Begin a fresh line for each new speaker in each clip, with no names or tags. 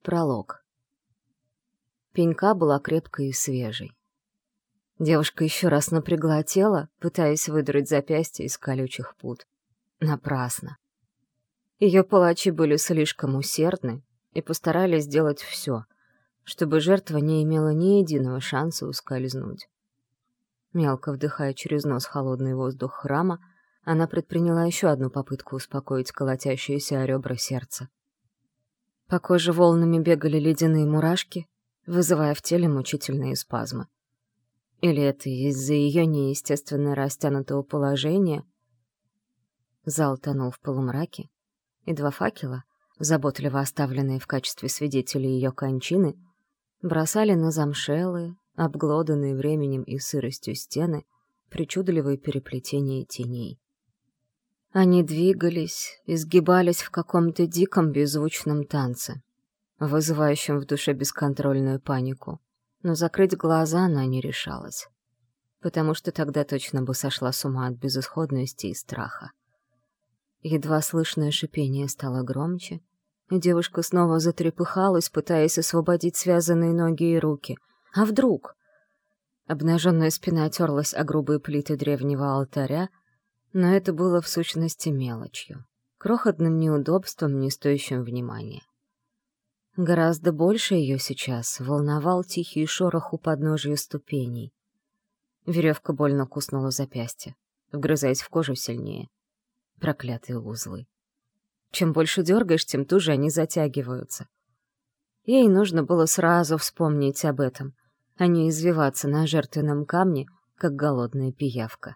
Пролог. Пенька была крепкой и свежей. Девушка еще раз напрягла тело, пытаясь выдрать запястье из колючих пут. Напрасно. Ее палачи были слишком усердны и постарались сделать все, чтобы жертва не имела ни единого шанса ускользнуть. Мелко вдыхая через нос холодный воздух храма, она предприняла еще одну попытку успокоить колотящееся о ребра сердце. По коже волнами бегали ледяные мурашки, вызывая в теле мучительные спазмы. Или это из-за ее неестественно растянутого положения? Зал тонул в полумраке, и два факела, заботливо оставленные в качестве свидетелей ее кончины, бросали на замшелые, обглоданные временем и сыростью стены причудливые переплетения теней. Они двигались, изгибались в каком-то диком беззвучном танце, вызывающем в душе бесконтрольную панику, но закрыть глаза она не решалась, потому что тогда точно бы сошла с ума от безысходности и страха. Едва слышное шипение стало громче, и девушка снова затрепыхалась, пытаясь освободить связанные ноги и руки. А вдруг? Обнаженная спина терлась о грубые плиты древнего алтаря, но это было в сущности мелочью, крохотным неудобством, не стоящим внимания. Гораздо больше ее сейчас волновал тихий шорох у подножия ступеней. Веревка больно куснула запястье, вгрызаясь в кожу сильнее. Проклятые узлы. Чем больше дергаешь, тем туже они затягиваются. Ей нужно было сразу вспомнить об этом, а не извиваться на жертвенном камне, как голодная пиявка.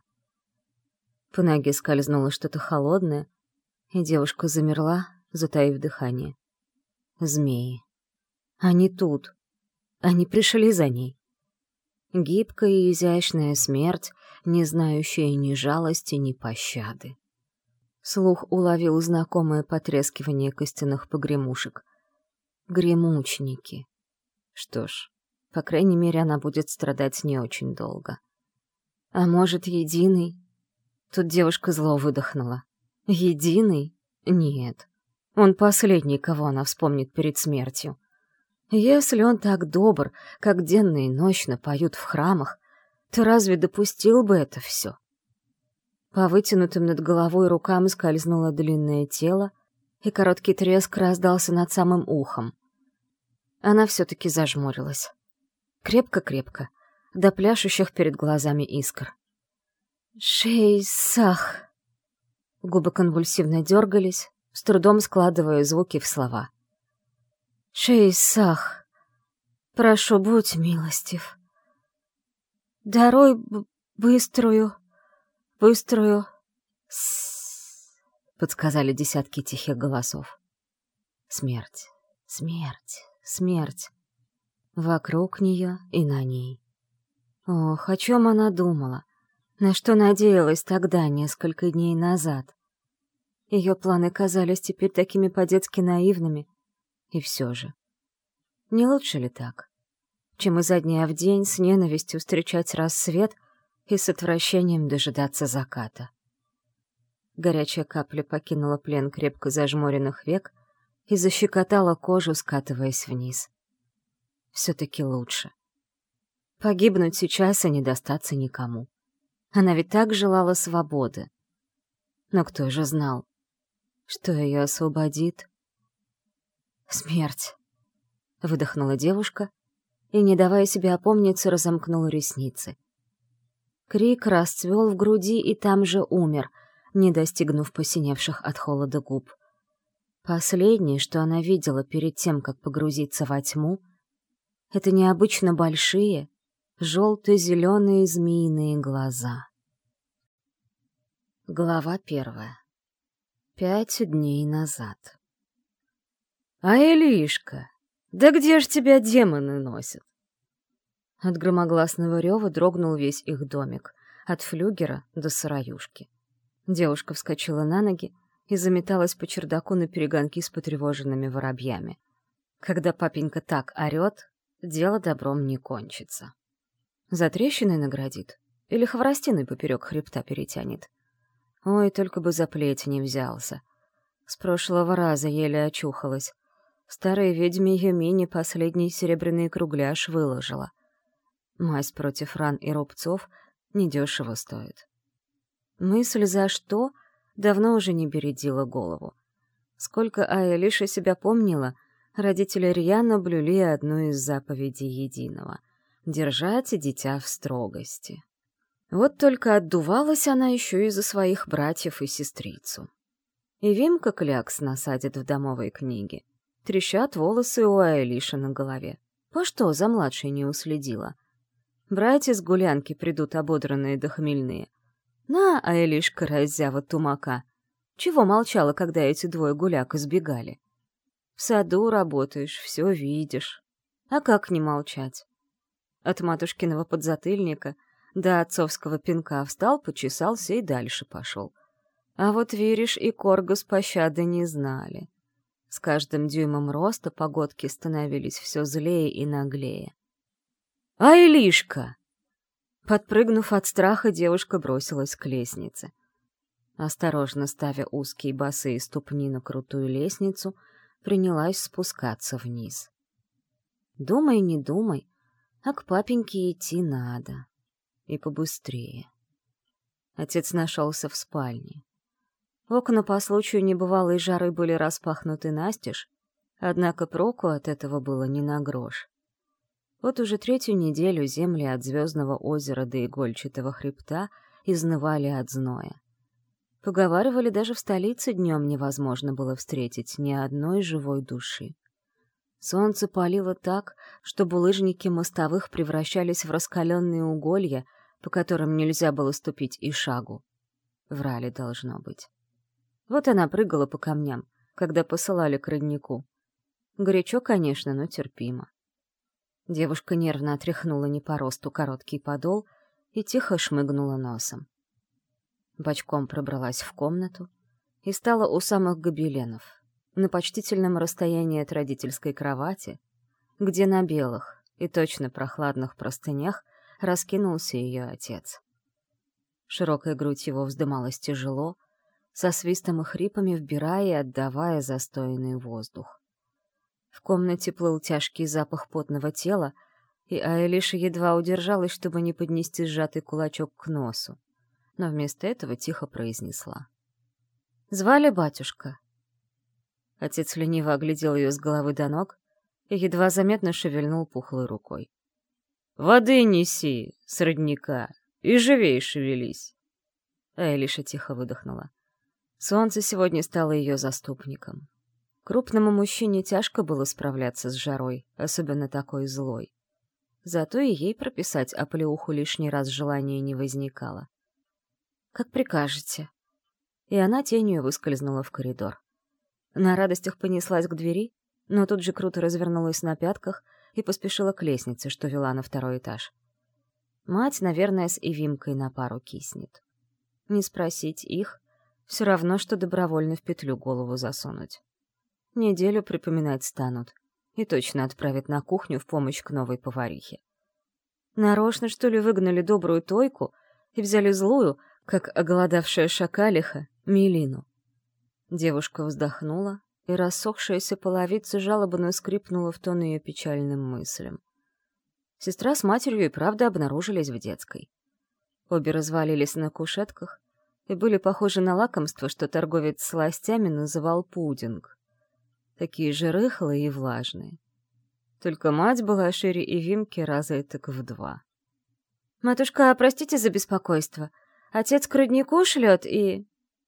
По ноге скользнуло что-то холодное, и девушка замерла, затаив дыхание. Змеи. Они тут. Они пришли за ней. Гибкая и изящная смерть, не знающая ни жалости, ни пощады. Слух уловил знакомое потрескивание костяных погремушек. Гремучники. Что ж, по крайней мере, она будет страдать не очень долго. А может, единый? Тут девушка зло выдохнула. Единый? Нет. Он последний, кого она вспомнит перед смертью. Если он так добр, как денно и ночно поют в храмах, то разве допустил бы это все? По вытянутым над головой рукам скользнуло длинное тело, и короткий треск раздался над самым ухом. Она все-таки зажмурилась. Крепко-крепко, до пляшущих перед глазами искр. «Шейсах!» Губы конвульсивно дергались, с трудом складывая звуки в слова. «Шейсах! Прошу, будь милостив! Даруй быструю, подсказали десятки тихих голосов. Смерть, смерть, смерть. Вокруг нее и на ней. Ох, о чем она думала? На что надеялась тогда, несколько дней назад? Ее планы казались теперь такими по-детски наивными. И все же. Не лучше ли так? Чем изо дня в день с ненавистью встречать рассвет и с отвращением дожидаться заката. Горячая капля покинула плен крепко зажмуренных век и защекотала кожу, скатываясь вниз. Все-таки лучше. Погибнуть сейчас и не достаться никому. Она ведь так желала свободы. Но кто же знал, что ее освободит? «Смерть!» — выдохнула девушка и, не давая себе опомниться, разомкнула ресницы. Крик расцвел в груди и там же умер, не достигнув посиневших от холода губ. Последнее, что она видела перед тем, как погрузиться во тьму, это необычно большие, желто-зеленые змеиные глаза. Глава 1. 5 дней назад. «А Илишка, да где ж тебя демоны носят?» От громогласного рева дрогнул весь их домик, от флюгера до сыроюшки. Девушка вскочила на ноги и заметалась по чердаку наперегонки с потревоженными воробьями. Когда папенька так орёт, дело добром не кончится. За трещиной наградит или хворостиной поперек хребта перетянет. Ой, только бы за плеть не взялся. С прошлого раза еле очухалась. Старая ведьме Юмине последний серебряный кругляш выложила. Мазь против ран и рубцов недешево стоит. Мысль «за что» давно уже не бередила голову. Сколько Аэлиша себя помнила, родители рьяно блюли одну из заповедей Единого — держать дитя в строгости. Вот только отдувалась она еще и за своих братьев и сестрицу. И Вимка клякс насадит в домовой книге. Трещат волосы у Аэлиши на голове. По что за младшей не уследила? Братья с гулянки придут ободранные да хмельные. На, Аэлишка, раззява тумака. Чего молчала, когда эти двое гуляк избегали? В саду работаешь, все видишь. А как не молчать? От матушкиного подзатыльника до отцовского пинка встал, почесался и дальше пошел. А вот Вириш и Коргус пощады не знали. С каждым дюймом роста погодки становились все злее и наглее. «Аэлишка!» Подпрыгнув от страха, девушка бросилась к лестнице. Осторожно ставя узкие босые ступни на крутую лестницу, принялась спускаться вниз. Думай, не думай, а к папеньке идти надо. И побыстрее. Отец нашелся в спальне. Окна по случаю небывалой жары были распахнуты настежь, однако проку от этого было не на грош. Вот уже третью неделю земли от Звездного озера до Игольчатого хребта изнывали от зноя. Поговаривали, даже в столице днем невозможно было встретить ни одной живой души. Солнце палило так, что булыжники мостовых превращались в раскаленные уголья, по которым нельзя было ступить и шагу. Врали, должно быть. Вот она прыгала по камням, когда посылали к роднику. Горячо, конечно, но терпимо. Девушка нервно отряхнула не по росту короткий подол и тихо шмыгнула носом. Бочком пробралась в комнату и стала у самых гобеленов, на почтительном расстоянии от родительской кровати, где на белых и точно прохладных простынях раскинулся ее отец. Широкая грудь его вздымалась тяжело, со свистом и хрипами вбирая и отдавая застойный воздух. В комнате плыл тяжкий запах потного тела, и Аэлиша едва удержалась, чтобы не поднести сжатый кулачок к носу, но вместо этого тихо произнесла: «Звали батюшка?» Отец лениво оглядел ее с головы до ног и едва заметно шевельнул пухлой рукой. «Воды неси с родника и живей шевелись!» Аэлиша тихо выдохнула. Солнце сегодня стало ее заступником. Крупному мужчине тяжко было справляться с жарой, особенно такой злой. Зато и ей прописать оплеуху лишний раз желания не возникало. «Как прикажете». И она тенью выскользнула в коридор. На радостях понеслась к двери, но тут же круто развернулась на пятках и поспешила к лестнице, что вела на второй этаж. Мать, наверное, с Ивимкой на пару киснет. Не спросить их — все равно, что добровольно в петлю голову засунуть. Неделю припоминать станут и точно отправят на кухню в помощь к новой поварихе. Нарочно, что ли, выгнали добрую Тойку и взяли злую, как оголодавшая шакалиха, Мелину? Девушка вздохнула, и рассохшаяся половица жалобно скрипнула в тон ее печальным мыслям. Сестра с матерью и правда обнаружились в детской. Обе развалились на кушетках и были похожи на лакомство, что торговец сластями называл пудинг. Такие же рыхлые и влажные. Только мать была шире Ивимки раза этак в два. «Матушка, простите за беспокойство. Отец к роднику шлет и...»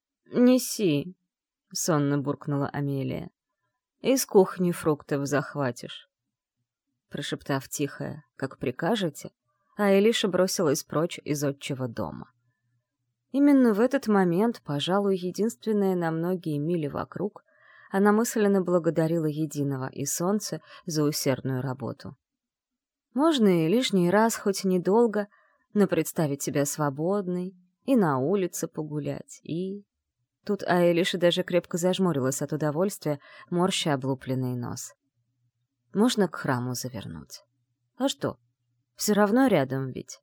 «Неси», — сонно буркнула Амелия. «Из кухни фруктов захватишь». Прошептав тихое, как прикажете, Аэлиша бросилась прочь из отчего дома. Именно в этот момент, пожалуй, единственная на многие мили вокруг, она мысленно благодарила Единого и Солнце за усердную работу. Можно и лишний раз, хоть недолго, но представить себя свободной, и на улице погулять, и... Тут Аэлиша даже крепко зажмурилась от удовольствия, морща облупленный нос. Можно к храму завернуть. А что? Все равно рядом ведь.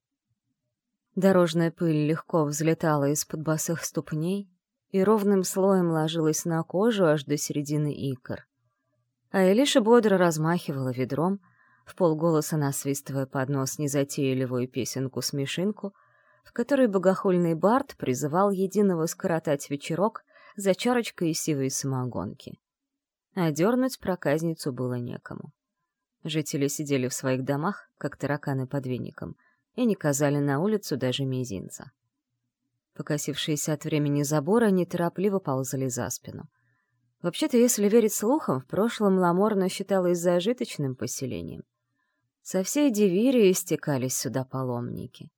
Дорожная пыль легко взлетала из-под босых ступней и ровным слоем ложилась на кожу аж до середины икр. А Элиша бодро размахивала ведром, вполголоса насвистывая под нос незатейливую песенку-смешинку, в которой богохульный бард призывал единого скоротать вечерок за чарочкой сивой самогонки. А дернуть проказницу было некому. Жители сидели в своих домах, как тараканы под веником, и не казали на улицу даже мизинца. Покосившиеся от времени заборы неторопливо ползали за спину. Вообще-то, если верить слухам, в прошлом Ламорно считалось зажиточным поселением. Со всей Дивирии стекались сюда паломники.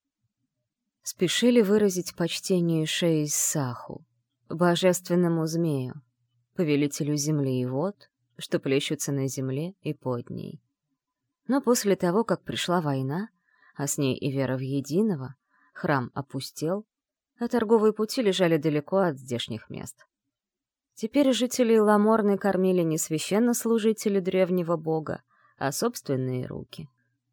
Спешили выразить почтение Шейс-Саху, божественному змею, повелителю земли и вод, что плещутся на земле и под ней. Но после того, как пришла война, а с ней и вера в единого, храм опустел, а торговые пути лежали далеко от здешних мест. Теперь жители Ламорны кормили не священнослужители древнего бога, а собственные руки.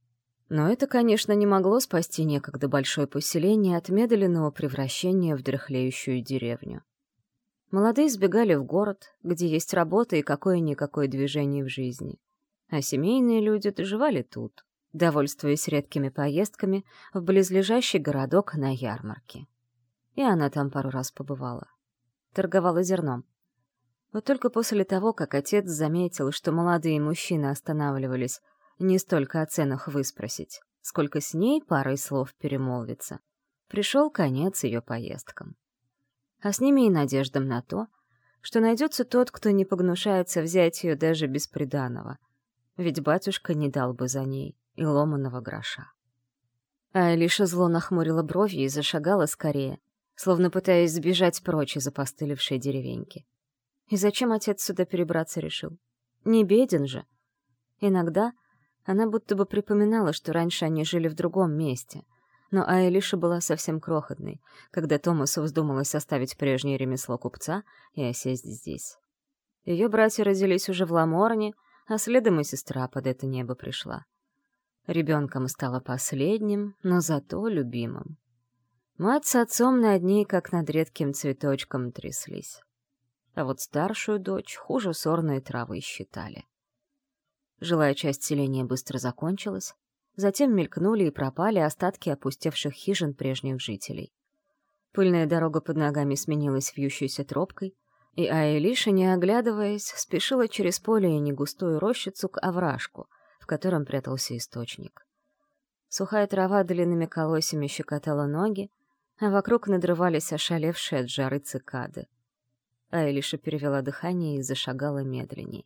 Но это, конечно, не могло спасти некогда большое поселение от медленного превращения в дряхлеющую деревню. Молодые сбегали в город, где есть работа и какое-никакое движение в жизни. А семейные люди доживали тут, довольствуясь редкими поездками в близлежащий городок на ярмарке. И она там пару раз побывала. Торговала зерном. Вот только после того, как отец заметил, что молодые мужчины останавливались не столько о ценах выспросить, сколько с ней парой слов перемолвиться, пришел конец ее поездкам. А с ними и надеждам на то, что найдется тот, кто не погнушается взять ее даже без приданого, ведь батюшка не дал бы за ней и ломаного гроша. А Элиша зло нахмурила брови и зашагала скорее, словно пытаясь сбежать прочь из опостылевшей деревеньки. И зачем отец сюда перебраться решил? Не беден же. Иногда она будто бы припоминала, что раньше они жили в другом месте, но Аэлиша была совсем крохотной, когда Томасу вздумалось оставить прежнее ремесло купца и осесть здесь. Ее братья родились уже в Ламорне, а следом и сестра под это небо пришла. Ребенком стала последним, но зато любимым. Мать с отцом над ней, как над редким цветочком, тряслись. А вот старшую дочь хуже сорной травы считали. Жилая часть селения быстро закончилась, затем мелькнули и пропали остатки опустевших хижин прежних жителей. Пыльная дорога под ногами сменилась вьющейся тропкой, и Аэлиша, не оглядываясь, спешила через поле и негустую рощицу к овражку, в котором прятался источник. Сухая трава длинными колосьями щекотала ноги, а вокруг надрывались ошалевшие от жары цикады. Аэлиша перевела дыхание и зашагала медленней.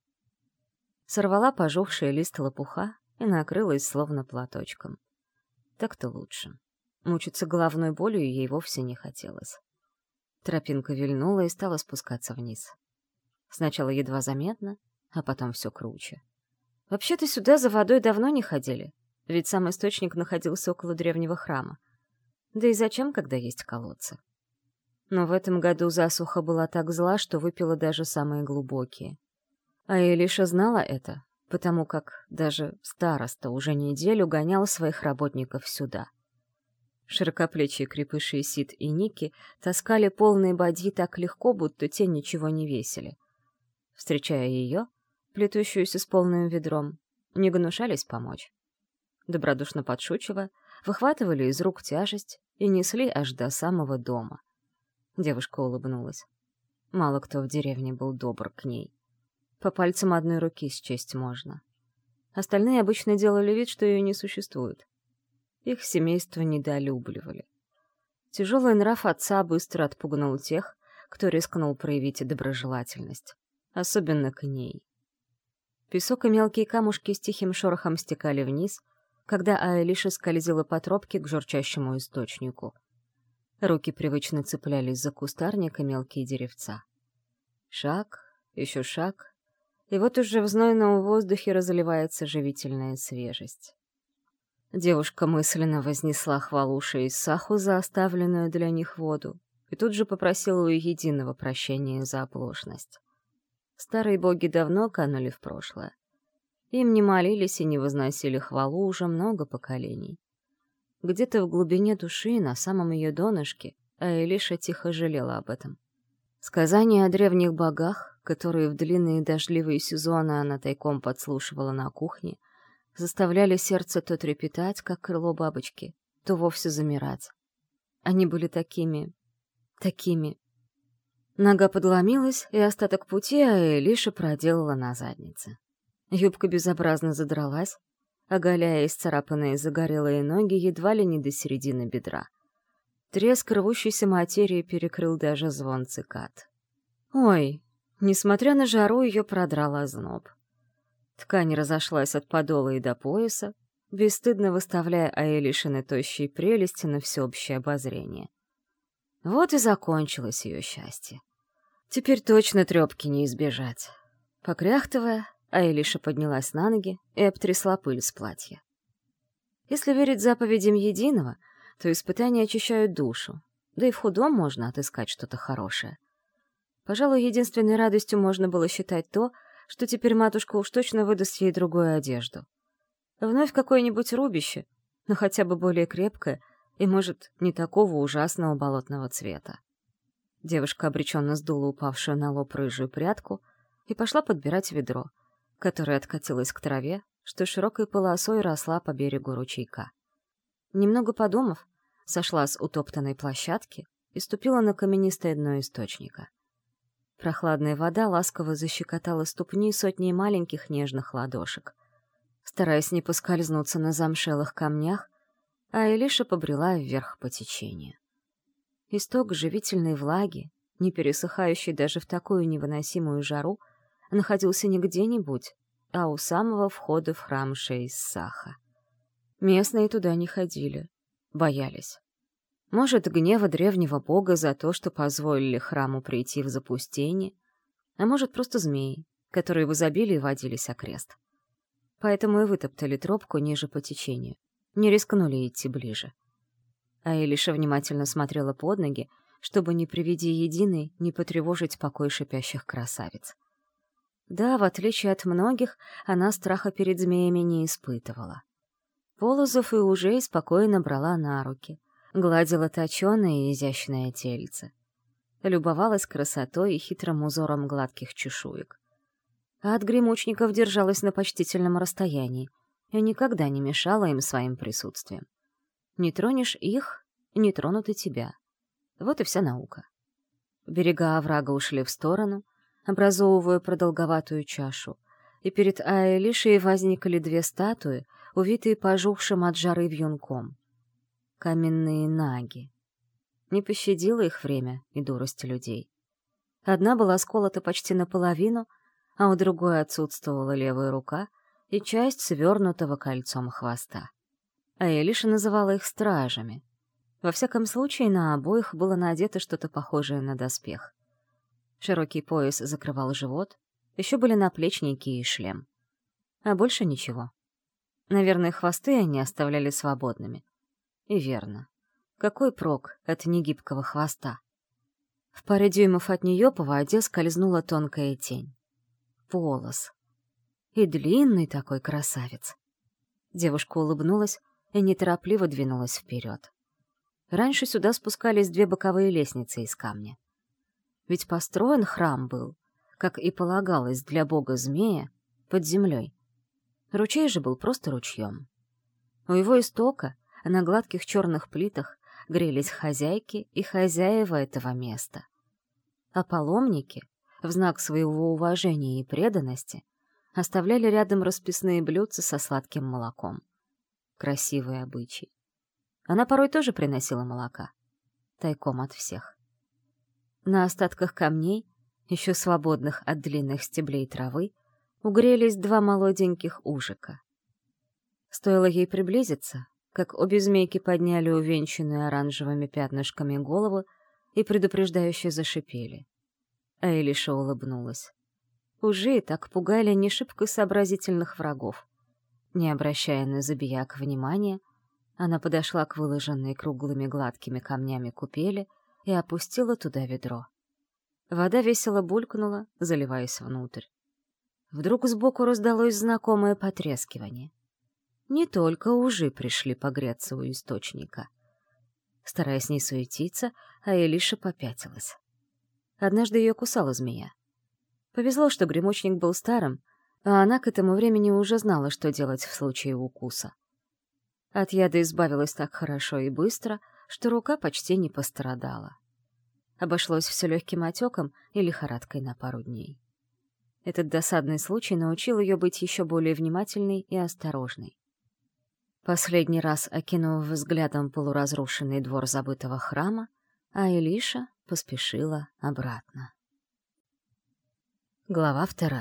Сорвала пожухший лист лопуха и накрылась словно платочком. Так-то лучше. Мучиться головной болью ей вовсе не хотелось. Тропинка вильнула и стала спускаться вниз. Сначала едва заметно, а потом все круче. Вообще-то сюда за водой давно не ходили, ведь сам источник находился около древнего храма. Да и зачем, когда есть колодцы? Но в этом году засуха была так зла, что выпила даже самые глубокие. А Элиша знала это, потому как даже староста уже неделю гонял своих работников сюда. Широкоплечие крепыши Сид и Ники таскали полные бадьи так легко, будто те ничего не весили. Встречая ее, плетущуюся с полным ведром, не гнушались помочь. Добродушно подшучивая, выхватывали из рук тяжесть и несли аж до самого дома. Девушка улыбнулась. Мало кто в деревне был добр к ней. По пальцам одной руки счесть можно. Остальные обычно делали вид, что ее не существует. Их семейство недолюбливали. Тяжелый нрав отца быстро отпугнул тех, кто рискнул проявить доброжелательность. Особенно к ней. Песок и мелкие камушки с тихим шорохом стекали вниз, когда Аэлиша скользила по тропке к журчащему источнику. Руки привычно цеплялись за кустарник и мелкие деревца. Шаг, еще шаг, и вот уже в знойном воздухе разливается живительная свежесть. Девушка мысленно вознесла хвалу Шейс-Саху за оставленную для них воду и тут же попросила у единого прощения за оплошность. Старые боги давно канули в прошлое. Им не молились и не возносили хвалу уже много поколений. Где-то в глубине души, на самом ее донышке, Аэлиша тихо жалела об этом. Сказания о древних богах, которые в длинные дождливые сезоны она тайком подслушивала на кухне, заставляли сердце то трепетать, как крыло бабочки, то вовсе замирать. Они были такими... Нога подломилась, и остаток пути Аэлиша проделала на заднице. Юбка безобразно задралась, оголяя исцарапанные загорелые ноги едва ли не до середины бедра. Треск рвущейся материи перекрыл даже звон цикад. Ой, несмотря на жару, ее продрал озноб. Ткань разошлась от подола и до пояса, бесстыдно выставляя Аэлишины тощие прелести на всеобщее обозрение. Вот и закончилось ее счастье. Теперь точно трёпки не избежать. Покряхтывая, Аэлиша поднялась на ноги и обтрясла пыль с платья. Если верить заповедям Единого, то испытания очищают душу, да и в худом можно отыскать что-то хорошее. Пожалуй, единственной радостью можно было считать то, что теперь матушка уж точно выдаст ей другую одежду. Вновь какое-нибудь рубище, но хотя бы более крепкое и, может, не такого ужасного болотного цвета. Девушка обреченно сдула упавшую на лоб рыжую прядку и пошла подбирать ведро, которое откатилось к траве, что широкой полосой росла по берегу ручейка. Немного подумав, сошла с утоптанной площадки и ступила на каменистое дно источника. Прохладная вода ласково защекотала ступни сотней маленьких нежных ладошек. Стараясь не поскользнуться на замшелых камнях, Аэлиша побрела вверх по течению. Исток живительной влаги, не пересыхающий даже в такую невыносимую жару, находился не где-нибудь, а у самого входа в храм Шейс-Саха. Местные туда не ходили, боялись. Может, гнева древнего бога за то, что позволили храму прийти в запустение, а может, просто змеи, которые в изобилии водились окрест. Поэтому и вытоптали тропку ниже по течению, не рискнули идти ближе. Аэлиша внимательно смотрела под ноги, чтобы, не приведи единой, не потревожить покой шипящих красавиц. Да, в отличие от многих, она страха перед змеями не испытывала. Полозов и ужей спокойно брала на руки, гладила точёное и изящное тельце. Любовалась красотой и хитрым узором гладких чешуек. А от гремучников держалась на почтительном расстоянии и никогда не мешала им своим присутствием. Не тронешь их, не тронут и тебя. Вот и вся наука. Берега оврага ушли в сторону, образовывая продолговатую чашу, и перед Аэлишей возникли две статуи, увитые пожухшим от жары вьюнком. Каменные наги. Не пощадило их время и дурость людей. Одна была сколота почти наполовину, а у другой отсутствовала левая рука и часть свернутого кольцом хвоста. Аэлиша называла их стражами. Во всяком случае, на обоих было надето что-то похожее на доспех. Широкий пояс закрывал живот, еще были наплечники и шлем. А больше ничего. Наверное, хвосты они оставляли свободными. И верно. Какой прок от негибкого хвоста? В паре дюймов от нее по воде скользнула тонкая тень. Полос. И длинный такой красавец. Девушка улыбнулась и неторопливо двинулась вперед. Раньше сюда спускались две боковые лестницы из камня. Ведь построен храм был, как и полагалось для бога-змея, под землей. Ручей же был просто ручьем. У его истока, на гладких черных плитах, грелись хозяйки и хозяева этого места. А паломники, в знак своего уважения и преданности, оставляли рядом расписные блюдца со сладким молоком. Красивый обычай. Она порой тоже приносила молока. Тайком от всех. На остатках камней, еще свободных от длинных стеблей травы, угрелись два молоденьких ужика. Стоило ей приблизиться, как обе змейки подняли увенчанную оранжевыми пятнышками голову и предупреждающе зашипели. Аэлиша улыбнулась. Ужи так пугали не шибко сообразительных врагов. Не обращая на забияк внимания, она подошла к выложенной круглыми гладкими камнями купели и опустила туда ведро. Вода весело булькнула, заливаясь внутрь. Вдруг сбоку раздалось знакомое потрескивание. Не только ужи пришли погреться у источника. Стараясь не суетиться, Аэлиша попятилась. Однажды ее кусала змея. Повезло, что гремучник был старым, а она к этому времени уже знала, что делать в случае укуса. От яда избавилась так хорошо и быстро, что рука почти не пострадала. Обошлось все легким отеком и лихорадкой на пару дней. Этот досадный случай научил ее быть еще более внимательной и осторожной. Последний раз окинув взглядом полуразрушенный двор забытого храма, Аэлиша поспешила обратно. Глава 2.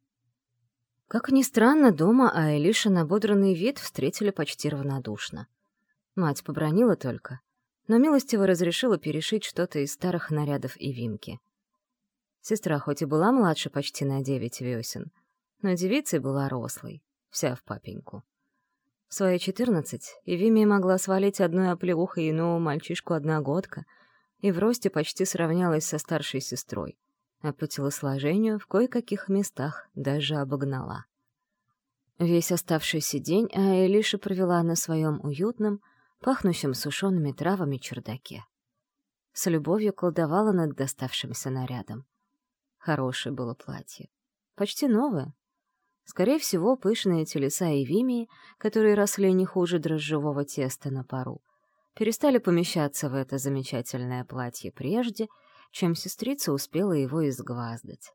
Как ни странно, дома Аэлиша на ободранный вид встретили почти равнодушно. Мать побранила только, но милостиво разрешила перешить что-то из старых нарядов и Вимки. Сестра хоть и была младше почти на 9 весен, но девицей была рослой, вся в папеньку. В свои 14 Евимия могла свалить одной оплеухой иного мальчишку-одногодка и в росте почти сравнялась со старшей сестрой, а по телосложению в кое-каких местах даже обогнала. Весь оставшийся день Аэлиша провела на своем уютном, пахнущем сушеными травами чердаке. С любовью колдовала над доставшимся нарядом. Хорошее было платье. Почти новое. Скорее всего, пышные телеса Евимии, которые росли не хуже дрожжевого теста на пару, перестали помещаться в это замечательное платье прежде, чем сестрица успела его изгваздать.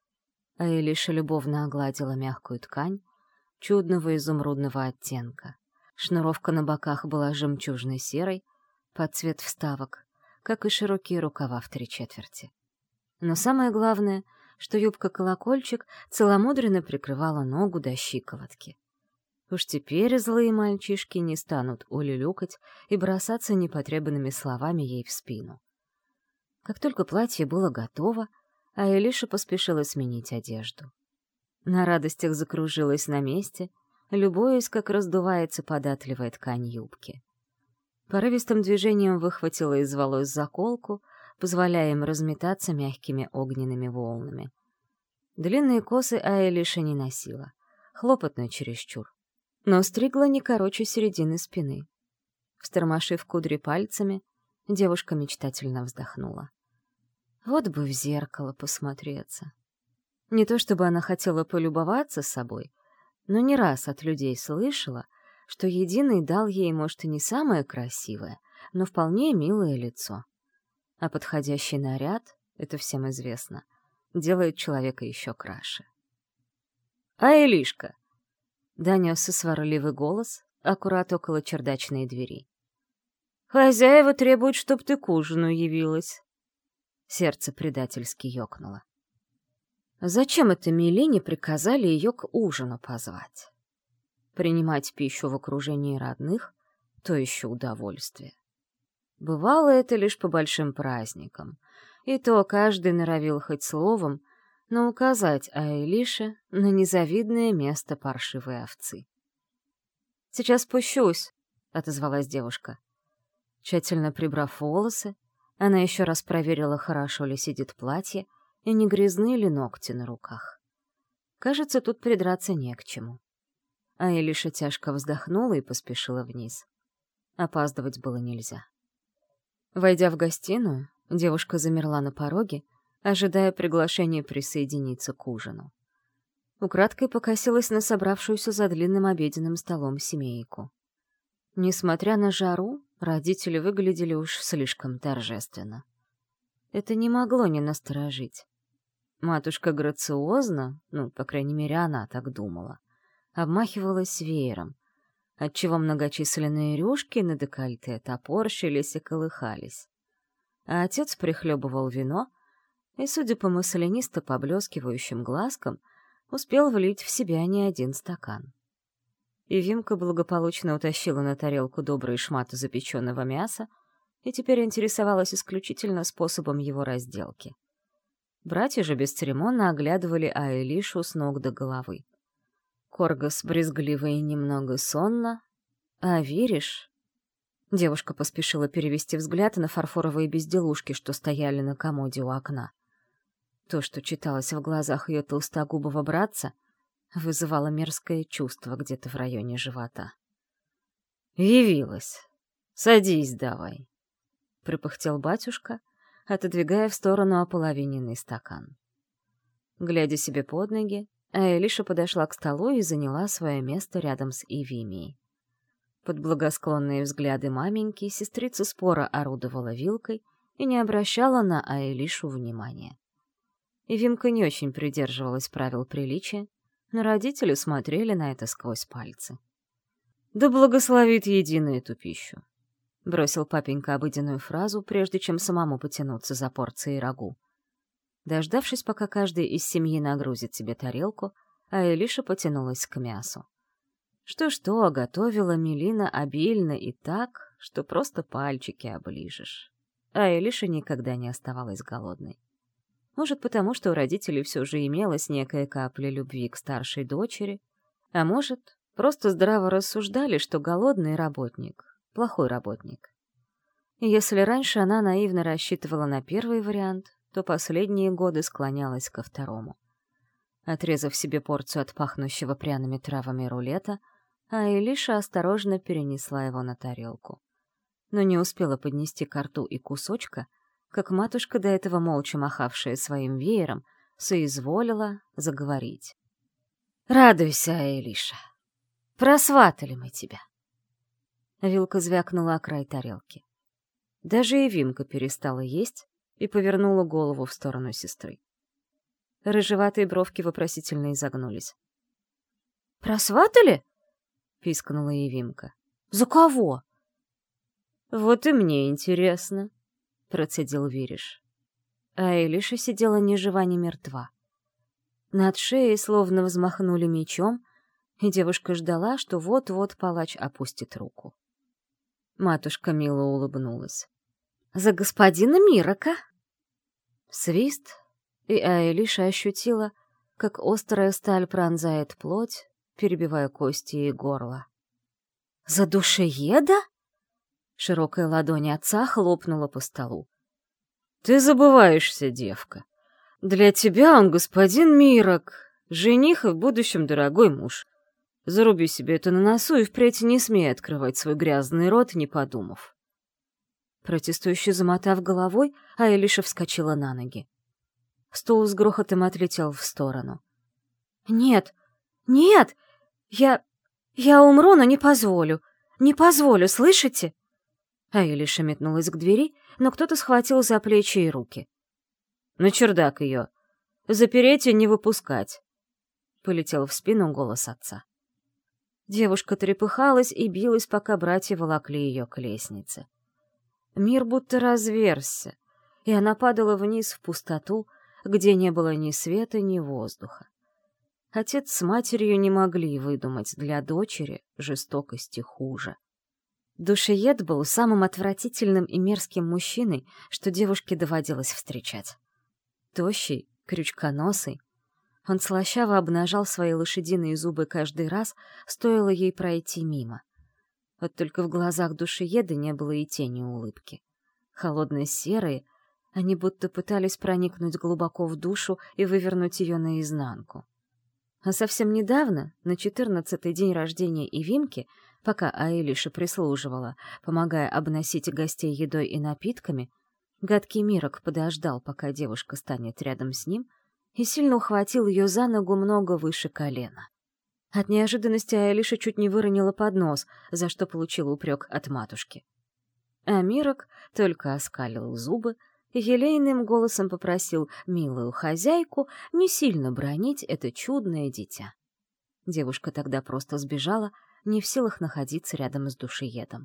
Аэлиша любовно огладила мягкую ткань, чудного изумрудного оттенка. Шнуровка на боках была жемчужно-серой, под цвет вставок, как и широкие рукава в 3/4. Но самое главное, что юбка-колокольчик целомудренно прикрывала ногу до щиколотки. Уж теперь злые мальчишки не станут улюлюкать и бросаться непотребными словами ей в спину. Как только платье было готово, Аэлиша поспешила сменить одежду. На радостях закружилась на месте, любуясь, как раздувается податливая ткань юбки. Порывистым движением выхватила из волос заколку, позволяя им разметаться мягкими огненными волнами. Длинные косы Аэлиша не носила, хлопотно чересчур, но стригла не короче середины спины. Встормошив кудри пальцами, девушка мечтательно вздохнула. Вот бы в зеркало посмотреться. Не то чтобы она хотела полюбоваться собой, но не раз от людей слышала, что Единый дал ей, может, и не самое красивое, но вполне милое лицо. А подходящий наряд, это всем известно, делает человека еще краше. «Аэлишка!» — донесся сварливый голос аккурат около чердачной двери. «Хозяева требуют, чтоб ты к ужину явилась». Сердце предательски ёкнуло. Зачем это Милине приказали ее к ужину позвать? Принимать пищу в окружении родных — то еще удовольствие. Бывало это лишь по большим праздникам, и то каждый норовил хоть словом, но указать Аэлише на незавидное место паршивой овцы. «Сейчас спущусь», — отозвалась девушка. Тщательно прибрав волосы, она еще раз проверила, хорошо ли сидит платье и не грязны ли ногти на руках. Кажется, тут придраться не к чему. Аэлиша тяжко вздохнула и поспешила вниз. Опаздывать было нельзя. Войдя в гостиную, девушка замерла на пороге, ожидая приглашения присоединиться к ужину. Украдкой покосилась на собравшуюся за длинным обеденным столом семейку. Несмотря на жару, родители выглядели уж слишком торжественно. Это не могло не насторожить. Матушка грациозно, по крайней мере, она так думала, обмахивалась веером, отчего многочисленные рюшки на декольте топорщились и колыхались. А отец прихлебывал вино и, судя по маслянисто поблескивающим глазкам, успел влить в себя не один стакан. И Вимка благополучно утащила на тарелку добрые шматы запеченного мяса и теперь интересовалась исключительно способом его разделки. Братья же бесцеремонно оглядывали Аэлишу с ног до головы. Коргас брезгливо и немного сонно. «А веришь?» Девушка поспешила перевести взгляд на фарфоровые безделушки, что стояли на комоде у окна. То, что читалось в глазах ее толстогубого братца, вызывало мерзкое чувство где-то в районе живота. «Явилась. Садись давай», — припыхтел батюшка, отодвигая в сторону ополовиненный стакан. Глядя себе под ноги, Аэлиша подошла к столу и заняла свое место рядом с Ивимией. Под благосклонные взгляды маменьки сестрица споро орудовала вилкой и не обращала на Аэлишу внимания. Ивимка не очень придерживалась правил приличия, но родители смотрели на это сквозь пальцы. «Да благословит единый эту пищу!» — бросил папенька обыденную фразу, прежде чем самому потянуться за порцией рагу. Дождавшись, пока каждый из семьи нагрузит себе тарелку, Аэлиша потянулась к мясу. Что-что, готовила Мелина обильно и так, что просто пальчики оближешь. Аэлиша никогда не оставалась голодной. Может, потому что у родителей все же имелась некая капля любви к старшей дочери, а может, просто здраво рассуждали, что голодный работник — плохой работник. И если раньше она наивно рассчитывала на первый вариант, то последние годы склонялась ко второму. Отрезав себе порцию от пахнущего пряными травами рулета, Аэлиша осторожно перенесла его на тарелку. Но не успела поднести ко рту и кусочка, как матушка, до этого молча махавшая своим веером, соизволила заговорить. «Радуйся, Аэлиша! Просватали мы тебя!» Вилка звякнула о край тарелки. Даже и Вимка перестала есть и повернула голову в сторону сестры. Рыжеватые бровки вопросительно изогнулись. «Просватали?» — пискнула Евимка. «За кого?» «Вот и мне интересно», — процедил Вириш. А Элиша сидела ни жива, ни мертва. Над шеей словно взмахнули мечом, и девушка ждала, что вот-вот палач опустит руку. Матушка мило улыбнулась. «За господина Мирока!» Свист, и Аэлиша ощутила, как острая сталь пронзает плоть, перебивая кости и горло. «За душееда?» Широкая ладонь отца хлопнула по столу. «Ты забываешься, девка. Для тебя он господин Мирок, жених и в будущем дорогой муж. Заруби себе это на носу и впредь не смей открывать свой грязный рот, не подумав». Протестующе замотав головой, Аэлиша вскочила на ноги. Стул с грохотом отлетел в сторону. «Нет! Нет! Я умру, но не позволю! Не позволю, слышите?» Аэлиша метнулась к двери, но кто-то схватил за плечи и руки. «На чердак ее! Запереть и не выпускать!» Полетел в спину голос отца. Девушка трепыхалась и билась, пока братья волокли ее к лестнице. Мир будто разверзся, и она падала вниз в пустоту, где не было ни света, ни воздуха. Отец с матерью не могли выдумать для дочери жестокости хуже. Душеед был самым отвратительным и мерзким мужчиной, что девушке доводилось встречать. Тощий, крючконосый, он слащаво обнажал свои лошадиные зубы каждый раз, стоило ей пройти мимо. Вот только в глазах душееда не было и тени улыбки. Холодно-серые, они будто пытались проникнуть глубоко в душу и вывернуть ее наизнанку. А совсем недавно, на 14-й день рождения Ивимки, пока Аэлиша прислуживала, помогая обносить гостей едой и напитками, гадкий Мирок подождал, пока девушка станет рядом с ним, и сильно ухватил ее за ногу много выше колена. От неожиданности Аэлиша чуть не выронила поднос, за что получила упрек от матушки. А Мирок только оскалил зубы и елейным голосом попросил милую хозяйку не сильно бранить это чудное дитя. Девушка тогда просто сбежала, не в силах находиться рядом с душеедом.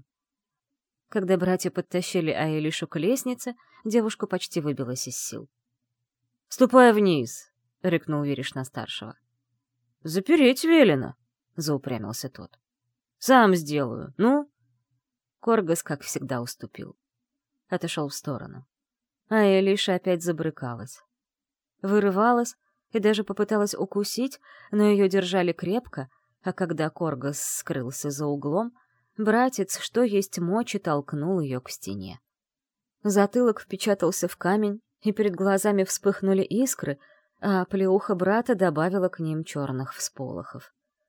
Когда братья подтащили Аэлишу к лестнице, девушка почти выбилась из сил. «Ступай вниз!» — рыкнул Вириш на старшего. «Запереть велено!» — заупрямился тот. «Сам сделаю, ну?» Коргас, как всегда, уступил. Отошел в сторону. А Аэлиша опять забрыкалась. Вырывалась и даже попыталась укусить, но ее держали крепко, а когда Коргас скрылся за углом, братец, что есть мочи, толкнул ее к стене. Затылок впечатался в камень, и перед глазами вспыхнули искры, а плеуха брата добавила к ним черных всполохов.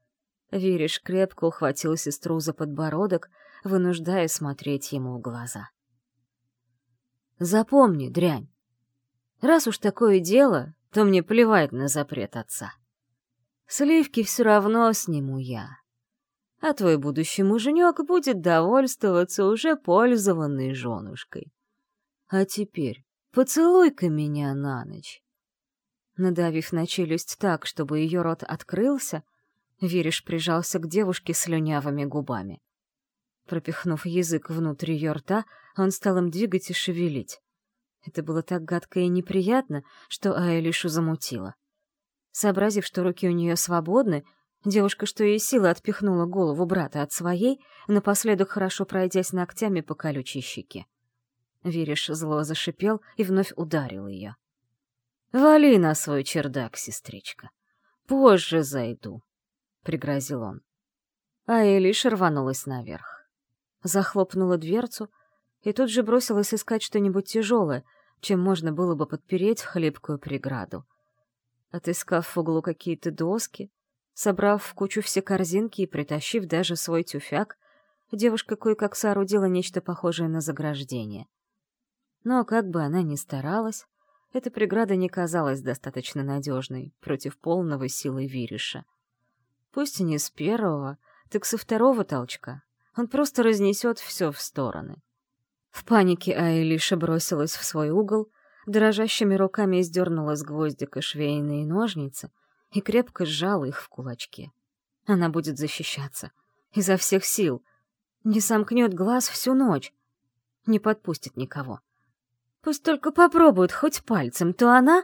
Вириш крепко ухватил сестру за подбородок, вынуждая смотреть ему в глаза. «Запомни, дрянь, раз уж такое дело, то мне плевать на запрет отца. Сливки все равно сниму я. А твой будущий муженек будет довольствоваться уже пользованной женушкой. А теперь поцелуй-ка меня на ночь». Надавив на челюсть так, чтобы ее рот открылся, Вириш прижался к девушке слюнявыми губами. Пропихнув язык внутрь ее рта, он стал им двигать и шевелить. Это было так гадко и неприятно, что Аэлишу замутило. Сообразив, что руки у нее свободны, девушка, что есть силы, отпихнула голову брата от своей, напоследок хорошо пройдясь ногтями по колючей щеке. Вириш зло зашипел и вновь ударил ее. «Вали на свой чердак, сестричка. Позже зайду», — пригрозил он. Аэлиша рванулась наверх. Захлопнула дверцу и тут же бросилась искать что-нибудь тяжелое, чем можно было бы подпереть хлипкую преграду. Отыскав в углу какие-то доски, собрав в кучу все корзинки и притащив даже свой тюфяк, девушка кое-как соорудила нечто похожее на заграждение. Но как бы она ни старалась, эта преграда не казалась достаточно надежной против полного силы Вириша. Пусть и не с первого, так со второго толчка он просто разнесет все в стороны. В панике Аэлиша бросилась в свой угол, дрожащими руками сдернула с гвоздика швейные ножницы и крепко сжала их в кулачке. Она будет защищаться. Изо всех сил. Не сомкнет глаз всю ночь. Не подпустит никого. Пусть только попробует хоть пальцем, то она...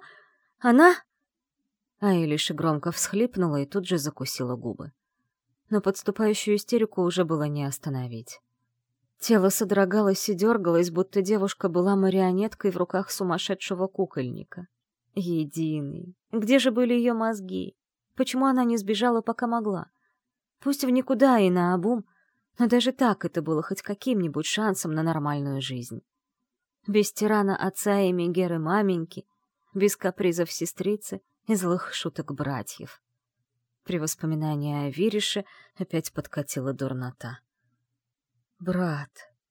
Аэлиша громко всхлипнула и тут же закусила губы. Но подступающую истерику уже было не остановить. Тело содрогалось и дергалось, будто девушка была марионеткой в руках сумасшедшего кукольника. Единый. Где же были ее мозги? Почему она не сбежала, пока могла? Пусть в никуда и наобум, но даже так это было хоть каким-нибудь шансом на нормальную жизнь. Без тирана отца и Мегеры маменьки, без капризов сестрицы и злых шуток братьев. При воспоминании о Вирише опять подкатила дурнота. Брат!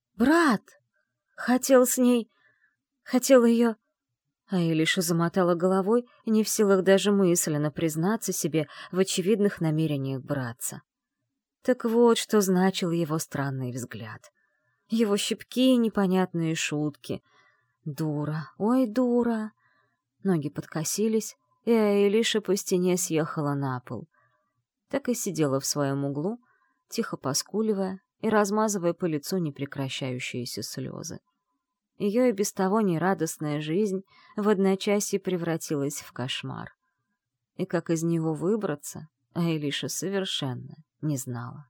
Хотел с ней... Хотел ее... Аэлиша замотала головой, не в силах даже мысленно признаться себе в очевидных намерениях братца. Так вот, что значил его странный взгляд. Его щипки и непонятные шутки. Дура, ой, дура! Ноги подкосились, и Аэлиша по стене съехала на пол. Так и сидела в своем углу, тихо поскуливая и размазывая по лицу непрекращающиеся слезы. Ее и без того нерадостная жизнь в одночасье превратилась в кошмар. И как из него выбраться, Аэлиша совершенно не знала.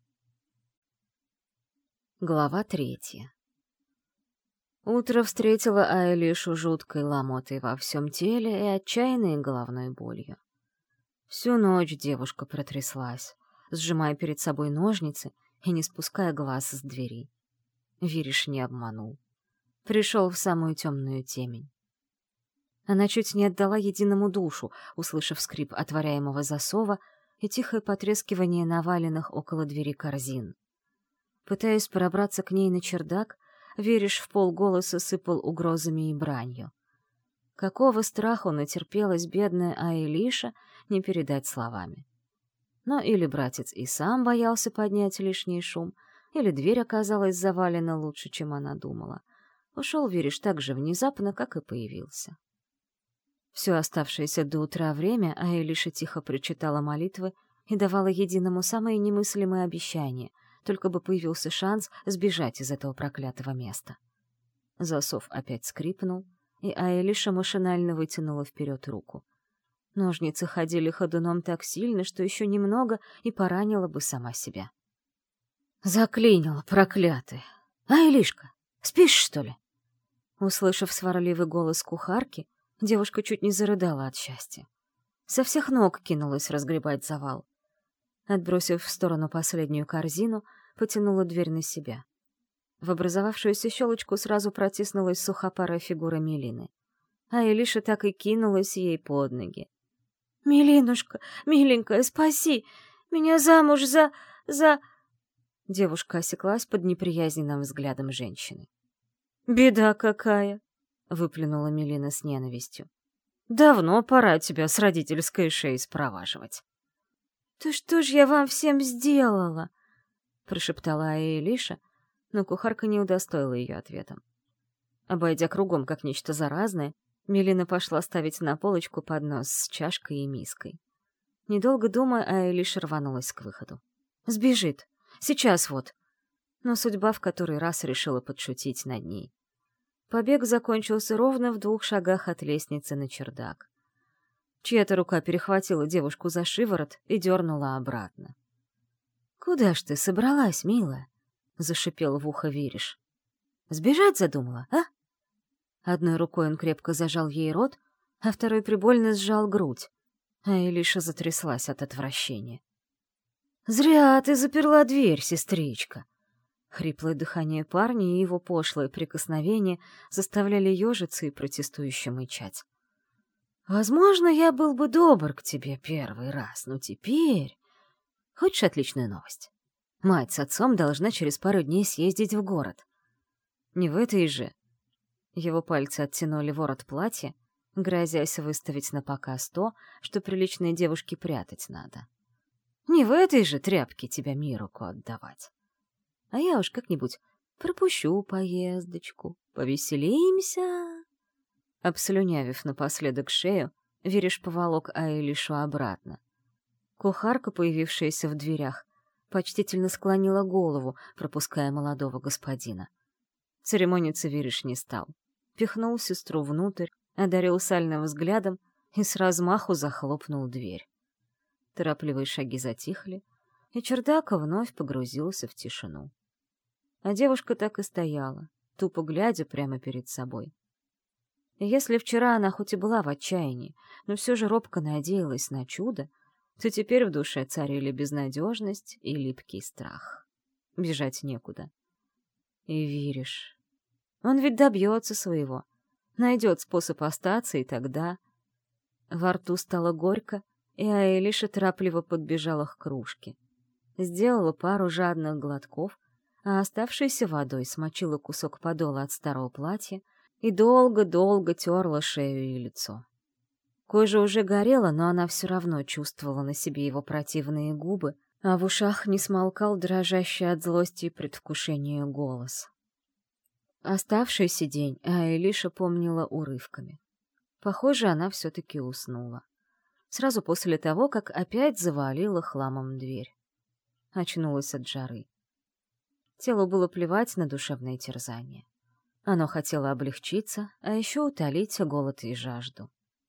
Глава 3. Утро встретило Аэлишу жуткой ломотой во всем теле и отчаянной головной болью. Всю ночь девушка протряслась, сжимая перед собой ножницы и не спуская глаз с двери. Вириш не обманул. Пришел в самую темную темень. Она чуть не отдала единому душу, услышав скрип отворяемого засова и тихое потрескивание наваленных около двери корзин. Пытаясь пробраться к ней на чердак, Вириш вполголоса сыпал угрозами и бранью. Какого страху натерпелась бедная Аэлиша, не передать словами. Но или братец и сам боялся поднять лишний шум, или дверь оказалась завалена лучше, чем она думала. Ушел Вириш так же внезапно, как и появился. Все оставшееся до утра время Аэлиша тихо прочитала молитвы и давала единому самые немыслимые обещания, только бы появился шанс сбежать из этого проклятого места. Засов опять скрипнул, и Аэлиша машинально вытянула вперед руку. Ножницы ходили ходуном так сильно, что еще немного и поранила бы сама себя. «Заклинила, проклятая! Аэлишка, спишь, что ли?» Услышав сварливый голос кухарки, девушка чуть не зарыдала от счастья. Со всех ног кинулась разгребать завал. Отбросив в сторону последнюю корзину, потянула дверь на себя. В образовавшуюся щелочку сразу протиснулась сухопарая фигура Мелины. А Элиша так и кинулась ей под ноги. «Мелинушка, миленькая, спаси! Меня замуж за...» Девушка осеклась под неприязненным взглядом женщины. «Беда какая!» — выплюнула Мелина с ненавистью. Давно пора тебя с родительской шеи спроваживать». «Да что ж я вам всем сделала?» — прошептала Аэлиша, но кухарка не удостоила ее ответом. Обойдя кругом как нечто заразное, Мелина пошла ставить на полочку поднос с чашкой и миской. Недолго думая, Аэлиша рванулась к выходу. «Сбежит! Сейчас вот!» Но судьба в который раз решила подшутить над ней. Побег закончился ровно в 2 шагах от лестницы на чердак. Чья-то рука перехватила девушку за шиворот и дернула обратно. «Куда ж ты собралась, милая?» — зашипел в ухо Вериш. «Сбежать задумала, а?» Одной рукой он крепко зажал ей рот, а второй прибольно сжал грудь, а Элиша затряслась от отвращения. «Зря ты заперла дверь, сестричка!» Хриплое дыхание парня и его пошлое прикосновение заставляли ежиться и протестующе мычать. «Возможно, я был бы добр к тебе первый раз, но теперь...» Хочешь отличную новость? Мать с отцом должна через пару дней съездить в город. Не в этой же. Его пальцы оттянули ворот платья, грозясь выставить на показ то, что приличной девушке прятать надо. Не в этой же тряпке тебя Мируку отдавать. А я уж как-нибудь пропущу поездочку, повеселимся. Обслюнявив напоследок шею, Вериш поволок Аэлишу обратно. Кухарка, появившаяся в дверях, почтительно склонила голову, пропуская молодого господина. Церемониться Вериш не стал. Пихнул сестру внутрь, одарил сальным взглядом и с размаху захлопнул дверь. Торопливые шаги затихли, и чердак вновь погрузился в тишину. А девушка так и стояла, тупо глядя прямо перед собой. И если вчера она хоть и была в отчаянии, но все же робко надеялась на чудо, то теперь в душе царили безнадежность и липкий страх. Бежать некуда. И веришь. Он ведь добьется своего. Найдет способ остаться, и тогда... Во рту стало горько, и Аэлиша торопливо подбежала к кружке. Сделала пару жадных глотков, а оставшейся водой смочила кусок подола от старого платья и долго-долго терла шею и лицо. Кожа уже горела, но она все равно чувствовала на себе его противные губы, а в ушах не смолкал дрожащий от злости и предвкушения голос. Оставшийся день Аэлиша помнила урывками. Похоже, она все-таки уснула. Сразу после того, как опять завалила хламом дверь. Очнулась от жары. Телу было плевать на душевные терзания. Оно хотело облегчиться, а еще утолить голод и жажду.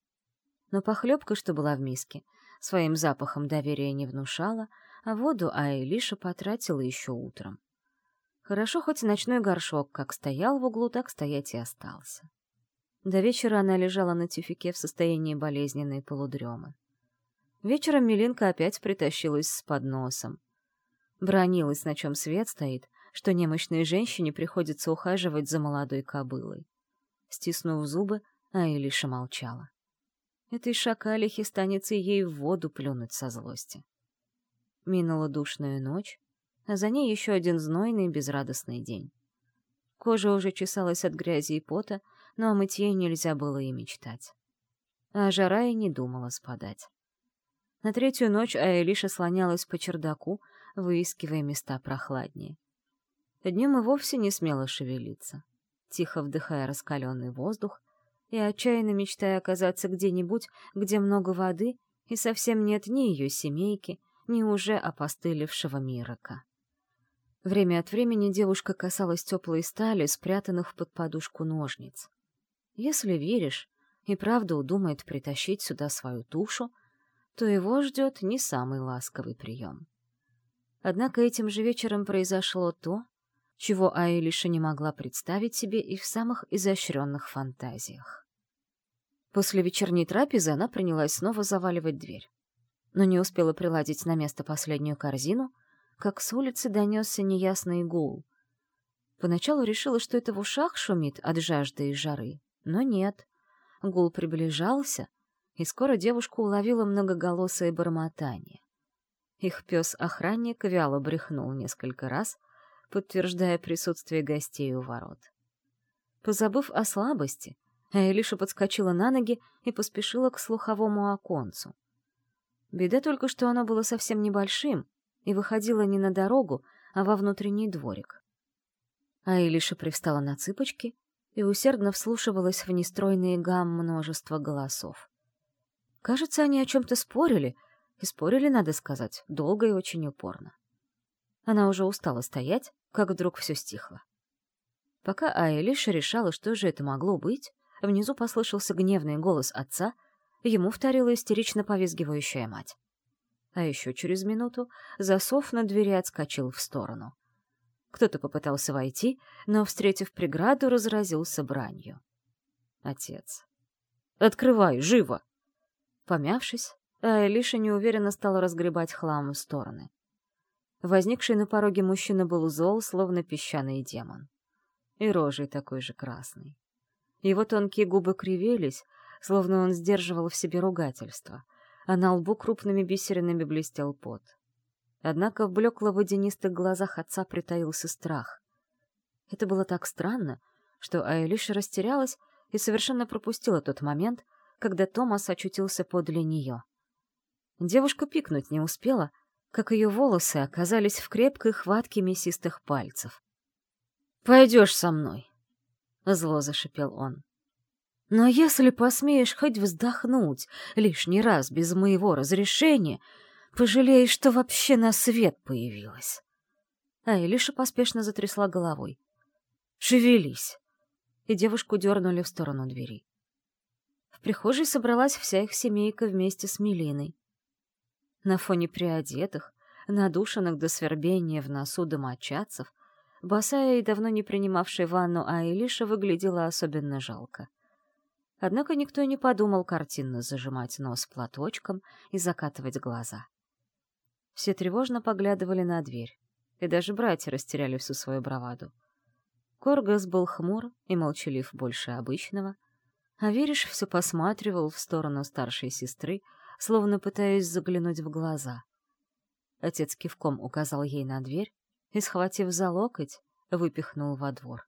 Но похлебка, что была в миске, своим запахом доверия не внушала, а воду Аэлиша потратила еще утром. Хорошо, хоть ночной горшок как стоял в углу, так стоять и остался. До вечера она лежала на тюфяке в состоянии болезненной полудремы. Вечером Милинка опять притащилась с подносом. Бранилась, на чем свет стоит, что немощной женщине приходится ухаживать за молодой кобылой. Стиснув зубы, Аэлиша молчала. Этой шакалихе станется ей в воду плюнуть со злости. Минула душная ночь, а за ней еще один знойный безрадостный день. Кожа уже чесалась от грязи и пота, но о мытье нельзя было и мечтать. А жара и не думала спадать. На 3-ю ночь Аэлиша слонялась по чердаку, выискивая места прохладнее. Днем и вовсе не смела шевелиться, тихо вдыхая раскаленный воздух и отчаянно мечтая оказаться где-нибудь, где много воды, и совсем нет ни ее семейки, ни уже опостылевшего Мирока. Время от времени девушка касалась теплой стали, спрятанных под подушку ножниц. Если веришь, и правда удумает притащить сюда свою тушу, то его ждет не самый ласковый прием. Однако этим же вечером произошло то, чего Аэлиша не могла представить себе и в самых изощренных фантазиях. После вечерней трапезы она принялась снова заваливать дверь. Но не успела приладить на место последнюю корзину, как с улицы донесся неясный гул. Поначалу решила, что это в ушах шумит от жажды и жары, но нет. Гул приближался, и скоро девушка уловила многоголосое бормотание. Их пес-охранник вяло брехнул несколько раз, подтверждая присутствие гостей у ворот. Позабыв о слабости, Аэлиша подскочила на ноги и поспешила к слуховому оконцу. Беда только, что оно было совсем небольшим и выходило не на дорогу, а во внутренний дворик. Аэлиша привстала на цыпочки и усердно вслушивалась в нестройные гам множества голосов. Кажется, они о чем-то спорили, и спорили, надо сказать, долго и очень упорно. Она уже устала стоять, как вдруг все стихло. Пока Аэлиша решала, что же это могло быть, внизу послышался гневный голос отца, ему вторила истерично повизгивающая мать. А еще через минуту засов на двери отскочил в сторону. Кто-то попытался войти, но, встретив преграду, разразился бранью. Отец. «Открывай, живо!» Помявшись, Аэлиша неуверенно стала разгребать хлам в стороны. Возникший на пороге мужчина был зол, словно песчаный демон. И рожей такой же красной. Его тонкие губы кривелись, словно он сдерживал в себе ругательство, а на лбу крупными бисеринами блестел пот. Однако в блекло-водянистых глазах отца притаился страх. Это было так странно, что Аэлиша растерялась и совершенно пропустила тот момент, когда Томас очутился подле нее. Девушка пикнуть не успела, как ее волосы оказались в крепкой хватке мясистых пальцев. «Пойдешь со мной», — зло зашипел он. «Но если посмеешь хоть вздохнуть лишний раз без моего разрешения, пожалеешь, что вообще на свет появилась». Аэлиша поспешно затрясла головой. «Шевелись!» И девушку дернули в сторону двери. В прихожей собралась вся их семейка вместе с Мелиной. На фоне приодетых, надушенных до свербения в носу домочадцев, босая и давно не принимавшая ванну Аэлиша выглядела особенно жалко. Однако никто и не подумал картинно зажимать нос платочком и закатывать глаза. Все тревожно поглядывали на дверь, и даже братья растеряли всю свою браваду. Коргас был хмур и молчалив больше обычного, а Вериш все посматривал в сторону старшей сестры, словно пытаясь заглянуть в глаза. Отец кивком указал ей на дверь и, схватив за локоть, выпихнул во двор.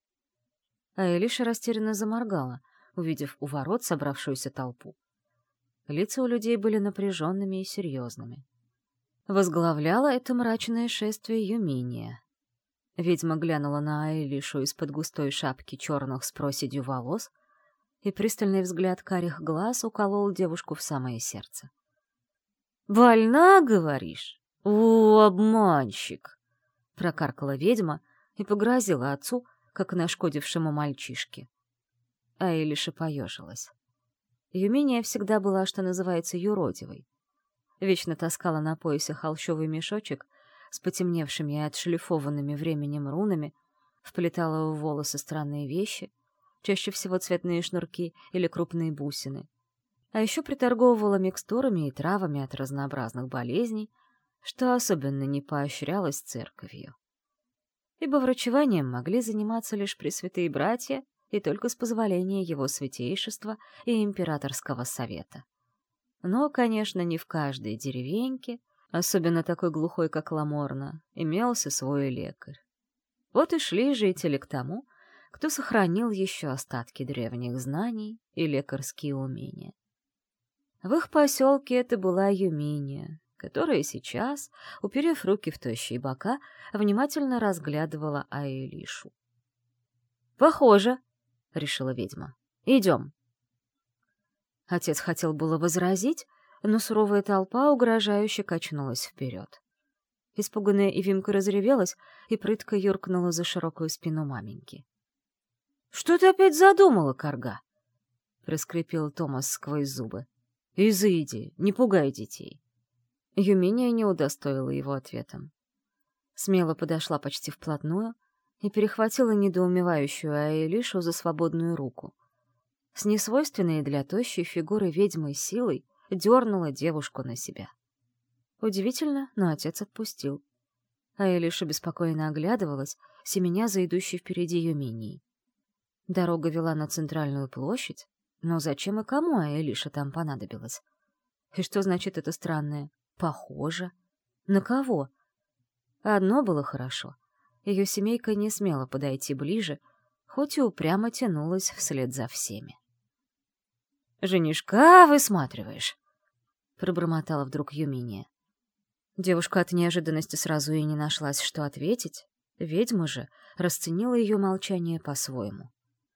Аэлиша растерянно заморгала, увидев у ворот собравшуюся толпу. Лица у людей были напряженными и серьезными. Возглавляла это мрачное шествие Юминия. Ведьма глянула на Аэлишу из-под густой шапки черных с проседью волос, и пристальный взгляд карих глаз уколол девушку в самое сердце. «Больна, говоришь? О, обманщик!» — прокаркала ведьма и погрозила отцу, как нашкодившему мальчишке. Аэлиша поежилась. Юминия всегда была, что называется, юродивой. Вечно таскала на поясе холщовый мешочек с потемневшими и отшлифованными временем рунами, вплетала в волосы странные вещи, чаще всего цветные шнурки или крупные бусины. А еще приторговывала микстурами и травами от разнообразных болезней, что особенно не поощрялось церковью. Ибо врачеванием могли заниматься лишь пресвятые братья и только с позволения его святейшества и императорского совета. Но, конечно, не в каждой деревеньке, особенно такой глухой, как Ламорна, имелся свой лекарь. Вот и шли жители к тому, кто сохранил еще остатки древних знаний и лекарские умения. В их поселке это была Юминия, которая сейчас, уперев руки в тощие бока, внимательно разглядывала Аэлишу. «Похоже», — решила ведьма. «Идем». Отец хотел было возразить, но суровая толпа угрожающе качнулась вперед. Испуганная Ивимка разревелась и прытко юркнула за широкую спину маменьки. «Что ты опять задумала, корга?» — проскрипел Томас сквозь зубы. «Изыди, не пугай детей». Юминия не удостоила его ответом. Смело подошла почти вплотную и перехватила недоумевающую Аэлишу за свободную руку. С несвойственной для тощей фигуры ведьмой силой дернула девушку на себя. Удивительно, но отец отпустил. Аэлиша беспокойно оглядывалась, семеня за идущей впереди Юминией. Дорога вела на центральную площадь, но зачем и кому Аэлиша там понадобилась? И что значит это странное «похоже»? На кого? Одно было хорошо. Ее семейка не смела подойти ближе, хоть и упрямо тянулась вслед за всеми. «Женишка высматриваешь?» — пробормотала вдруг Юминия. Девушка от неожиданности сразу и не нашлась, что ответить. Ведьма же расценила ее молчание по-своему.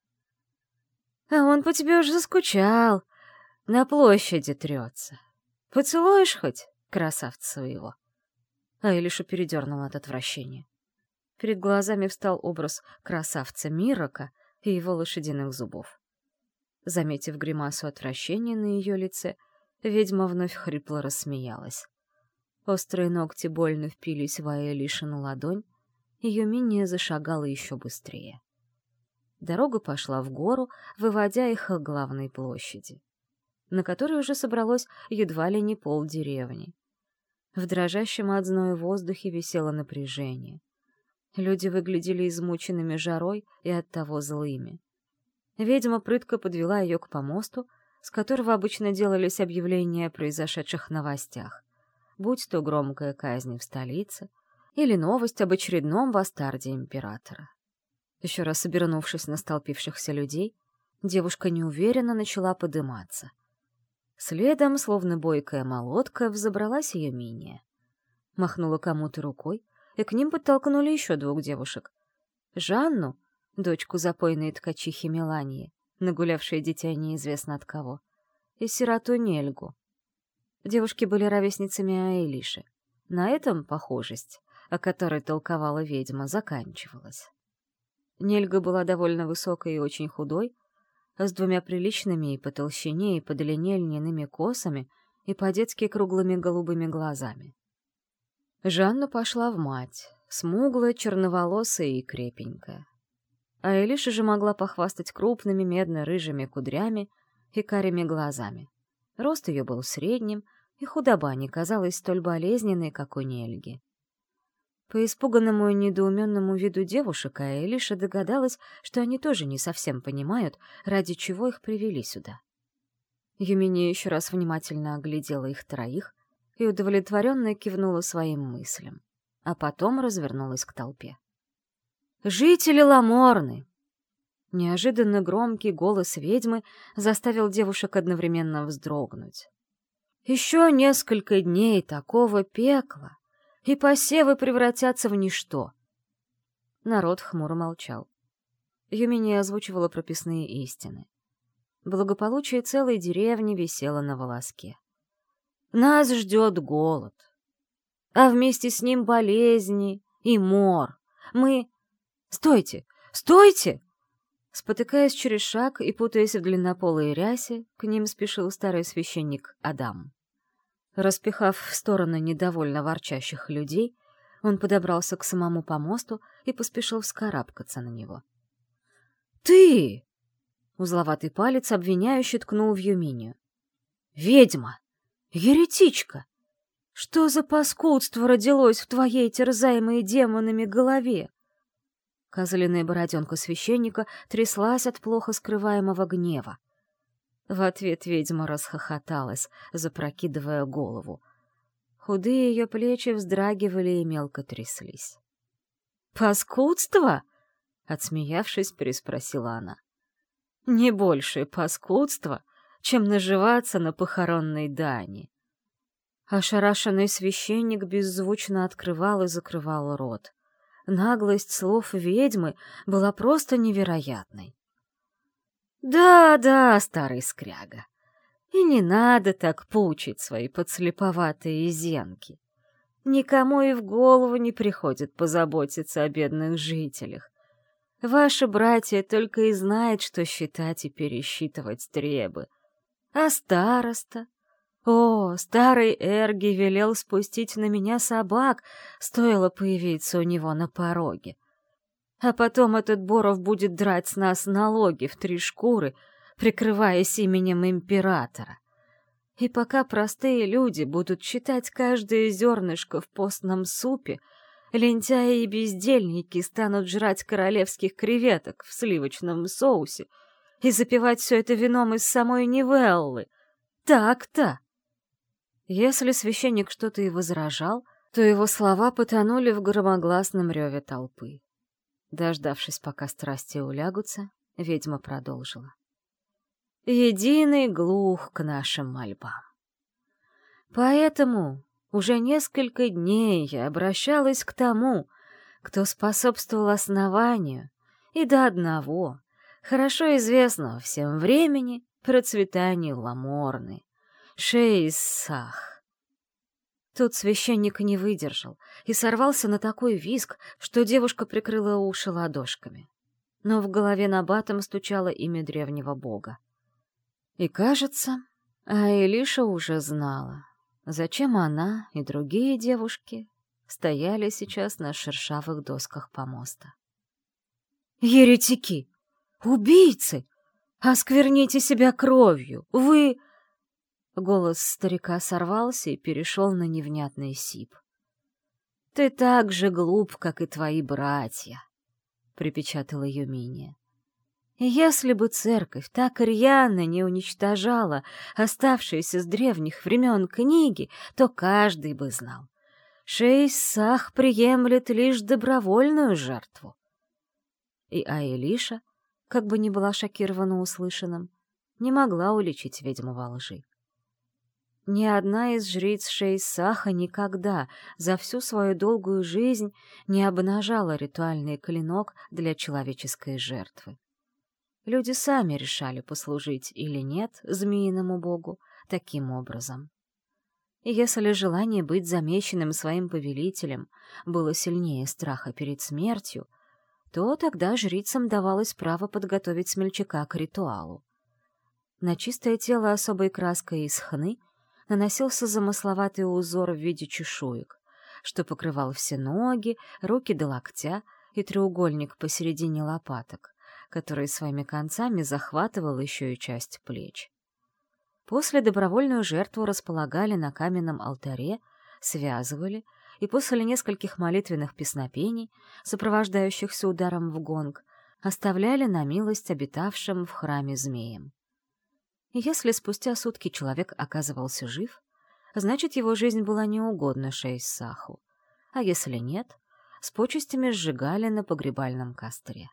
«А он по тебе уж заскучал, на площади трется. Поцелуешь хоть, красавца своего?» А Элиша передернула от отвращения. Перед глазами встал образ красавца Мирока и его лошадиных зубов. Заметив гримасу отвращения на ее лице, ведьма вновь хрипло рассмеялась. Острые ногти больно впились в Элишину ладонь, и Юминия зашагала еще быстрее. Дорога пошла в гору, выводя их к главной площади, на которой уже собралось едва ли не полдеревни. В дрожащем от зноя воздухе висело напряжение. Люди выглядели измученными жарой и оттого злыми. Ведьма прытко подвела ее к помосту, с которого обычно делались объявления о произошедших новостях, будь то громкая казнь в столице или новость об очередном бастарде императора. Еще раз обернувшись на столпившихся людей, девушка неуверенно начала подыматься. Следом, словно бойкая молотка, взобралась Юминия. Махнула кому-то рукой, и к ним подтолкнули еще двух девушек. Жанну, дочку запойной ткачихи Мелании, нагулявшей дитя неизвестно от кого, и сироту Нельгу. Девушки были ровесницами Аэлиши. На этом похожесть, о которой толковала ведьма, заканчивалась. Нельга была довольно высокой и очень худой, с двумя приличными и по толщине, и по длине льняными косами и по-детски круглыми голубыми глазами. Жанна пошла в мать, смуглая, черноволосая и крепенькая. А Элиша же могла похвастать крупными медно-рыжими кудрями и карими глазами. Рост ее был средним, и худоба не казалась столь болезненной, как у Нельги. По испуганному и недоуменному виду девушек Элиша догадалась, что они тоже не совсем понимают, ради чего их привели сюда. Юминия еще раз внимательно оглядела их троих и удовлетворенно кивнула своим мыслям, а потом развернулась к толпе. «Жители Ламорны!» Неожиданно громкий голос ведьмы заставил девушек одновременно вздрогнуть. «Еще несколько дней такого пекла, и посевы превратятся в ничто!» Народ хмуро молчал. Юминия озвучивала прописные истины. Благополучие целой деревни висело на волоске. «Нас ждет голод, а вместе с ним болезни и мор. Мы... Стойте! Стойте!» Спотыкаясь через шаг и путаясь в длиннополой рясе, к ним спешил старый священник Адам. Распихав в стороны недовольно ворчащих людей, он подобрался к самому помосту и поспешил вскарабкаться на него. «Ты!» — узловатый палец обвиняюще ткнул в Юминию. «Ведьма! Еретичка! Что за паскудство родилось в твоей терзаемой демонами голове?» Козлиная бороденка священника тряслась от плохо скрываемого гнева. В ответ ведьма расхохоталась, запрокидывая голову. Худые ее плечи вздрагивали и мелко тряслись. «Паскудство?» — отсмеявшись, переспросила она. «Не большее паскудство, чем наживаться на похоронной дани». Ошарашенный священник беззвучно открывал и закрывал рот. Наглость слов ведьмы была просто невероятной. «Да, старый скряга, и не надо так пучить свои подслеповатые зенки. Никому и в голову не приходит позаботиться о бедных жителях. Ваши братья только и знают, что считать и пересчитывать требы. А староста? О, старый Эрги велел спустить на меня собак, стоило появиться у него на пороге. А потом этот Боров будет драть с нас налоги в 3 шкуры, прикрываясь именем императора. И пока простые люди будут считать каждое зернышко в постном супе, лентяи и бездельники станут жрать королевских креветок в сливочном соусе и запивать все это вином из самой Нивеллы. Так-то! Если священник что-то и возражал, то его слова потонули в громогласном реве толпы. Дождавшись, пока страсти улягутся, ведьма продолжила. Единый глух к нашим мольбам. Поэтому уже несколько дней я обращалась к тому, кто способствовал основанию и до одного, хорошо известного всем времени, процветанию Ламорны, Шейс-Сах. Тут священник не выдержал и сорвался на такой визг, что девушка прикрыла уши ладошками. Но в голове набатом стучало имя древнего бога. И, кажется, Аэлиша уже знала, зачем она и другие девушки стояли сейчас на шершавых досках помоста. «Еретики! Убийцы! Оскверните себя кровью! Вы...» Голос старика сорвался и перешел на невнятный сип. «Ты так же глуп, как и твои братья», — припечатала Юминия. «Если бы церковь так рьяно не уничтожала оставшиеся с древних времен книги, то каждый бы знал. Шейс-Сах приемлет лишь добровольную жертву». И Аэлиша, как бы ни была шокирована услышанным, не могла уличить ведьму во лжи. Ни одна из жриц Шейс-Саха никогда за всю свою долгую жизнь не обнажала ритуальный клинок для человеческой жертвы. Люди сами решали, послужить или нет змеиному богу таким образом. И если желание быть замеченным своим повелителем было сильнее страха перед смертью, то тогда жрицам давалось право подготовить смельчака к ритуалу. На чистое тело особой краской из хны наносился замысловатый узор в виде чешуек, что покрывал все ноги, руки до локтя и треугольник посередине лопаток, который своими концами захватывал еще и часть плеч. После добровольную жертву располагали на каменном алтаре, связывали и после нескольких молитвенных песнопений, сопровождающихся ударом в гонг, оставляли на милость обитавшим в храме змеям. И если спустя сутки человек оказывался жив, значит, его жизнь была неугодна Шейс-Саху, а если нет, с почестями сжигали на погребальном костре.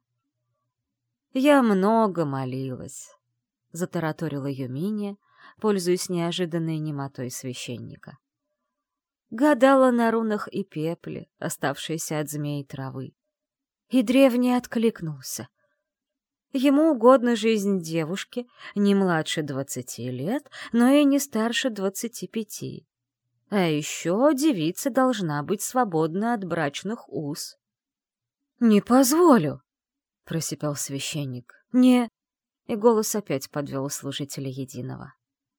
«Я много молилась», — затараторила Юминия, пользуясь неожиданной немотой священника. Гадала на рунах и пепле, оставшейся от змей травы. И древний откликнулся. Ему угодна жизнь девушки не младше 20 лет, но и не старше 25. А еще девица должна быть свободна от брачных уз. «Не позволю!» — просипел священник. «Не...» И голос опять подвел служителя единого.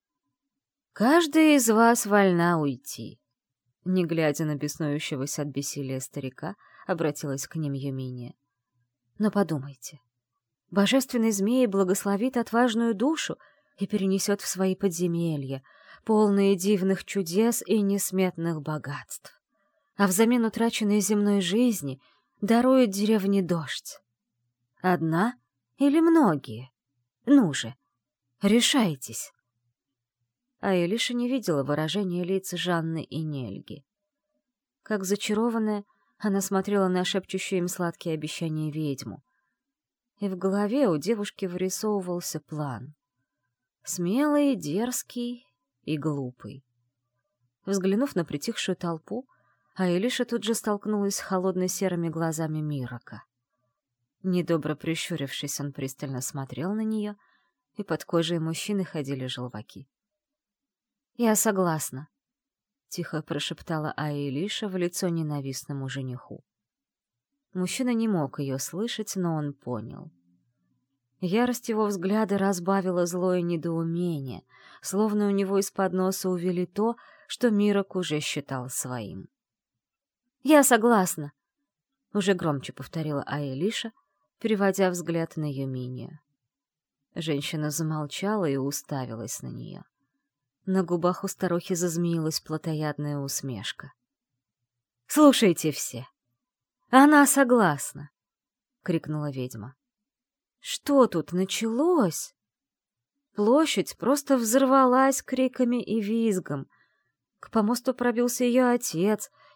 «Каждая из вас вольна уйти». Не глядя на беснующегося от бессилия старика, обратилась к ним Юминия. «Но подумайте, божественный змей благословит отважную душу и перенесет в свои подземелья, полные дивных чудес и несметных богатств. А взамен утраченной земной жизни дарует деревне дождь. Одна или многие? Ну же, решайтесь!» А Элиша не видела выражения лиц Жанны и Нельги. Как зачарованная, она смотрела на шепчущие им сладкие обещания ведьму. И в голове у девушки вырисовывался план. Смелый, дерзкий и глупый. Взглянув на притихшую толпу, Аэлиша тут же столкнулась с холодно-серыми глазами Мирака. Недобро прищурившись, он пристально смотрел на нее, и под кожей мужчины ходили желваки. «Я согласна», — тихо прошептала Аэлиша в лицо ненавистному жениху. Мужчина не мог ее слышать, но он понял. Ярость его взгляда разбавила злое недоумение, словно у него из-под носа увели то, что Мирок уже считал своим. «Я согласна», — уже громче повторила Аэлиша, переводя взгляд на Юминию. Женщина замолчала и уставилась на нее. На губах у старухи зазмеилась плотоядная усмешка. «Слушайте все! Она согласна!» — крикнула ведьма. «Что тут началось?» Площадь просто взорвалась криками и визгом. К помосту пробился ее отец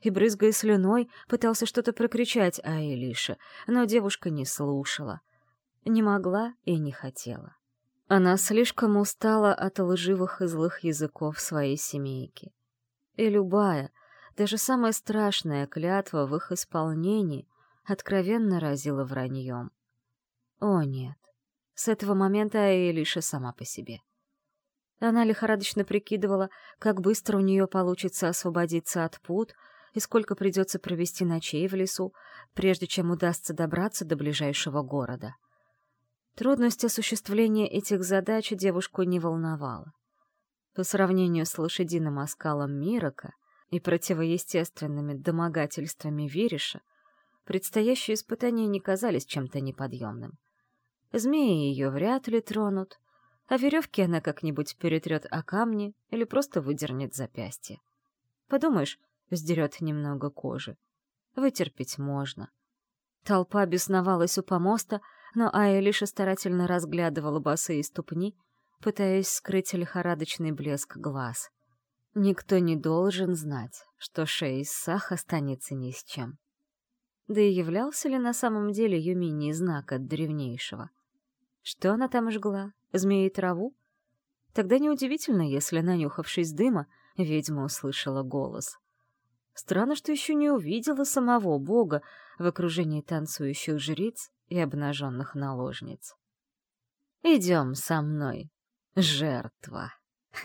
и, брызгая слюной, пытался что-то прокричать Аэлише, но девушка не слушала. Не могла и не хотела. Она слишком устала от лживых и злых языков своей семейки. И любая, даже самая страшная клятва в их исполнении откровенно разила враньем. О нет, с этого момента Аэлиша сама по себе. Она лихорадочно прикидывала, как быстро у нее получится освободиться от пут и сколько придется провести ночей в лесу, прежде чем удастся добраться до ближайшего города. Трудность осуществления этих задач девушку не волновала. По сравнению с лошадиным оскалом Мирока и противоестественными домогательствами Вириша, предстоящие испытания не казались чем-то неподъемным. Змеи ее вряд ли тронут, а веревки она как-нибудь перетрет о камни или просто выдернет запястье. Подумаешь, сдерет немного кожи. Вытерпеть можно. Толпа бесновалась у помоста, но Аэлиша старательно разглядывала босые ступни, пытаясь скрыть лихорадочный блеск глаз. Никто не должен знать, что Шейс-Сах останется ни с чем. Да и являлся ли на самом деле Юмини знак от древнейшего? Что она там жгла? Змеи траву? Тогда неудивительно, если, нанюхавшись дыма, ведьма услышала голос. Странно, что еще не увидела самого бога в окружении танцующих жриц и обнаженных наложниц. «Идем со мной, жертва!»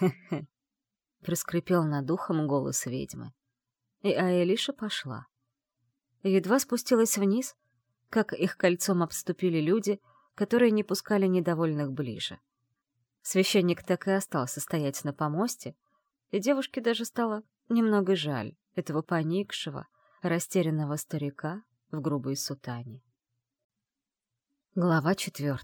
— проскрипел над ухом голос ведьмы. И Аэлиша пошла. Едва спустилась вниз, как их кольцом обступили люди, которые не пускали недовольных ближе. Священник так и остался стоять на помосте, и девушке даже стало немного жаль этого поникшего, растерянного старика в грубой сутане. Глава 4.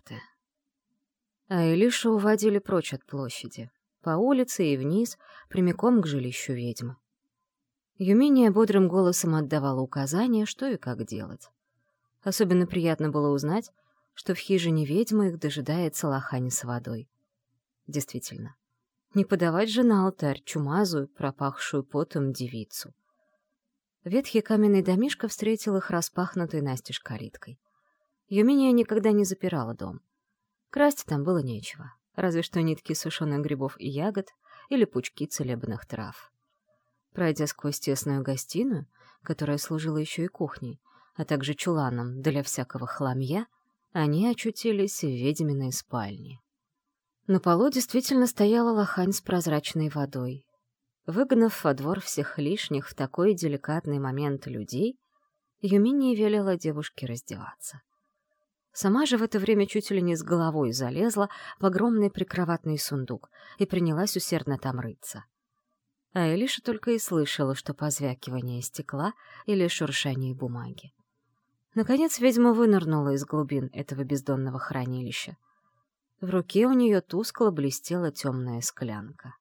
Аэлишу уводили прочь от площади, по улице и вниз, прямиком к жилищу ведьмы. Юминия бодрым голосом отдавала указания, что и как делать. Особенно приятно было узнать, что в хижине ведьмы их дожидается лохань с водой. Действительно, не подавать же на алтарь чумазую, пропахшую потом девицу. Ветхий каменный домишко встретил их распахнутой настежь калиткой. Юминия никогда не запирала дом. Красть там было нечего, разве что нитки сушеных грибов и ягод или пучки целебных трав. Пройдя сквозь тесную гостиную, которая служила еще и кухней, а также чуланом для всякого хламья, они очутились в ведьминой спальне. На полу действительно стояла лохань с прозрачной водой. Выгнав во двор всех лишних в такой деликатный момент людей, Юминия велела девушке раздеваться. Сама же в это время чуть ли не с головой залезла в огромный прикроватный сундук и принялась усердно там рыться. А Элиша только и слышала, что позвякивание стекла или шуршание бумаги. Наконец ведьма вынырнула из глубин этого бездонного хранилища. В руке у нее тускло блестела темная склянка.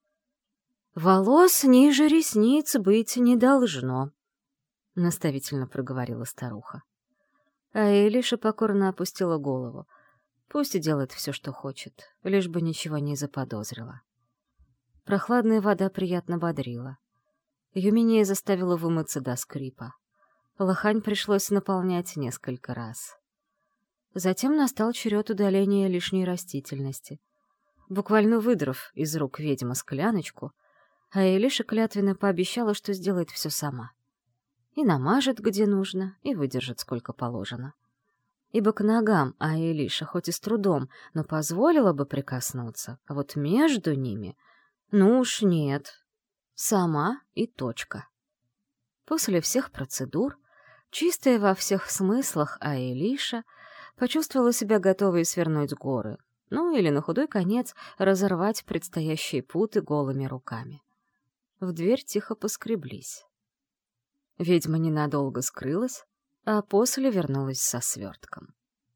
«Волос ниже ресниц быть не должно», — наставительно проговорила старуха. А Элиша покорно опустила голову. Пусть и делает все, что хочет, лишь бы ничего не заподозрила. Прохладная вода приятно бодрила. Юминия заставила вымыться до скрипа. Лохань пришлось наполнять несколько раз. Затем настал черед удаления лишней растительности. Буквально выдрав из рук ведьмы скляночку, а Элиша клятвенно пообещала, что сделает все сама. И намажет, где нужно, и выдержит, сколько положено. Ибо к ногам Аэлиша хоть и с трудом, но позволила бы прикоснуться, а вот между ними, ну уж нет, сама и точка. После всех процедур, чистая во всех смыслах Аэлиша почувствовала себя готовой свернуть горы, ну или на худой конец разорвать предстоящие путы голыми руками. В дверь тихо поскреблись. Ведьма ненадолго скрылась, а после вернулась со свертком.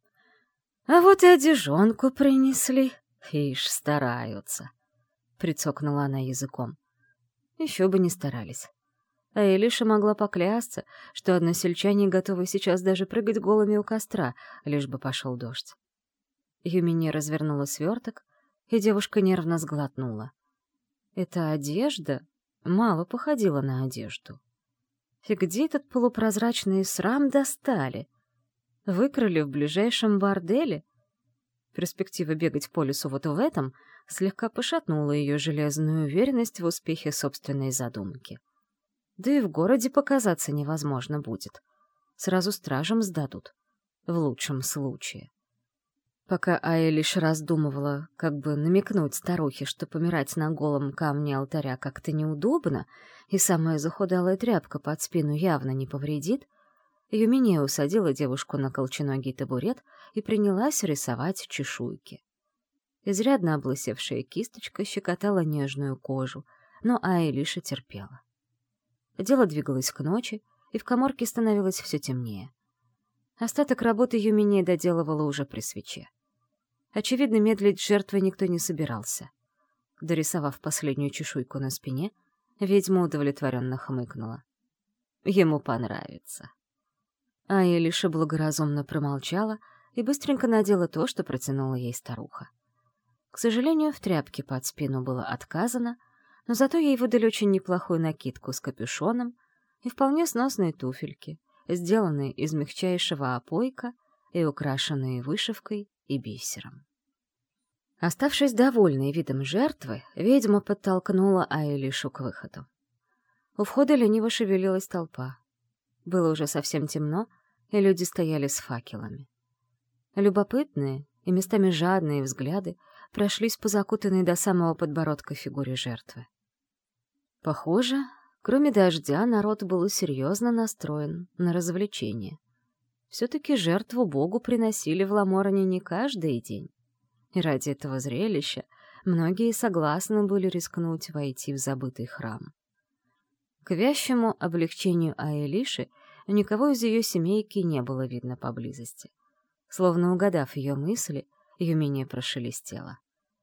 «А вот и одежонку принесли, ишь, стараются», — прицокнула она языком. Еще бы не старались. А Элиша могла поклясться, что односельчане готовы сейчас даже прыгать голыми у костра, лишь бы пошел дождь. Юминия развернула сверток, и девушка нервно сглотнула. Эта одежда мало походила на одежду. И где этот полупрозрачный срам достали? Выкрали в ближайшем борделе? Перспектива бегать по лесу вот в этом слегка пошатнула ее железную уверенность в успехе собственной задумки. Да и в городе показаться невозможно будет. Сразу стражам сдадут. В лучшем случае. Пока Ая лишь раздумывала, как бы намекнуть старухе, что помирать на голом камне алтаря как-то неудобно, и самая захудалая тряпка под спину явно не повредит, Юмине усадила девушку на колченогий табурет и принялась рисовать чешуйки. Изрядно облысевшая кисточка щекотала нежную кожу, но Ая лишь и терпела. Дело двигалось к ночи, и в каморке становилось все темнее. Остаток работы Юмине доделывала уже при свече. Очевидно, медлить с жертвой никто не собирался. Дорисовав последнюю чешуйку на спине, ведьма удовлетворенно хмыкнула. Ему понравится. Ая лишь благоразумно промолчала и быстренько надела то, что протянула ей старуха. К сожалению, в тряпке под спину было отказано, но зато ей выдали очень неплохую накидку с капюшоном и вполне сносные туфельки, сделанные из мягчайшего опойка и украшенные вышивкой и бисером. Оставшись довольной видом жертвы, ведьма подтолкнула Айлишу к выходу. У входа лениво шевелилась толпа. Было уже совсем темно, и люди стояли с факелами. Любопытные и местами жадные взгляды прошлись по закутанной до самого подбородка фигуре жертвы. Похоже, кроме дождя, народ был серьезно настроен на развлечение. Все-таки жертву Богу приносили в Ламорне не каждый день. И ради этого зрелища многие согласны были рискнуть войти в забытый храм. К вящему облегчению Айлиши никого из ее семейки не было видно поблизости. Словно угадав ее мысли, Юмине прошелестела.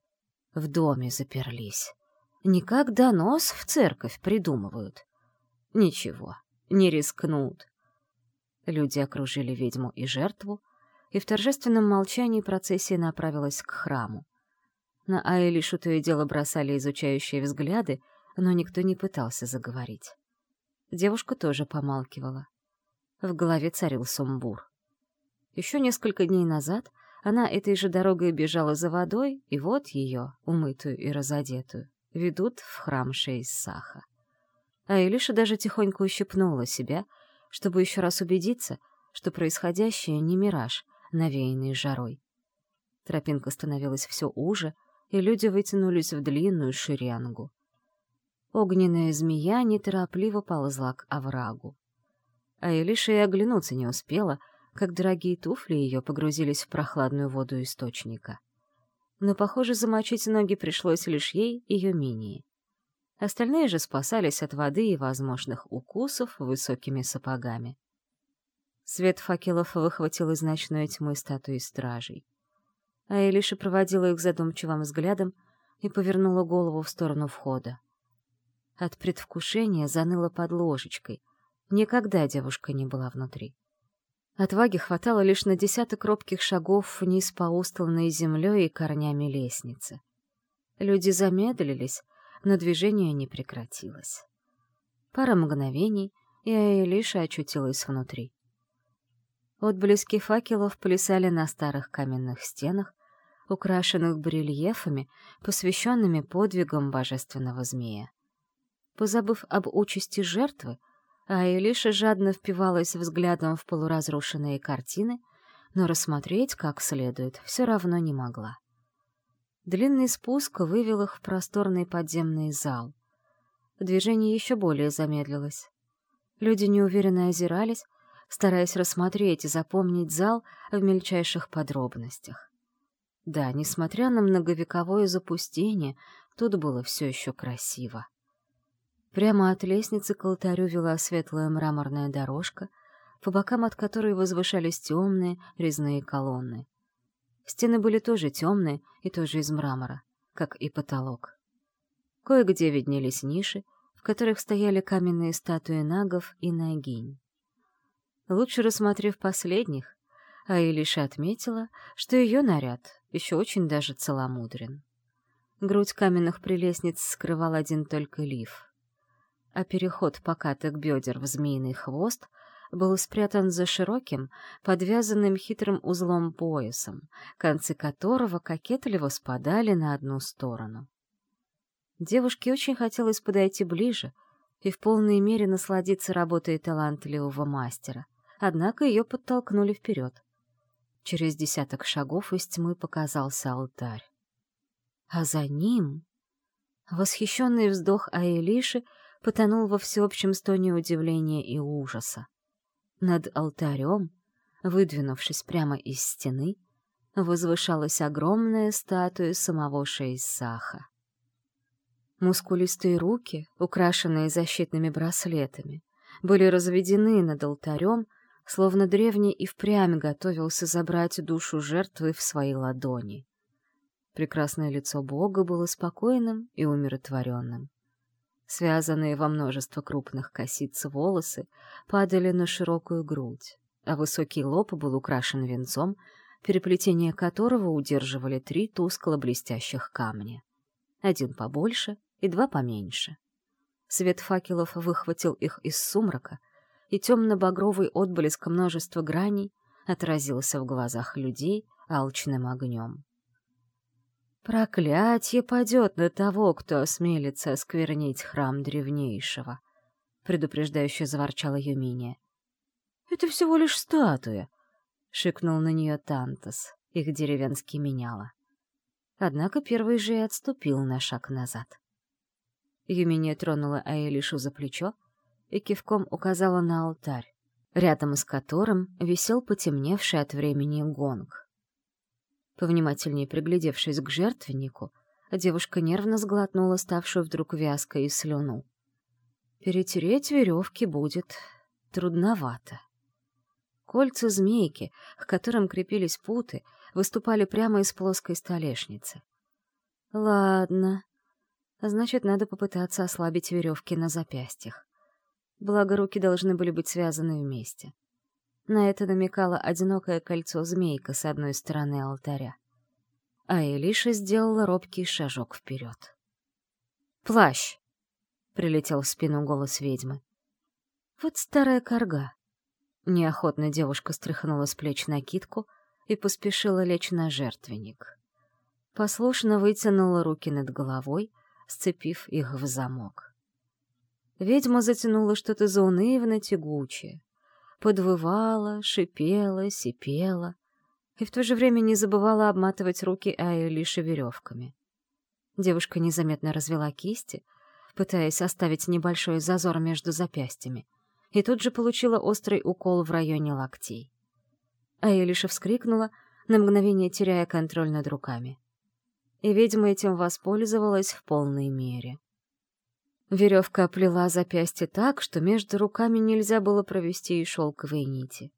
В доме заперлись. Никак донос в церковь придумывают. Ничего, не рискнут. Люди окружили ведьму и жертву, и в торжественном молчании процессия направилась к храму. На Айлишу то и дело бросали изучающие взгляды, но никто не пытался заговорить. Девушка тоже помалкивала. В голове царил сумбур. Еще несколько дней назад она этой же дорогой бежала за водой, и вот ее, умытую и разодетую, ведут в храм Шейс-Саха. Айлиша даже тихонько ущипнула себя, чтобы еще раз убедиться, что происходящее не мираж, навеянный жарой. Тропинка становилась все уже, и люди вытянулись в длинную шеренгу. Огненная змея неторопливо ползла к оврагу. Айлиша и оглянуться не успела, как дорогие туфли ее погрузились в прохладную воду источника. Но, похоже, замочить ноги пришлось лишь ей и Юминии. Остальные же спасались от воды и возможных укусов высокими сапогами. Свет факелов выхватил из ночной тьмы статуи стражей. Айлиша проводила их задумчивым взглядом и повернула голову в сторону входа. От предвкушения заныла под ложечкой. Никогда девушка не была внутри. Отваги хватало лишь на десяток робких шагов вниз по устланной землей и корнями лестницы. Люди замедлились, но движение не прекратилось. Пара мгновений, и Айлиша очутилась внутри. Отблески факелов плясали на старых каменных стенах, украшенных барельефами, посвященными подвигам божественного змея. Позабыв об участи жертвы, Айлиша жадно впивалась взглядом в полуразрушенные картины, но рассмотреть как следует все равно не могла. Длинный спуск вывел их в просторный подземный зал. Движение еще более замедлилось. Люди неуверенно озирались, стараясь рассмотреть и запомнить зал в мельчайших подробностях. Да, несмотря на многовековое запустение, тут было все еще красиво. Прямо от лестницы к алтарю вела светлая мраморная дорожка, по бокам от которой возвышались темные резные колонны. Стены были тоже темные и тоже из мрамора, как и потолок. Кое-где виднелись ниши, в которых стояли каменные статуи нагов и нагинь. Лучше рассмотрев последних, Айлиша отметила, что ее наряд еще очень даже целомудрен. Грудь каменных прелестниц скрывал один только лиф. а переход покатых бедер в змеиный хвост был спрятан за широким, подвязанным хитрым узлом поясом, концы которого кокетливо спадали на одну сторону. Девушке очень хотелось подойти ближе и в полной мере насладиться работой талантливого мастера, однако ее подтолкнули вперед. Через 10 шагов из тьмы показался алтарь. А за ним... Восхищенный вздох Аэлиши потонул во всеобщем стоне удивления и ужаса. Над алтарем, выдвинувшись прямо из стены, возвышалась огромная статуя самого Шейсаха. Мускулистые руки, украшенные защитными браслетами, были разведены над алтарем, словно древний и впрямь готовился забрать душу жертвы в свои ладони. Прекрасное лицо Бога было спокойным и умиротворенным. Связанные во множество крупных косиц волосы падали на широкую грудь, а высокий лоб был украшен венцом, переплетение которого удерживали 3 тускло-блестящих камня. 1 побольше и 2 поменьше. Свет факелов выхватил их из сумрака, и темно-багровый отблеск множества граней отразился в глазах людей алчным огнем. «Проклятье падет на того, кто осмелится осквернить храм древнейшего», — предупреждающе заворчала Юминия. «Это всего лишь статуя», — шикнул на нее Тантос, их деревенский меняла. Однако первый же и отступил на шаг назад. Юминия тронула Аэлишу за плечо и кивком указала на алтарь, рядом с которым висел потемневший от времени гонг. Повнимательнее приглядевшись к жертвеннику, девушка нервно сглотнула ставшую вдруг вязкой слюну. Перетереть веревки будет трудновато. Кольца змейки, к которым крепились путы, выступали прямо из плоской столешницы. Ладно, значит, надо попытаться ослабить веревки на запястьях. Благо, руки должны были быть связаны вместе. На это намекало одинокое кольцо-змейка с одной стороны алтаря. А Элиша сделала робкий шажок вперед. «Плащ!» — прилетел в спину голос ведьмы. «Вот старая корга!» Неохотно девушка стряхнула с плеч накидку и поспешила лечь на жертвенник. Послушно вытянула руки над головой, сцепив их в замок. Ведьма затянула что-то заунывно-тягучее. Подвывала, шипела, сипела и в то же время не забывала обматывать руки Аэлиши веревками. Девушка незаметно развела кисти, пытаясь оставить небольшой зазор между запястьями, и тут же получила острый укол в районе локтей. Аэлиша вскрикнула, на мгновение теряя контроль над руками. И ведьма этим воспользовалась в полной мере. Веревка оплела запястье так, что между руками нельзя было провести и шелковые нити.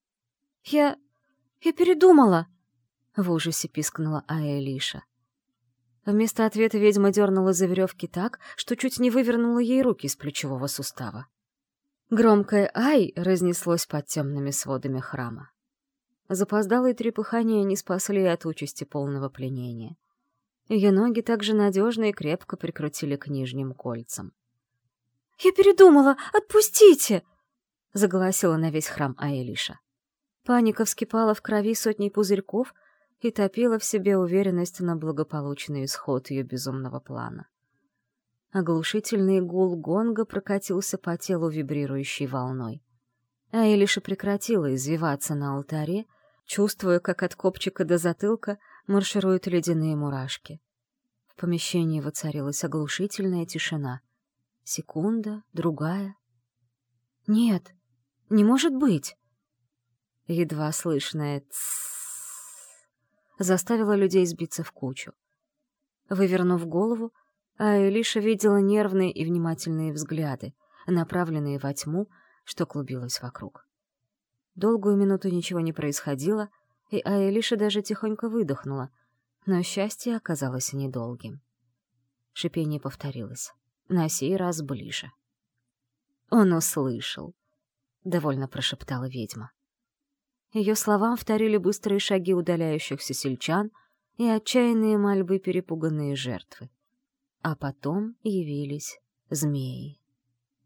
«Я передумала!» — в ужасе пискнула Аэлиша. Вместо ответа ведьма дернула за веревки так, что чуть не вывернула ей руки с плечевого сустава. Громкое «Ай!» разнеслось под темными сводами храма. Запоздалые трепыхания не спасли от участи полного пленения. Ее ноги также надежно и крепко прикрутили к нижним кольцам. «Я передумала! Отпустите!» — заголосила на весь храм Аэлиша. Паника вскипала в крови сотней пузырьков и топила в себе уверенность на благополучный исход ее безумного плана. Оглушительный гул гонга прокатился по телу вибрирующей волной. Аэлиша прекратила извиваться на алтаре, чувствуя, как от копчика до затылка маршируют ледяные мурашки. В помещении воцарилась оглушительная тишина. Секунда, другая. «Нет, не может быть!» Едва слышное «тссс» заставило людей сбиться в кучу. Вывернув голову, Аэлиша видела нервные и внимательные взгляды, направленные во тьму, что клубилась вокруг. Долгую минуту ничего не происходило, и Аэлиша даже тихонько выдохнула, но счастье оказалось недолгим. Шипение повторилось, на сей раз ближе. «Он услышал», — довольно прошептала ведьма. Ее словам вторили быстрые шаги удаляющихся сельчан и отчаянные мольбы перепуганные жертвы. А потом явились змеи.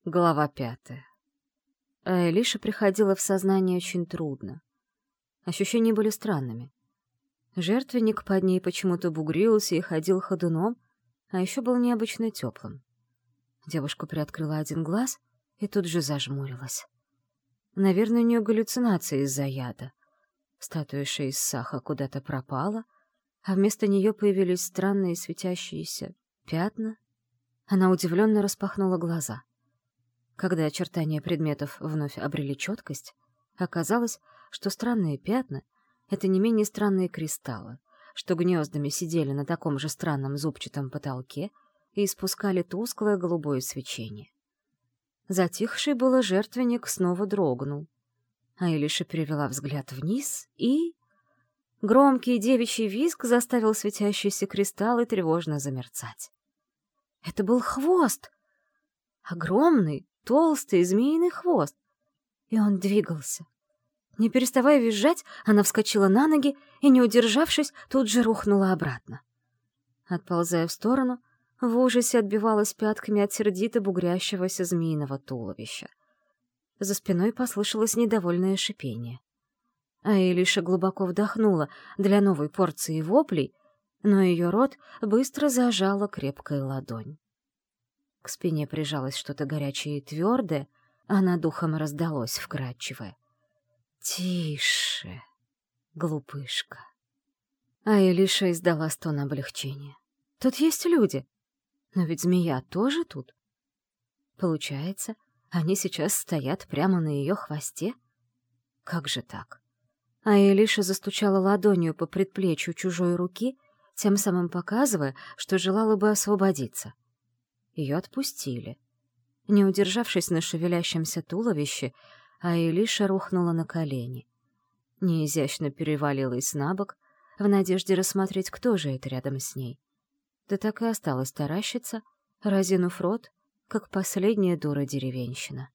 Глава 5. А Элиша приходила в сознание очень трудно. Ощущения были странными. Жертвенник под ней почему-то бугрился и ходил ходуном, а еще был необычно теплым. Девушка приоткрыла один глаз и тут же зажмурилась. Наверное, у нее галлюцинации из-за яда. Статуя Шейс-Саха куда-то пропала, а вместо нее появились странные светящиеся пятна. Она удивленно распахнула глаза. Когда очертания предметов вновь обрели четкость, оказалось, что странные пятна — это не менее странные кристаллы, что гнездами сидели на таком же странном зубчатом потолке и испускали тусклое голубое свечение. Затихший было жертвенник снова дрогнул, а Элиша перевела взгляд вниз и... Громкий девичий визг заставил светящиеся кристаллы тревожно замерцать. Это был хвост! Огромный, толстый змеиный хвост. И он двигался. Не переставая визжать, она вскочила на ноги и, не удержавшись, тут же рухнула обратно. Отползая в сторону, в ужасе отбивалась пятками от сердито бугрящегося змеиного туловища. За спиной послышалось недовольное шипение. А Элиша глубоко вдохнула для новой порции воплей, но ее рот быстро зажала крепкая ладонь. К спине прижалось что-то горячее и твердое, а над ухом раздалось вкрадчивое: «Тише, глупышка». А Элиша издала стон облегчения. «Тут есть люди, но ведь змея тоже тут. Получается, они сейчас стоят прямо на ее хвосте? Как же так?» А Элиша застучала ладонью по предплечью чужой руки, тем самым показывая, что желала бы освободиться. Ее отпустили. Не удержавшись на шевелящемся туловище, а Элиша рухнула на колени. Неизящно перевалилась на бок, в надежде рассмотреть, кто же это рядом с ней. Да так и осталась таращиться, разинув рот, как последняя дура деревенщина.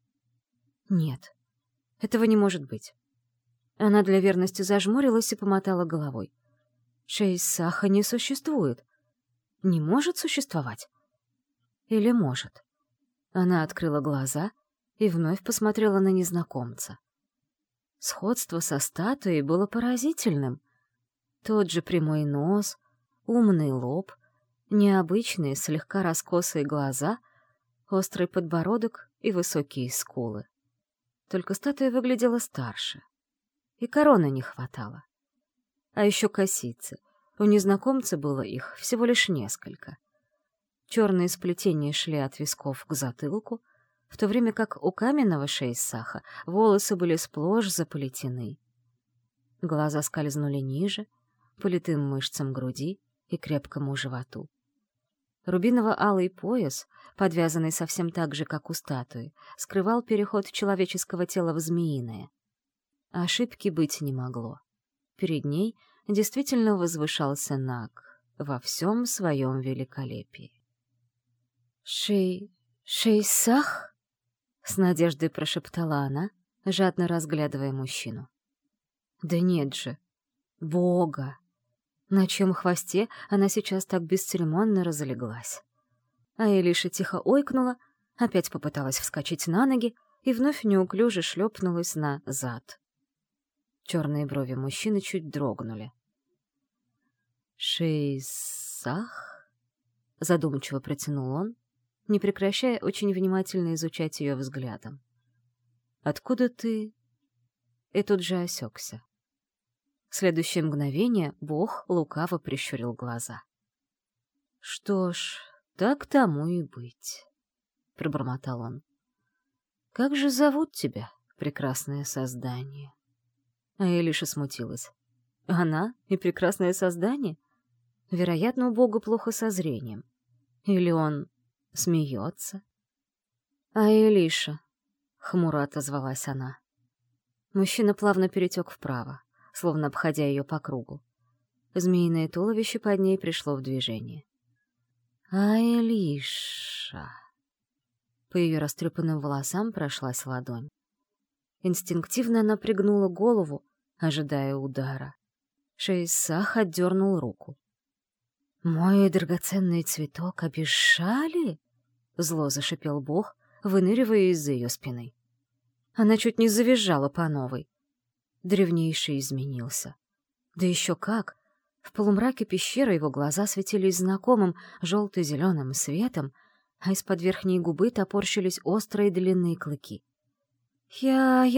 Нет, этого не может быть. Она для верности зажмурилась и помотала головой. Шейс-Саха не существует. Не может существовать. Или может? Она открыла глаза и вновь посмотрела на незнакомца. Сходство со статуей было поразительным. Тот же прямой нос, умный лоб, необычные слегка раскосые глаза, острый подбородок и высокие скулы. Только статуя выглядела старше. И короны не хватало. А еще косицы. У незнакомца было их всего лишь несколько. Черные сплетения шли от висков к затылку, в то время как у каменного Шейс-Саха волосы были сплошь заплетены. Глаза скользнули ниже, по литым мышцам груди и крепкому животу. Рубиново-алый пояс, подвязанный совсем так же, как у статуи, скрывал переход человеческого тела в змеиное. Ошибки быть не могло. Перед ней действительно возвышался Наг во всем своем великолепии. «Шейс-Сах?» — с надеждой прошептала она, жадно разглядывая мужчину. «Да нет же! Бога!» На чьем хвосте она сейчас так бесцеремонно разлеглась. А Элиша тихо ойкнула, опять попыталась вскочить на ноги и вновь неуклюже шлепнулась на зад. Черные брови мужчины чуть дрогнули. «Шейс-Сах?» — задумчиво протянул он, не прекращая очень внимательно изучать ее взглядом. «Откуда ты?» И тут же осекся. В следующее мгновение Бог лукаво прищурил глаза. «Что ж, так тому и быть», — пробормотал он. «Как же зовут тебя, прекрасное создание?» А Элиша смутилась. Она и прекрасное создание? Вероятно, у Бога плохо со зрением. Или он смеется? А Элиша, хмуро отозвалась она. Мужчина плавно перетек вправо, словно обходя ее по кругу. Змеиное туловище под ней пришло в движение. А Элиша... По ее растрепанным волосам прошлась ладонь. Инстинктивно она пригнула голову, ожидая удара. Шейс-Сах отдернул руку. «Мой драгоценный цветок обещали?» — зло зашипел Бог, выныривая из-за ее спины. Она чуть не завизжала по новой. Древнейший изменился. Да еще как! В полумраке пещеры его глаза светились знакомым желто-зеленым светом, а из-под верхней губы топорщились острые длинные клыки. «Я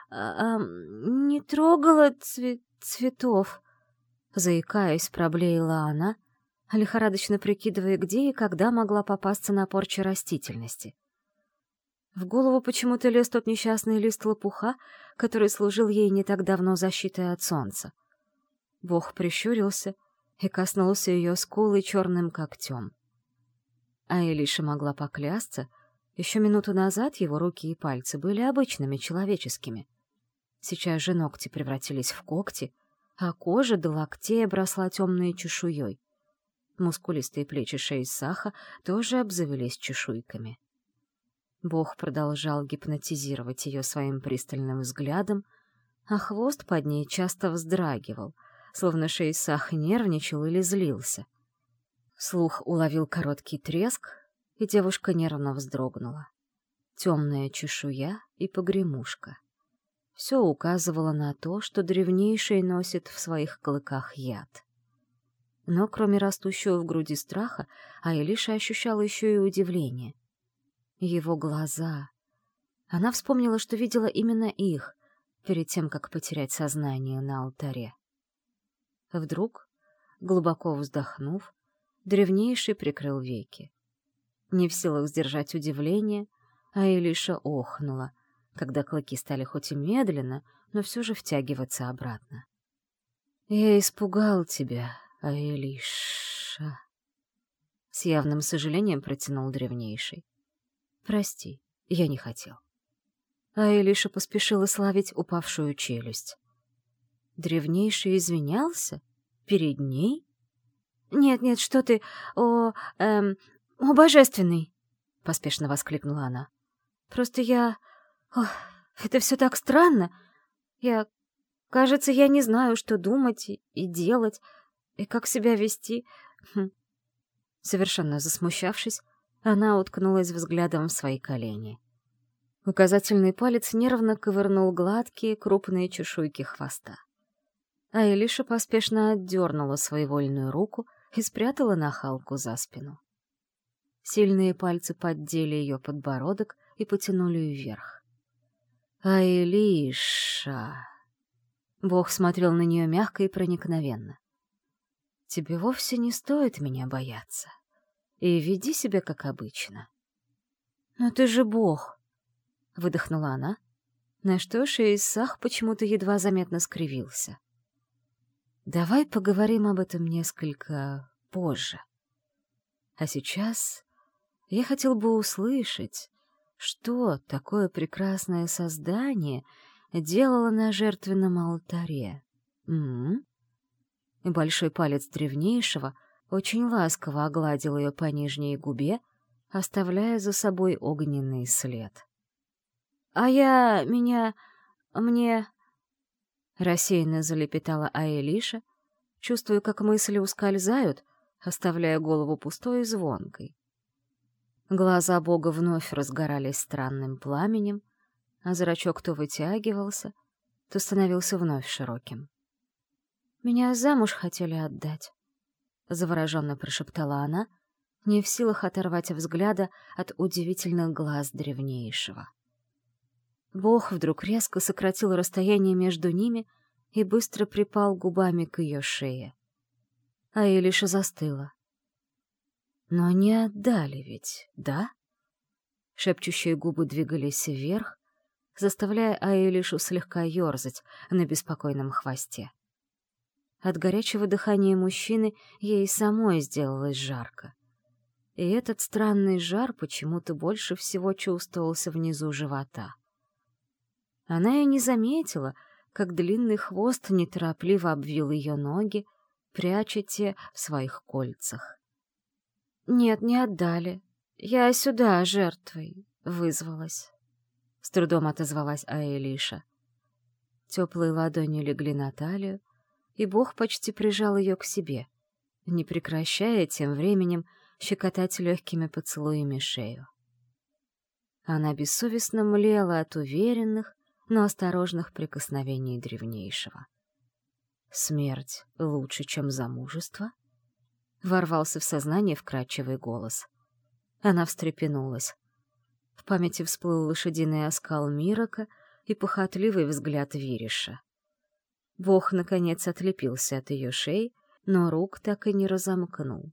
не трогала цветов», — заикаясь, проблеяла она, лихорадочно прикидывая, где и когда могла попасться на порче растительности. В голову почему-то лез тот несчастный лист лопуха, который служил ей не так давно защитой от солнца. Бог прищурился и коснулся ее скулы черным когтем. А Элиша могла поклясться, еще минуту назад его руки и пальцы были обычными, человеческими. Сейчас же ногти превратились в когти, а кожа до локтей обросла темной чешуей. Мускулистые плечи Шейсаха тоже обзавелись чешуйками. Бог продолжал гипнотизировать ее своим пристальным взглядом, а хвост под ней часто вздрагивал, словно Шейсах нервничал или злился. Слух уловил короткий треск, и девушка нервно вздрогнула. Темная чешуя и погремушка. Все указывало на то, что древнейший носит в своих клыках яд. Но кроме растущего в груди страха, Айлиша ощущала еще и удивление. Его глаза. Она вспомнила, что видела именно их, перед тем, как потерять сознание на алтаре. Вдруг, глубоко вздохнув, древнейший прикрыл веки. Не в силах сдержать удивление, Айлиша охнула, когда клыки стали хоть и медленно, но все же втягиваться обратно. «Я испугал тебя, Айлиша», — с явным сожалением протянул древнейший. «Прости, я не хотел». Айлиша поспешила славить упавшую челюсть. Древнейший извинялся? Перед ней? «Нет, что ты... О, божественный!» — поспешно воскликнула она. «Просто я... Ох, это все так странно. Кажется, я не знаю, что думать и делать, и как себя вести». Совершенно засмущавшись, она уткнулась взглядом в свои колени. Указательный палец нервно ковырнул гладкие, крупные чешуйки хвоста. А Элиша поспешно отдернула своевольную руку и спрятала нахалку за спину. Сильные пальцы поддели ее подбородок и потянули вверх. «Айлиша!» Бог смотрел на нее мягко и проникновенно. «Тебе вовсе не стоит меня бояться. И веди себя как обычно». «Но ты же Бог!» — выдохнула она, на что Шейсах почему-то едва заметно скривился. «Давай поговорим об этом несколько позже. А сейчас я хотел бы услышать, что такое прекрасное создание делало на жертвенном алтаре. И большой палец древнейшего очень ласково огладил ее по нижней губе, оставляя за собой огненный след. Мне...» Рассеянно залепетала Айлиша, чувствуя, как мысли ускользают, оставляя голову пустой и звонкой. Глаза Бога вновь разгорались странным пламенем, а зрачок то вытягивался, то становился вновь широким. «Меня замуж хотели отдать», — завороженно прошептала она, не в силах оторвать взгляда от удивительных глаз древнейшего. Бог вдруг резко сократил расстояние между ними и быстро припал губами к ее шее. А Элиша застыла. «Но не отдали ведь, да?» Шепчущие губы двигались вверх, заставляя Аэлишу слегка ерзать на беспокойном хвосте. От горячего дыхания мужчины ей самой сделалось жарко. И этот странный жар почему-то больше всего чувствовался внизу живота. Она и не заметила, как длинный хвост неторопливо обвил ее ноги, пряча те в своих кольцах. «Нет, не отдали. Я сюда жертвой вызвалась», — с трудом отозвалась Аэлиша. Теплые ладони легли на талию, и Бог почти прижал ее к себе, не прекращая тем временем щекотать легкими поцелуями шею. Она бессовестно млела от уверенных, но осторожных прикосновений древнейшего. «Смерть лучше, чем замужество?» — ворвался в сознание вкрадчивый голос. Она встрепенулась. В памяти всплыл лошадиный оскал Мирока и похотливый взгляд Вириша. Бог, наконец, отлепился от ее шеи, но рук так и не разомкнул.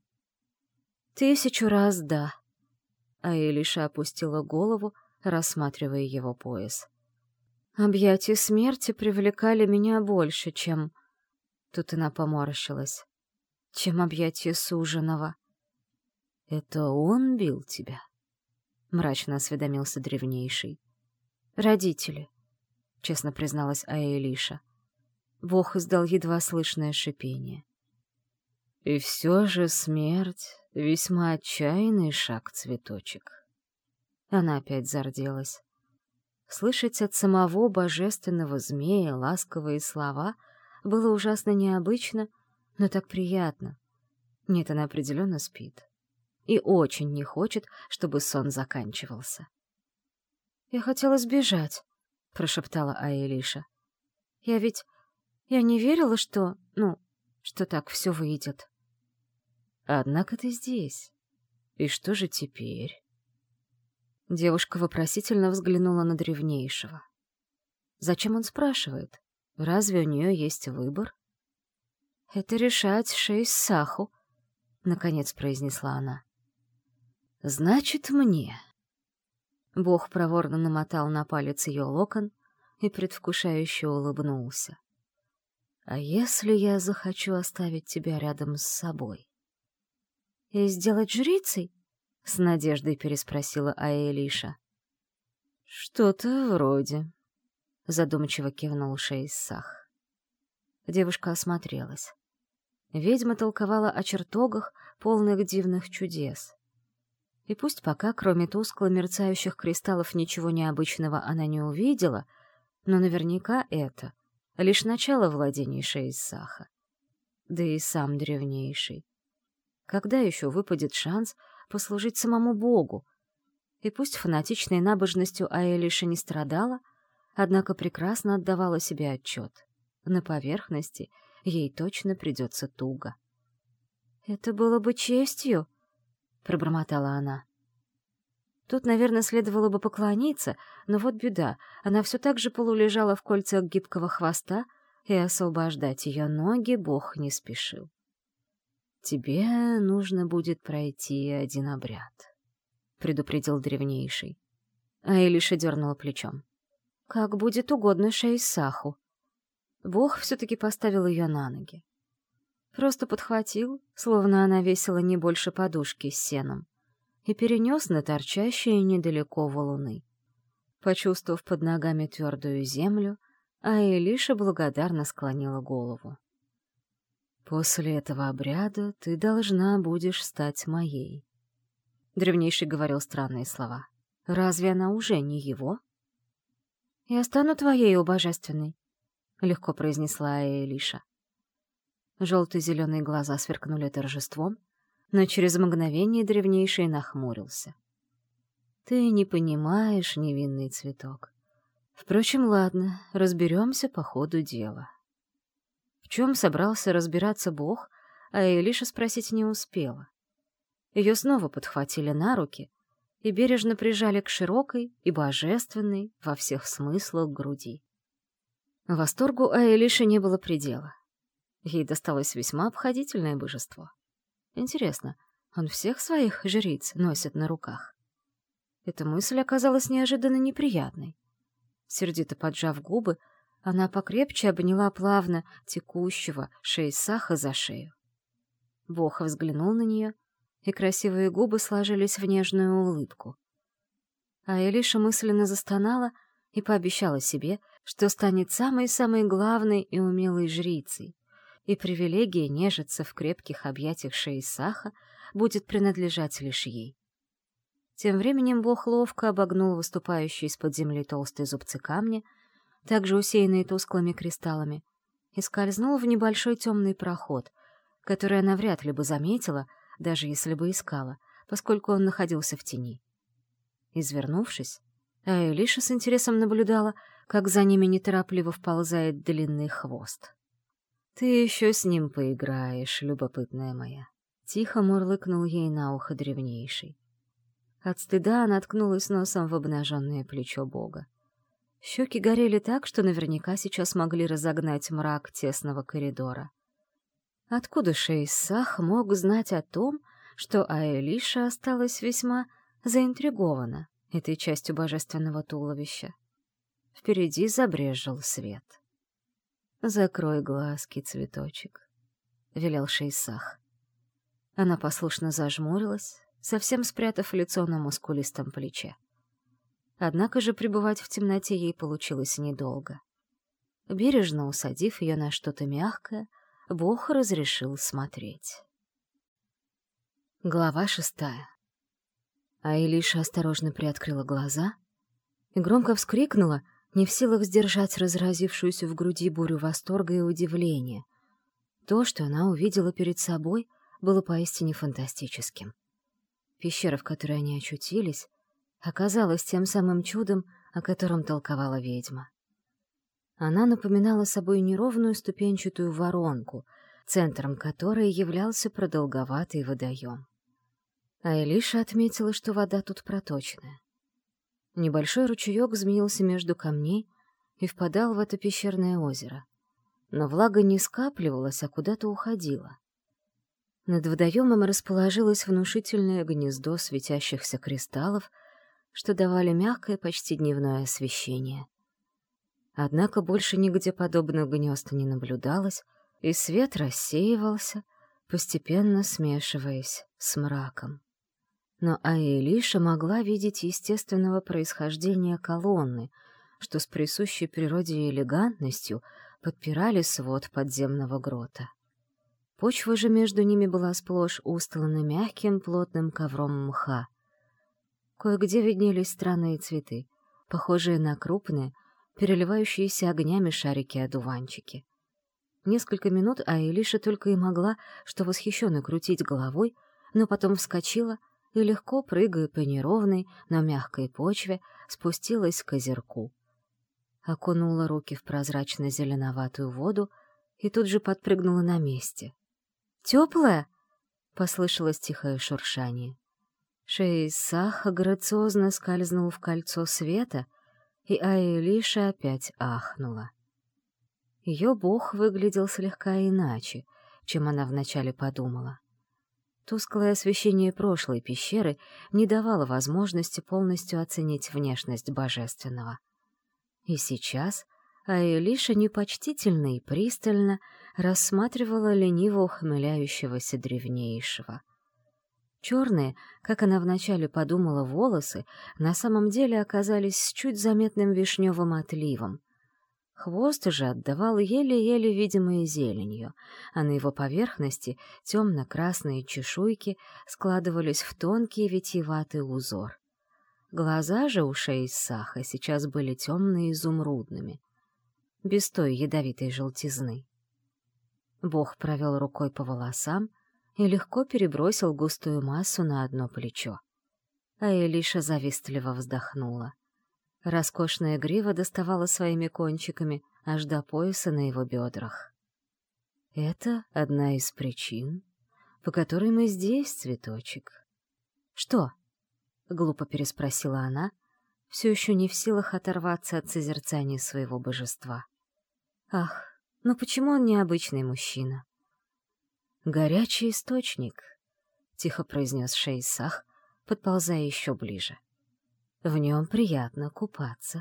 1000 раз да. А Элиша опустила голову, рассматривая его пояс. Объятия смерти привлекали меня больше, чем... Тут она поморщилась. Чем объятия суженого. «Это он бил тебя?» — мрачно осведомился древнейший. «Родители», — честно призналась Аэлиша. Бог издал едва слышное шипение. «И все же смерть — весьма отчаянный шаг, цветочек». Она опять зарделась. Слышать от самого божественного змея ласковые слова было ужасно необычно, но так приятно. Нет, она определенно спит. И очень не хочет, чтобы сон заканчивался. «Я хотела сбежать», — прошептала Аэлиша. «Я не верила, что так все выйдет». «Однако ты здесь. И что же теперь?» Девушка вопросительно взглянула на древнейшего. Зачем он спрашивает? Разве у нее есть выбор? «Это решать Шейс-Саху», — наконец произнесла она. «Значит, мне». Бог проворно намотал на палец ее локон и предвкушающе улыбнулся. «А если я захочу оставить тебя рядом с собой?» «И сделать жрицей?» — с надеждой переспросила Аэлиша. «Что-то вроде», — задумчиво кивнул Шейс-Сах. Девушка осмотрелась. Ведьма толковала о чертогах, полных дивных чудес. И пусть пока, кроме тускло мерцающих кристаллов, ничего необычного она не увидела, но наверняка это лишь начало владений Шейс-Саха. Да и сам древнейший. Когда еще выпадет шанс послужить самому Богу? И пусть фанатичной набожностью Аэлиша не страдала, однако прекрасно отдавала себе отчет. На поверхности ей точно придется туго. «Это было бы честью», — пробормотала она. Тут, наверное, следовало бы поклониться, но вот беда, она все так же полулежала в кольцах гибкого хвоста, и освобождать ее ноги Бог не спешил. «Тебе нужно будет пройти один обряд», — предупредил древнейший. А Элиша дернула плечом. «Как будет угодно Шейс-Саху». Бог все-таки поставил ее на ноги. Просто подхватил, словно она весила не больше подушки с сеном, и перенес на торчащие недалеко валуны. Почувствовав под ногами твердую землю, Аэлиша благодарно склонила голову. «После этого обряда ты должна будешь стать моей». Древнейший говорил странные слова. «Разве она уже не его?» «Я стану твоей, о божественной», — легко произнесла Аэлиша. Желто-зеленые глаза сверкнули торжеством, но через мгновение древнейший нахмурился. «Ты не понимаешь, невинный цветок. Впрочем, ладно, разберемся по ходу дела». В чем собрался разбираться Бог, а Элиша спросить не успела. Ее снова подхватили на руки и бережно прижали к широкой и божественной во всех смыслах груди. Восторгу Аэлиши не было предела. Ей досталось весьма обходительное божество. Интересно, он всех своих жриц носит на руках? Эта мысль оказалась неожиданно неприятной. Сердито поджав губы, она покрепче обняла плавно текущего Шейс-Саха за шею. Бог взглянул на нее, и красивые губы сложились в нежную улыбку. А Элиша мысленно застонала и пообещала себе, что станет самой-самой главной и умелой жрицей, и привилегия нежиться в крепких объятиях Шейс-Саха будет принадлежать лишь ей. Тем временем Бог ловко обогнул выступающие из-под земли толстые зубцы камня, также усеянные тусклыми кристаллами, и скользнул в небольшой темный проход, который она вряд ли бы заметила, даже если бы искала, поскольку он находился в тени. Извернувшись, А Элиша с интересом наблюдала, как за ними неторопливо вползает длинный хвост. «Ты еще с ним поиграешь, любопытная моя», — тихо мурлыкнул ей на ухо древнейший. От стыда она ткнулась носом в обнаженное плечо бога. Щеки горели так, что наверняка сейчас могли разогнать мрак тесного коридора. Откуда Шейсах мог знать о том, что Аэлиша осталась весьма заинтригована этой частью божественного туловища? Впереди забрезжил свет. «Закрой глазки, цветочек», — велел Шейсах. Она послушно зажмурилась, совсем спрятав лицо на мускулистом плече. Однако же пребывать в темноте ей получилось недолго. Бережно усадив ее на что-то мягкое, Бог разрешил смотреть. Глава 6. Аэлиша осторожно приоткрыла глаза и громко вскрикнула, не в силах сдержать разразившуюся в груди бурю восторга и удивления. То, что она увидела перед собой, было поистине фантастическим. Пещера, в которой они очутились, оказалась тем самым чудом, о котором толковала ведьма. Она напоминала собой неровную ступенчатую воронку, центром которой являлся продолговатый водоем. А Элиша отметила, что вода тут проточная. Небольшой ручеек змеился между камней и впадал в это пещерное озеро. Но влага не скапливалась, а куда-то уходила. Над водоемом расположилось внушительное гнездо светящихся кристаллов, что давали мягкое, почти дневное освещение. Однако больше нигде подобных гнезд не наблюдалось, и свет рассеивался, постепенно смешиваясь с мраком. Но Аэлиша могла видеть естественного происхождения колонны, что с присущей природе элегантностью подпирали свод подземного грота. Почва же между ними была сплошь устлана мягким плотным ковром мха. Кое-где виднелись странные цветы, похожие на крупные, переливающиеся огнями шарики-одуванчики. Несколько минут Аэлиша только и могла, что восхищенно крутить головой, но потом вскочила и, легко прыгая по неровной, но мягкой почве, спустилась к озерку. Окунула руки в прозрачно-зеленоватую воду и тут же подпрыгнула на месте. «Теплая?» — послышалось тихое шуршание. Шейсах грациозно скользнул в кольцо света, и Аэлиша опять ахнула. Ее бог выглядел слегка иначе, чем она вначале подумала. Тусклое освещение прошлой пещеры не давало возможности полностью оценить внешность божественного. И сейчас Аэлиша непочтительно и пристально рассматривала лениво ухмыляющегося древнейшего. Черные, как она вначале подумала, волосы на самом деле оказались с чуть заметным вишневым отливом. Хвост же отдавал еле-еле видимой зеленью, а на его поверхности темно-красные чешуйки складывались в тонкий витиеватый узор. Глаза же у Шейсаха сейчас были темно-изумрудными, без той ядовитой желтизны. Бог провел рукой по волосам и легко перебросил густую массу на одно плечо. А Элиша завистливо вздохнула. Роскошная грива доставала своими кончиками аж до пояса на его бедрах. «Это одна из причин, по которой мы здесь, цветочек». «Что?» — глупо переспросила она, все еще не в силах оторваться от созерцания своего божества. «Ах, но почему он необычный мужчина?» «Горячий источник», — тихо произнес Шейсах, подползая еще ближе. «В нем приятно купаться».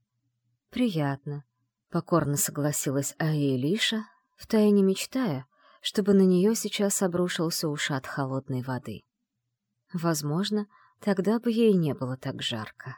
«Приятно», — покорно согласилась Аэлиша, втайне мечтая, чтобы на нее сейчас обрушился ушат холодной воды. Возможно, тогда бы ей не было так жарко.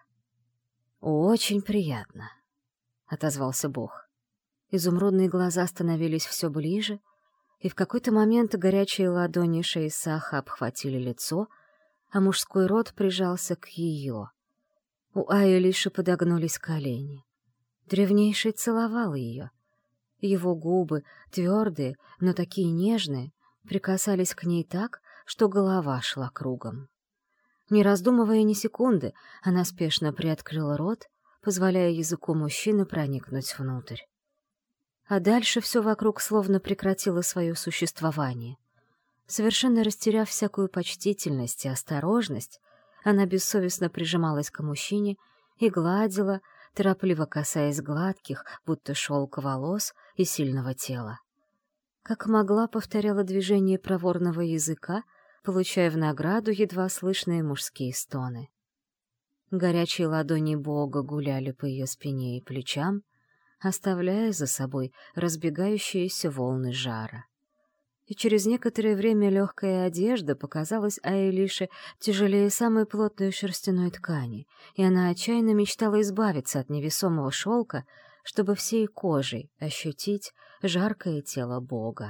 «Очень приятно», — отозвался Бог. Изумрудные глаза становились все ближе, и в какой-то момент горячие ладони Шейсаха обхватили лицо, а мужской рот прижался к ее. У Аэлиши подогнулись колени. Древнейший целовал ее. Его губы, твердые, но такие нежные, прикасались к ней так, что голова шла кругом. Не раздумывая ни секунды, она спешно приоткрыла рот, позволяя языку мужчины проникнуть внутрь. А дальше все вокруг словно прекратило свое существование. Совершенно растеряв всякую почтительность и осторожность, она бессовестно прижималась к мужчине и гладила, торопливо касаясь гладких, будто шелк волос и сильного тела. Как могла, повторяла движение проворного языка, получая в награду едва слышные мужские стоны. Горячие ладони Бога гуляли по ее спине и плечам, оставляя за собой разбегающиеся волны жара. И через некоторое время легкая одежда показалась Аэлише тяжелее самой плотной шерстяной ткани, и она отчаянно мечтала избавиться от невесомого шелка, чтобы всей кожей ощутить жаркое тело Бога.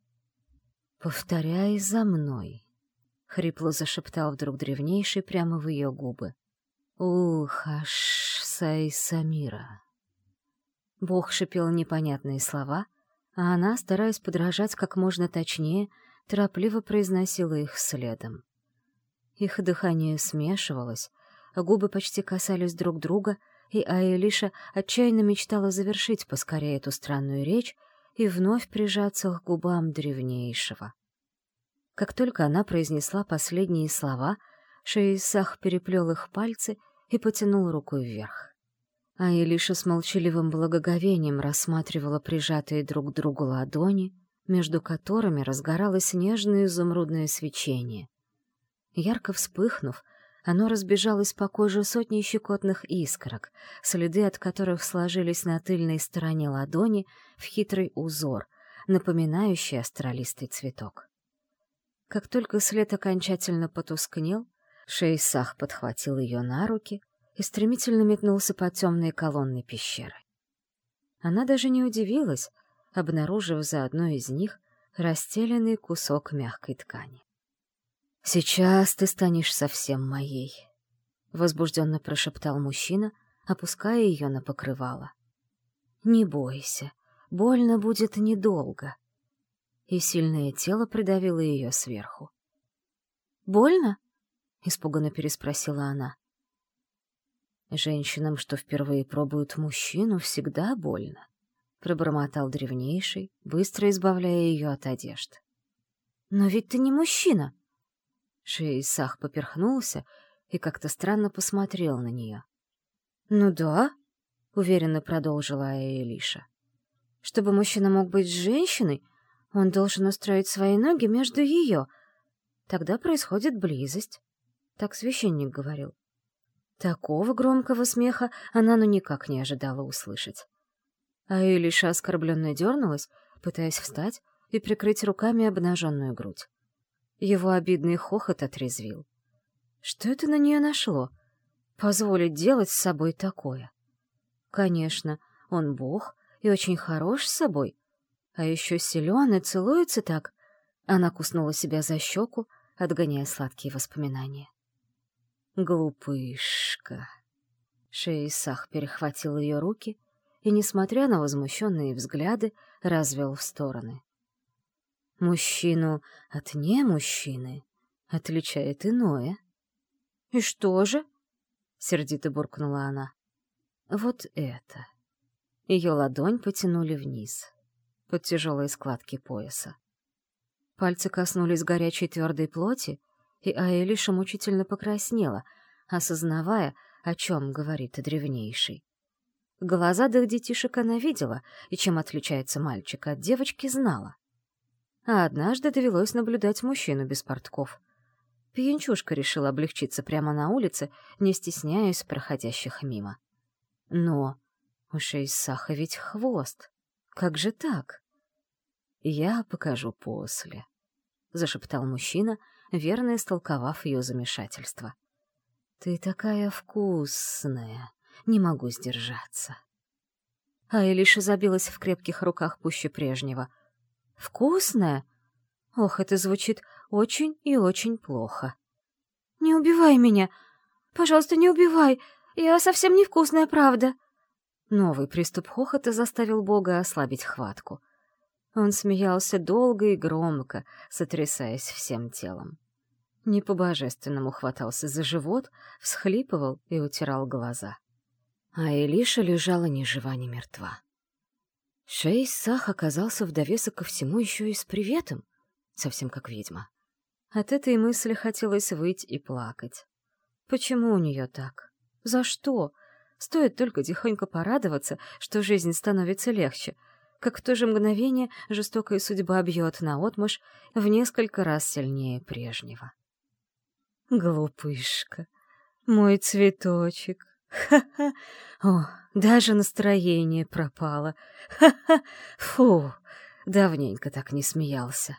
«Повторяй за мной», — хрипло зашептал вдруг древнейший прямо в ее губы. «Ух-аш, Сай-Самира». Бог шипел непонятные слова, а она, стараясь подражать как можно точнее, торопливо произносила их следом. Их дыхание смешивалось, а губы почти касались друг друга, и Аэлиша отчаянно мечтала завершить поскорее эту странную речь и вновь прижаться к губам древнейшего. Как только она произнесла последние слова, Шейсах переплел их пальцы и потянул руку вверх. Аэлиша с молчаливым благоговением рассматривала прижатые друг к другу ладони, между которыми разгоралось нежное изумрудное свечение. Ярко вспыхнув, оно разбежалось по коже сотней щекотных искорок, следы от которых сложились на тыльной стороне ладони в хитрый узор, напоминающий астролистый цветок. Как только след окончательно потускнел, Шейсах подхватил ее на руки и стремительно метнулся по темной колонной пещеры. Она даже не удивилась, обнаружив за одной из них расстеленный кусок мягкой ткани. «Сейчас ты станешь совсем моей», — возбужденно прошептал мужчина, опуская ее на покрывало. «Не бойся, больно будет недолго». И сильное тело придавило ее сверху. «Больно?» — испуганно переспросила она. «Женщинам, что впервые пробуют мужчину, всегда больно», — пробормотал древнейший, быстро избавляя ее от одежд. «Но ведь ты не мужчина!» Шейсах поперхнулся и как-то странно посмотрел на нее. «Ну да», — уверенно продолжила Аэлиша. «Чтобы мужчина мог быть с женщиной, он должен устроить свои ноги между ее. Тогда происходит близость», — так священник говорил. Такого громкого смеха она никак не ожидала услышать. Аэлиша оскорбленно дернулась, пытаясь встать и прикрыть руками обнаженную грудь. Его обидный хохот отрезвил. Что это на нее нашло? Позволить делать с собой такое? Конечно, он бог и очень хорош с собой, а еще силен и целуется так. Она куснула себя за щеку, отгоняя сладкие воспоминания. «Глупышка!» Шейсах перехватил ее руки и, несмотря на возмущенные взгляды, развел в стороны. Мужчину от немужчины отличает иное. «И что же?» — сердито буркнула она. «Вот это!» Ее ладонь потянули вниз, под тяжелые складки пояса. Пальцы коснулись горячей твердой плоти, и Аэлиша мучительно покраснела, осознавая, о чем говорит древнейший. Глаза двух детишек она видела, и чем отличается мальчик от девочки, знала. А однажды довелось наблюдать мужчину без портков. Пьянчушка решил облегчиться прямо на улице, не стесняясь проходящих мимо. Но у Шейсаха ведь хвост. Как же так? «Я покажу после», — зашептал мужчина, верно истолковав ее замешательство. «Ты такая вкусная, не могу сдержаться». Аэлиша забилась в крепких руках пуще прежнего. «Вкусная? Ох, это звучит очень и очень плохо». «Не убивай меня! Пожалуйста, не убивай! Я совсем невкусная, правда!» Новый приступ хохота заставил Бога ослабить хватку. Он смеялся долго и громко, сотрясаясь всем телом. Не по-божественному хватался за живот, всхлипывал и утирал глаза. А Элиша лежала ни жива, ни мертва. Шейсах оказался в довесок ко всему еще и с приветом, совсем как ведьма. От этой мысли хотелось выть и плакать. Почему у нее так? За что? Стоит только тихонько порадоваться, что жизнь становится легче, как в то же мгновение жестокая судьба бьет наотмашь в несколько раз сильнее прежнего. Глупышка, мой цветочек, ха-ха, о, даже настроение пропало, ха-ха, фу, давненько так не смеялся.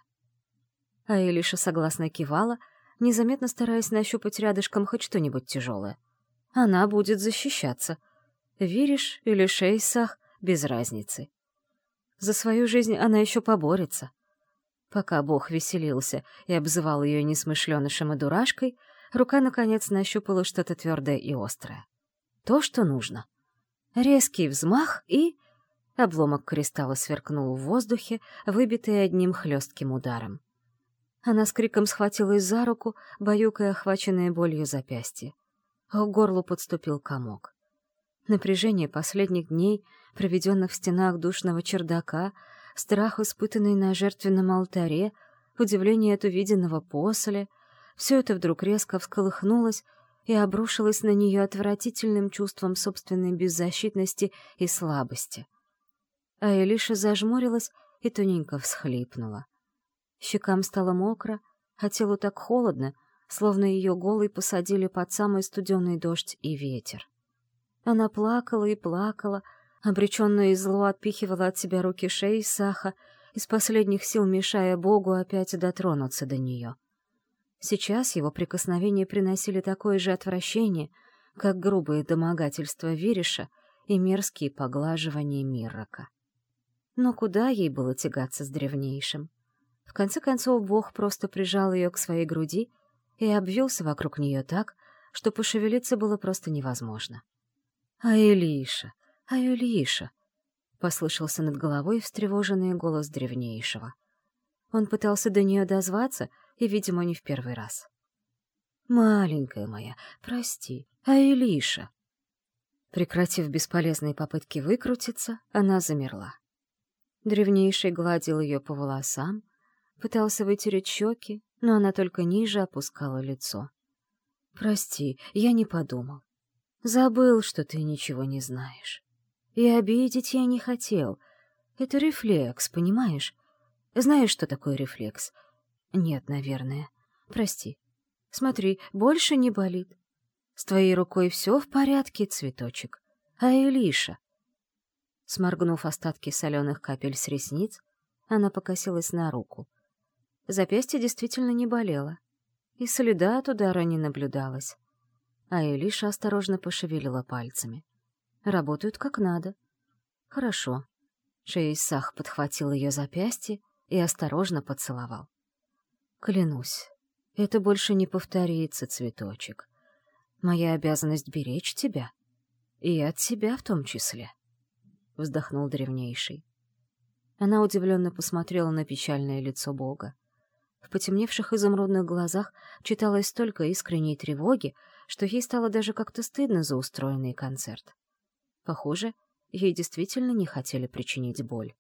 А Элиша согласно кивала, незаметно стараясь нащупать рядышком хоть что-нибудь тяжелое. Она будет защищаться. Вириш или Шейсах — без разницы. За свою жизнь она еще поборется. Пока Бог веселился и обзывал ее несмышленышем и дурашкой, рука, наконец, нащупала что-то твердое и острое. То, что нужно. Резкий взмах и... Обломок кристалла сверкнул в воздухе, выбитый одним хлестким ударом. Она с криком схватилась за руку, баюкая охваченное болью запястье. А к горлу подступил комок. Напряжение последних дней, проведенных в стенах душного чердака, страх, испытанный на жертвенном алтаре, удивление от увиденного после — все это вдруг резко всколыхнулось и обрушилось на нее отвратительным чувством собственной беззащитности и слабости. А Элиша зажмурилась и тоненько всхлипнула. Щекам стало мокро, а телу так холодно, словно ее голой посадили под самый студеный дождь и ветер. Она плакала и плакала, обречённая и зло отпихивала от себя руки Шейсаха, из последних сил мешая Богу опять дотронуться до нее. Сейчас его прикосновения приносили такое же отвращение, как грубые домогательства Вириша и мерзкие поглаживания Миррака. Но куда ей было тягаться с древнейшим? В конце концов, Бог просто прижал ее к своей груди и обвился вокруг нее так, что пошевелиться было просто невозможно. «А Элиша! А Элиша!» — послышался над головой встревоженный голос древнейшего. Он пытался до нее дозваться, и, видимо, не в первый раз. «Маленькая моя, прости, а Элиша?» Прекратив бесполезные попытки выкрутиться, она замерла. Древнейший гладил ее по волосам, пытался вытереть щеки, но она только ниже опускала лицо. «Прости, я не подумал. Забыл, что ты ничего не знаешь. И обидеть я не хотел. Это рефлекс, понимаешь? Знаешь, что такое рефлекс? Нет, наверное. Прости. Смотри, больше не болит. С твоей рукой все в порядке, цветочек. А Элиша?» Сморгнув остатки соленых капель с ресниц, она покосилась на руку. Запястье действительно не болело, и следа от удара не наблюдалось. А Элиша осторожно пошевелила пальцами. Работают как надо. Хорошо. Шейсах подхватил ее запястье и осторожно поцеловал. Клянусь, это больше не повторится, цветочек. Моя обязанность беречь тебя. И от себя в том числе. Вздохнул древнейший. Она удивленно посмотрела на печальное лицо Бога. В потемневших изумрудных глазах читалось столько искренней тревоги, что ей стало даже как-то стыдно за устроенный концерт. Похоже, ей действительно не хотели причинить боль.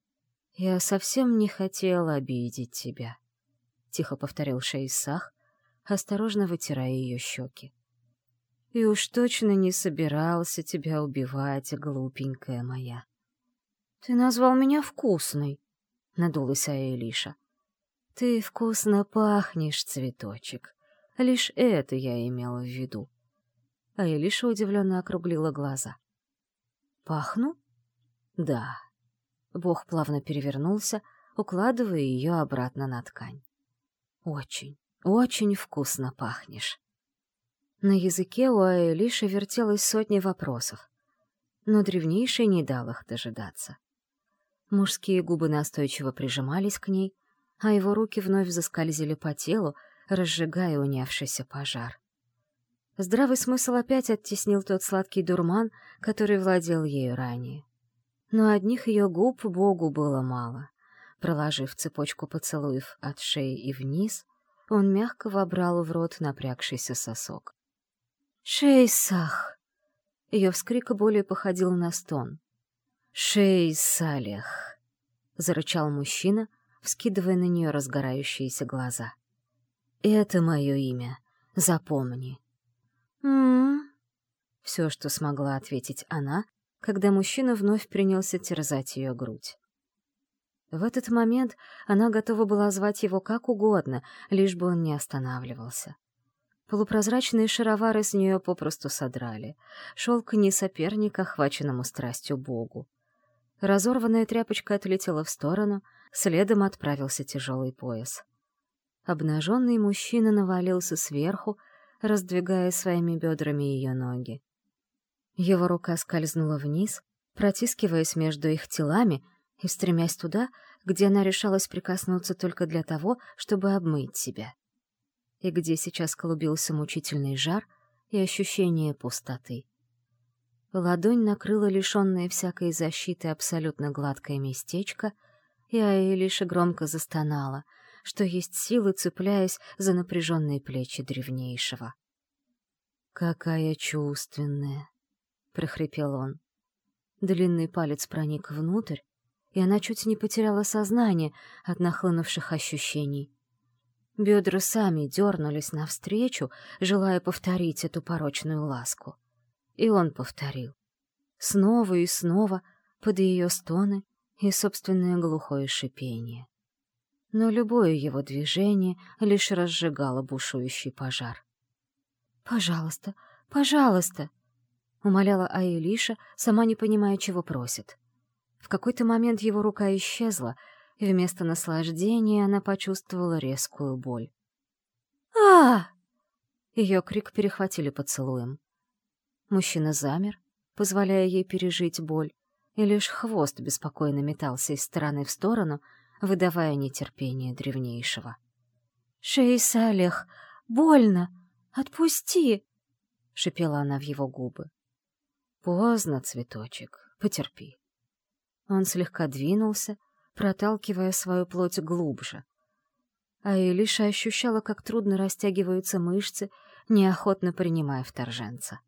«Я совсем не хотела обидеть тебя», — тихо повторил Шейсах, осторожно вытирая ее щеки. «И уж точно не собирался тебя убивать, глупенькая моя». «Ты назвал меня вкусной», — надулась Элиша. «Ты вкусно пахнешь, цветочек. Лишь это я имела в виду». А Элиша удивленно округлила глаза. «Пахну?» «Да». Бог плавно перевернулся, укладывая ее обратно на ткань. «Очень, очень вкусно пахнешь». На языке у Элиши вертелось сотни вопросов, но древнейший не дал их дожидаться. Мужские губы настойчиво прижимались к ней, а его руки вновь заскользили по телу, разжигая унявшийся пожар. Здравый смысл опять оттеснил тот сладкий дурман, который владел ею ранее. Но одних ее губ Богу было мало. Проложив цепочку поцелуев от шеи и вниз, Он мягко вобрал в рот напрягшийся сосок. «Шейсах!» Ее вскрик более походил на стон. «Шейсалех!» — зарычал мужчина, вскидывая на нее разгорающиеся глаза. «Это мое имя. Запомни». «М-м-м», все, что смогла ответить она, когда мужчина вновь принялся терзать ее грудь. В этот момент она готова была звать его как угодно, лишь бы он не останавливался. Полупрозрачные шаровары с нее попросту содрали. Шелк не соперник охваченному страстью Богу. Разорванная тряпочка отлетела в сторону, следом отправился тяжелый пояс. Обнаженный мужчина навалился сверху, раздвигая своими бедрами ее ноги. Его рука скользнула вниз, протискиваясь между их телами и стремясь туда, где она решалась прикоснуться только для того, чтобы обмыть себя. И где сейчас клубился мучительный жар и ощущение пустоты. Ладонь накрыла лишённое всякой защиты абсолютно гладкое местечко, и Аэлиша громко застонала, что есть силы, цепляясь за напряженные плечи древнейшего. «Какая чувственная!» — прохрипел он. Длинный палец проник внутрь, и она чуть не потеряла сознание от нахлынувших ощущений. Бедра сами дернулись навстречу, желая повторить эту порочную ласку. И он повторил. Снова и снова под ее стоны и собственное глухое шипение. Но любое его движение лишь разжигало бушующий пожар. «Пожалуйста, пожалуйста!» — умоляла Аэлиша, сама не понимая, чего просит. В какой-то момент его рука исчезла, и вместо наслаждения она почувствовала резкую боль. а Ее крик перехватили поцелуем. Мужчина замер, позволяя ей пережить боль, и лишь хвост беспокойно метался из стороны в сторону, выдавая нетерпение древнейшего. «Шейсалех, больно! Отпусти!» — шипела она в его губы. «Поздно, цветочек, потерпи». Он слегка двинулся, проталкивая свою плоть глубже. А Элиша ощущала, как трудно растягиваются мышцы, неохотно принимая вторженца.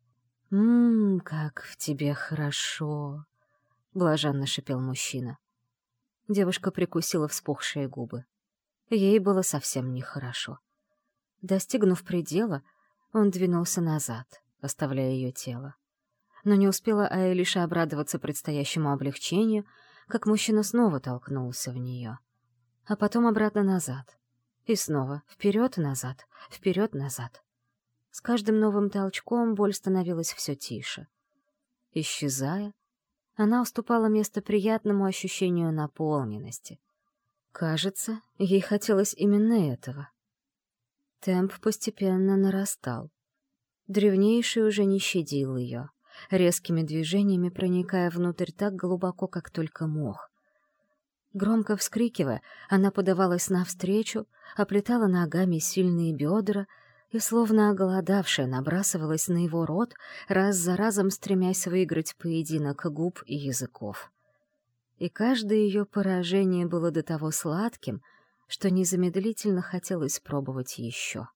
Как в тебе хорошо!» — блаженно шипел мужчина. Девушка прикусила вспухшие губы. Ей было совсем нехорошо. Достигнув предела, он двинулся назад, оставляя ее тело. Но не успела Аэлиша обрадоваться предстоящему облегчению, как мужчина снова толкнулся в нее. А потом обратно назад. И снова вперед-назад, вперед-назад. С каждым новым толчком боль становилась все тише. Исчезая, она уступала место приятному ощущению наполненности. Кажется, ей хотелось именно этого. Темп постепенно нарастал. Древнейший уже не щадил ее, резкими движениями проникая внутрь так глубоко, как только мог. Громко вскрикивая, она подавалась навстречу, оплетала ногами сильные бедра и, словно оголодавшая, набрасывалась на его рот, раз за разом стремясь выиграть поединок губ и языков. И каждое ее поражение было до того сладким, что незамедлительно хотелось пробовать еще.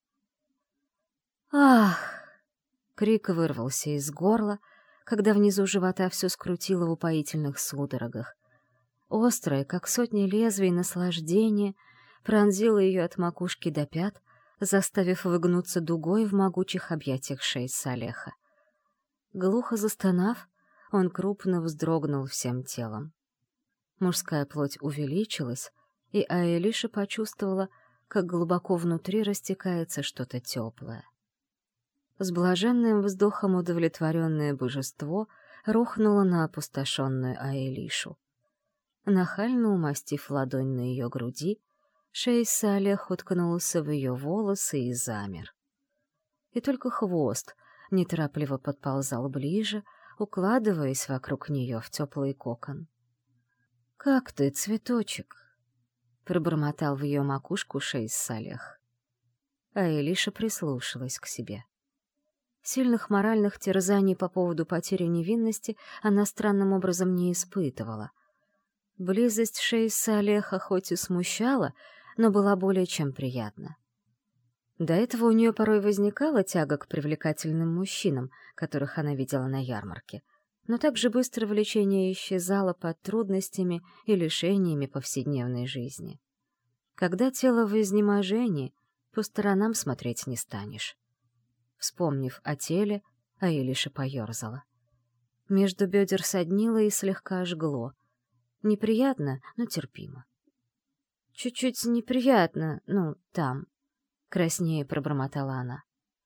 «Ах!» — крик вырвался из горла, когда внизу живота все скрутило в упоительных судорогах. Острое, как сотни лезвий, наслаждение пронзило ее от макушки до пят, заставив выгнуться дугой в могучих объятиях Шейсалеха. Глухо застонав, он крупно вздрогнул всем телом. Мужская плоть увеличилась, и Аэлиша почувствовала, как глубоко внутри растекается что-то теплое. С блаженным вздохом удовлетворенное божество рухнуло на опустошенную Аэлишу. Нахально умастив ладонь на ее груди, Шейсалех уткнулся в ее волосы и замер. И только хвост неторопливо подползал ближе, укладываясь вокруг нее в теплый кокон. «Как ты, цветочек?» — пробормотал в ее макушку Шейсалех. А Элиша прислушалась к себе. Сильных моральных терзаний по поводу потери невинности она странным образом не испытывала. Близость Шейсалеха хоть и смущала, но была более чем приятна. До этого у нее порой возникала тяга к привлекательным мужчинам, которых она видела на ярмарке, но также быстро влечение исчезало под трудностями и лишениями повседневной жизни. Когда тело в изнеможении, по сторонам смотреть не станешь. Вспомнив о теле, Аилиша поёрзала. Между бедер соднило и слегка жгло. Неприятно, но терпимо. «Чуть-чуть неприятно, там», — краснее пробормотала она.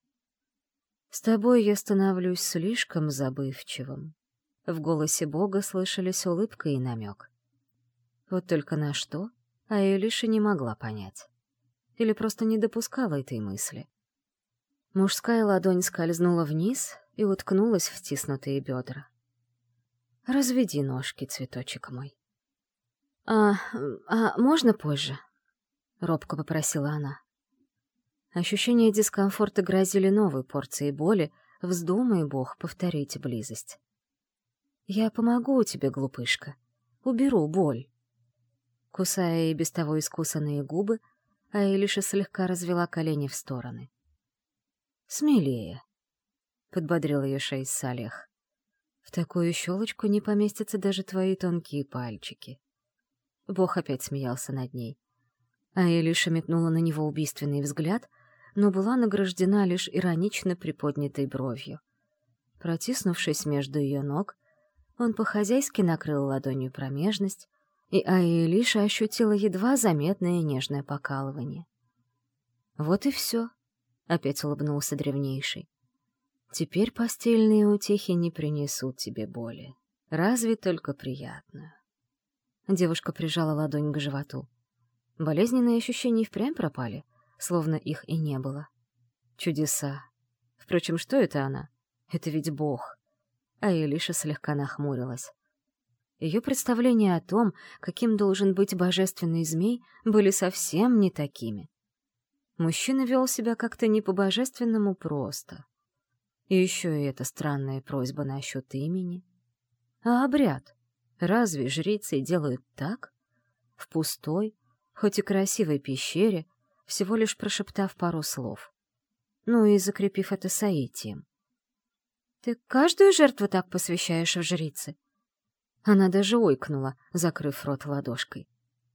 «С тобой я становлюсь слишком забывчивым». В голосе Бога слышались улыбка и намек. Вот только на что Аилиша не могла понять. Или просто не допускала этой мысли. Мужская ладонь скользнула вниз и уткнулась в стиснутые бедра. «Разведи ножки, цветочек мой». «А можно позже?» — робко попросила она. Ощущения дискомфорта грозили новой порцией боли, вздумай, Бог, повторить близость. «Я помогу тебе, глупышка. Уберу боль». Кусая и без того искусанные губы, Аилиша слегка развела колени в стороны. «Смелее», — подбодрил ее Шейс Салех. «В такую щелочку не поместятся даже твои тонкие пальчики». Бог опять смеялся над ней. Аилиша метнула на него убийственный взгляд, но была награждена лишь иронично приподнятой бровью. Протиснувшись между ее ног, он по-хозяйски накрыл ладонью промежность, и Аилиша ощутила едва заметное нежное покалывание. «Вот и все», — опять улыбнулся древнейший. «Теперь постельные утехи не принесут тебе боли, разве только приятную». Девушка прижала ладонь к животу. Болезненные ощущения впрямь пропали, словно их и не было. Чудеса. Впрочем, что это она? Это ведь Бог. Аилиша слегка нахмурилась. Ее представления о том, каким должен быть божественный змей, были совсем не такими. Мужчина вел себя как-то не по-божественному просто. И еще и эта странная просьба насчет имени. А обряд? Разве жрицы делают так? В пустой, хоть и красивой пещере, всего лишь прошептав пару слов. Ну и закрепив это соитием. «Ты каждую жертву так посвящаешь в жрицы?» Она даже ойкнула, закрыв рот ладошкой.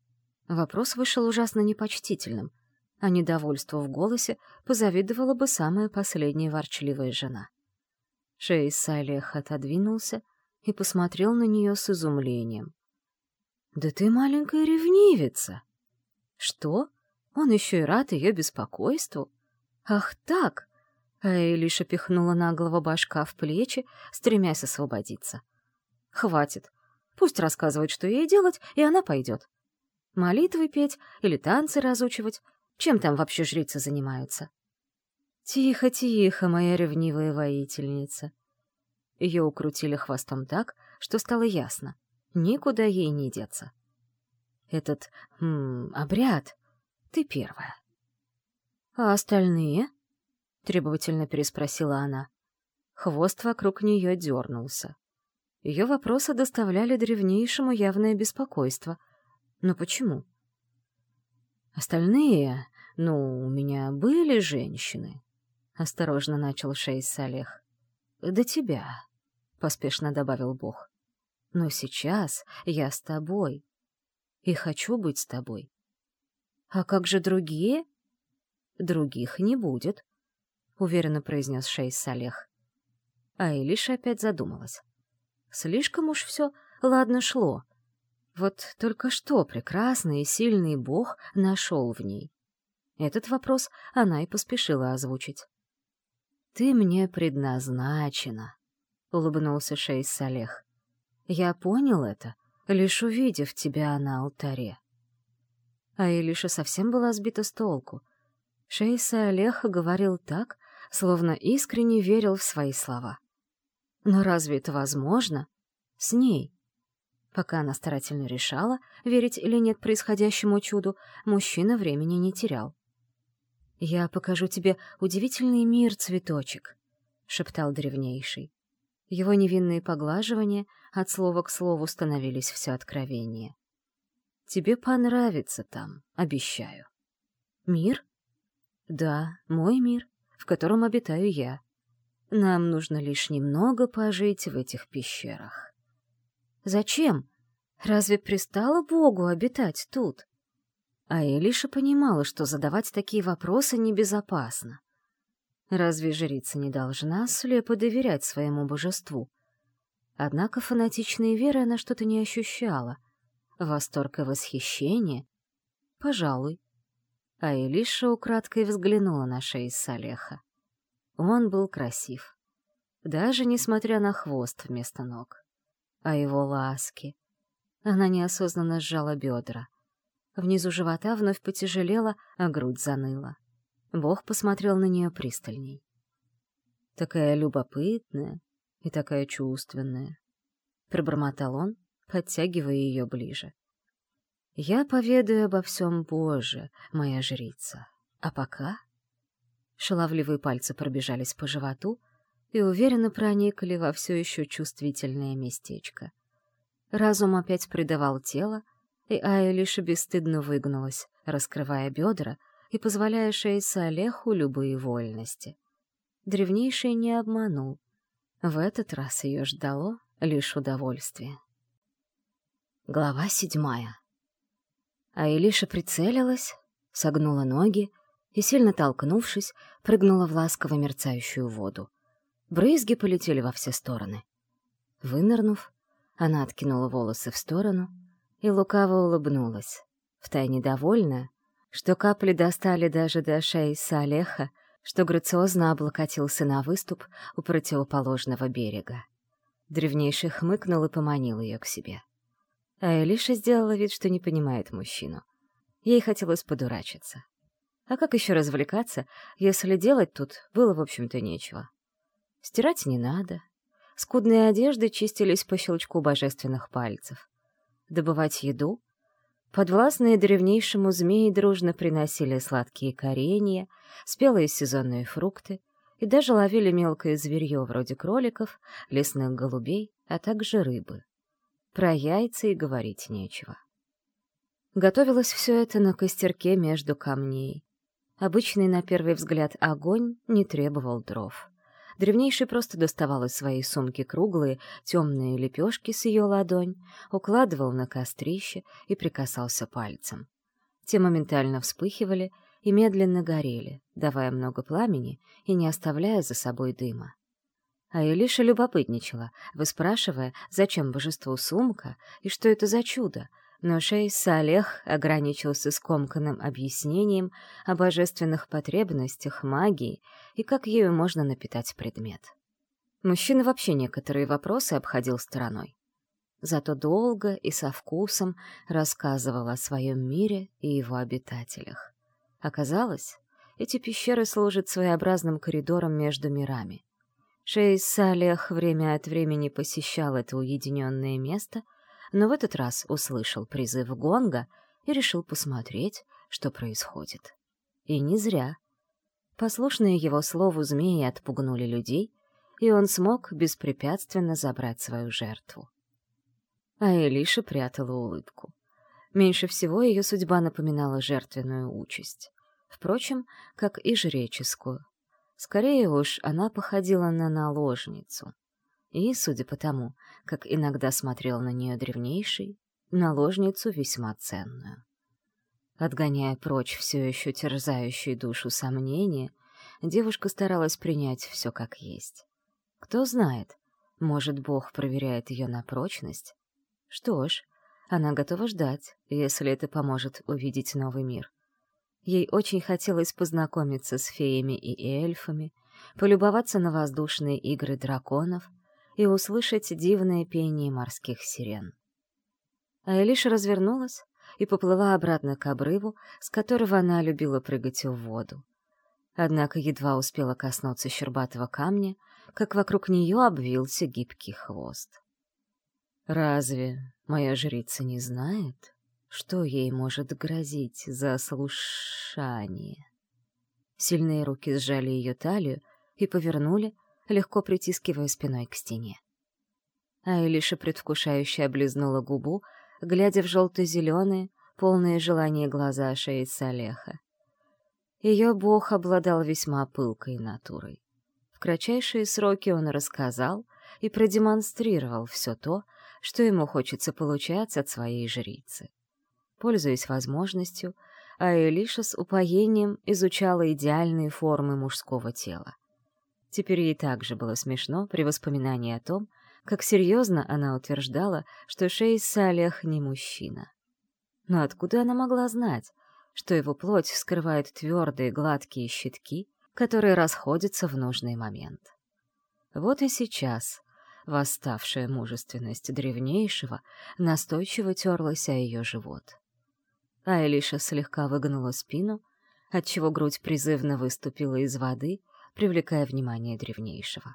Вопрос вышел ужасно непочтительным, а недовольству в голосе позавидовала бы самая последняя ворчливая жена. Шейс Салех отодвинулся и посмотрел на нее с изумлением. «Да ты маленькая ревнивица!» «Что? Он еще и рад ее беспокойству? Ах так!» Аилиша пихнула наглого башка в плечи, стремясь освободиться. «Хватит. Пусть рассказывает, что ей делать, и она пойдет. Молитвы петь или танцы разучивать. Чем там вообще жрицы занимаются?» «Тихо, тихо, моя ревнивая воительница». Ее укрутили хвостом так, что стало ясно. Никуда ей не деться. «Этот, обряд, ты первая». «А остальные?» — требовательно переспросила она. Хвост вокруг нее дернулся. Ее вопросы доставляли древнейшему явное беспокойство. Но почему? «Остальные, у меня были женщины», — осторожно начал Шейс Салех. «До тебя», — поспешно добавил Бог. «Но сейчас я с тобой и хочу быть с тобой». «А как же другие?» «Других не будет», — уверенно произнес Шейс Салех. Аилиша опять задумалась. Слишком уж все ладно шло. Вот только что прекрасный и сильный Бог нашел в ней. Этот вопрос она и поспешила озвучить. «Ты мне предназначена», — улыбнулся Шейс Салех. «Я понял это, лишь увидев тебя на алтаре». Аилиша совсем была сбита с толку. Шейс Салех говорил так, словно искренне верил в свои слова. Но разве это возможно? С ней? Пока она старательно решала, верить или нет происходящему чуду, мужчина времени не терял. «Я покажу тебе удивительный мир, цветочек», — шептал древнейший. Его невинные поглаживания от слова к слову становились все откровеннее. «Тебе понравится там, обещаю». «Мир?» Да, мой мир, в котором обитаю я. Нам нужно лишь немного пожить в этих пещерах. Зачем? Разве пристало Богу обитать тут? А Элиша понимала, что задавать такие вопросы небезопасно. Разве жрица не должна слепо доверять своему божеству? Однако фанатичной веры она что-то не ощущала. Восторг и восхищение? Пожалуй. А Элиша украдкой взглянула на Шейс Салеха. Он был красив, даже несмотря на хвост вместо ног. А его ласки... Она неосознанно сжала бедра. Внизу живота вновь потяжелела, а грудь заныла. Бог посмотрел на нее пристальней. Такая любопытная и такая чувственная. Пробормотал он, подтягивая ее ближе. «Я поведаю обо всем позже, моя жрица. А пока...» Шаловливые пальцы пробежались по животу и уверенно проникли во все еще чувствительное местечко. Разум опять предавал тело, и Аэлиша бесстыдно выгнулась, раскрывая бедра и позволяя Шейса Алеху любые вольности. Древнейший не обманул. В этот раз ее ждало лишь удовольствие. Глава 7. Аэлиша прицелилась, согнула ноги и, сильно толкнувшись, прыгнула в ласково мерцающую воду. Брызги полетели во все стороны. Вынырнув, она откинула волосы в сторону и лукаво улыбнулась, втайне довольная, что капли достали даже до Шейса Алеха, что грациозно облокотился на выступ у противоположного берега. Древнейший хмыкнул и поманил ее к себе. А Элиша сделала вид, что не понимает мужчину. Ей хотелось подурачиться. А как еще развлекаться, если делать тут было, в общем-то, нечего? Стирать не надо. Скудные одежды чистились по щелчку божественных пальцев. Добывать еду? Подвластные древнейшему змеи дружно приносили сладкие коренья, спелые сезонные фрукты и даже ловили мелкое зверье вроде кроликов, лесных голубей, а также рыбы. Про яйца и говорить нечего. Готовилось все это на костерке между камней. Обычный, на первый взгляд, огонь не требовал дров. Древнейший просто доставал из своей сумки круглые, темные лепешки с ее ладонь, укладывал на кострище и прикасался пальцем. Те моментально вспыхивали и медленно горели, давая много пламени и не оставляя за собой дыма. А Элиша любопытничала, выспрашивая, зачем божеству сумка и что это за чудо, но Шейс Алех ограничился скомканным объяснением о божественных потребностях магии и как ею можно напитать предмет. Мужчина вообще некоторые вопросы обходил стороной. Зато долго и со вкусом рассказывал о своем мире и его обитателях. Оказалось, эти пещеры служат своеобразным коридором между мирами. Шейс Алех время от времени посещал это уединенное место, но в этот раз услышал призыв гонга и решил посмотреть, что происходит. И не зря. Послушные его слову змеи отпугнули людей, и он смог беспрепятственно забрать свою жертву. А Элиша прятала улыбку. Меньше всего ее судьба напоминала жертвенную участь. Впрочем, как и жреческую. Скорее уж, она походила на наложницу. И, судя по тому, как иногда смотрел на нее древнейший, наложницу весьма ценную. Отгоняя прочь все еще терзающие душу сомнения, девушка старалась принять все как есть. Кто знает, может, Бог проверяет ее на прочность? Что ж, она готова ждать, если это поможет увидеть новый мир. Ей очень хотелось познакомиться с феями и эльфами, полюбоваться на воздушные игры драконов и услышать дивное пение морских сирен. А Элиша развернулась и поплыла обратно к обрыву, с которого она любила прыгать в воду. Однако едва успела коснуться щербатого камня, как вокруг нее обвился гибкий хвост. Разве моя жрица не знает, что ей может грозить за ослушание? Сильные руки сжали ее талию и повернули, легко притискивая спиной к стене. А Элиша предвкушающе облизнула губу, глядя в желто-зеленые, полные желания глаза Шейса Алеха. Ее бог обладал весьма пылкой натурой. В кратчайшие сроки он рассказал и продемонстрировал все то, что ему хочется получать от своей жрицы. Пользуясь возможностью, Аэлиша с упоением изучала идеальные формы мужского тела. Теперь ей также было смешно при воспоминании о том, как серьезно она утверждала, что Шейс Салех не мужчина. Но откуда она могла знать, что его плоть скрывает твердые гладкие щитки, которые расходятся в нужный момент? Вот и сейчас восставшая мужественность древнейшего настойчиво терлась о ее живот. Аэлиша слегка выгнула спину, отчего грудь призывно выступила из воды, привлекая внимание древнейшего.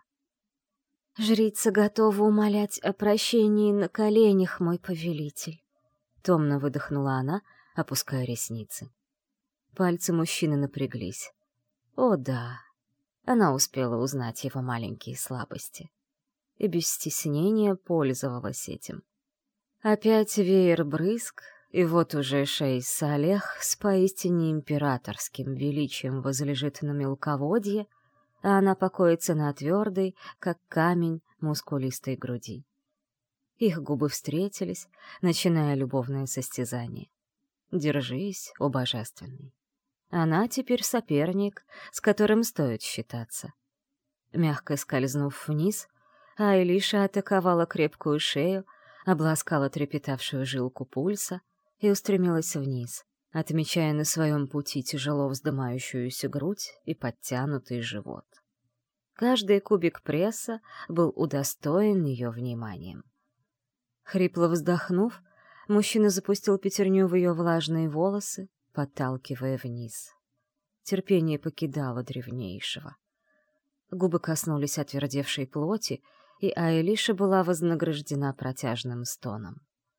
«Жрица готова умолять о прощении на коленях, мой повелитель», — томно выдохнула она, опуская ресницы. Пальцы мужчины напряглись. О да, она успела узнать его маленькие слабости. И без стеснения пользовалась этим. Опять веер брызг, и вот уже Шейс Салех с поистине императорским величием возлежит на мелководье, а она покоится на твердой, как камень, мускулистой груди. Их губы встретились, начиная любовное состязание. Держись, о божественный. Она теперь соперник, с которым стоит считаться. Мягко скользнув вниз, Аэлиша атаковала крепкую шею, обласкала трепетавшую жилку пульса и устремилась вниз, отмечая на своем пути тяжело вздымающуюся грудь и подтянутый живот. Каждый кубик пресса был удостоен ее вниманием. Хрипло вздохнув, мужчина запустил пятерню в ее влажные волосы, подталкивая вниз. Терпение покидало древнейшего. Губы коснулись отвердевшей плоти, и Аэлиша была вознаграждена протяжным стоном.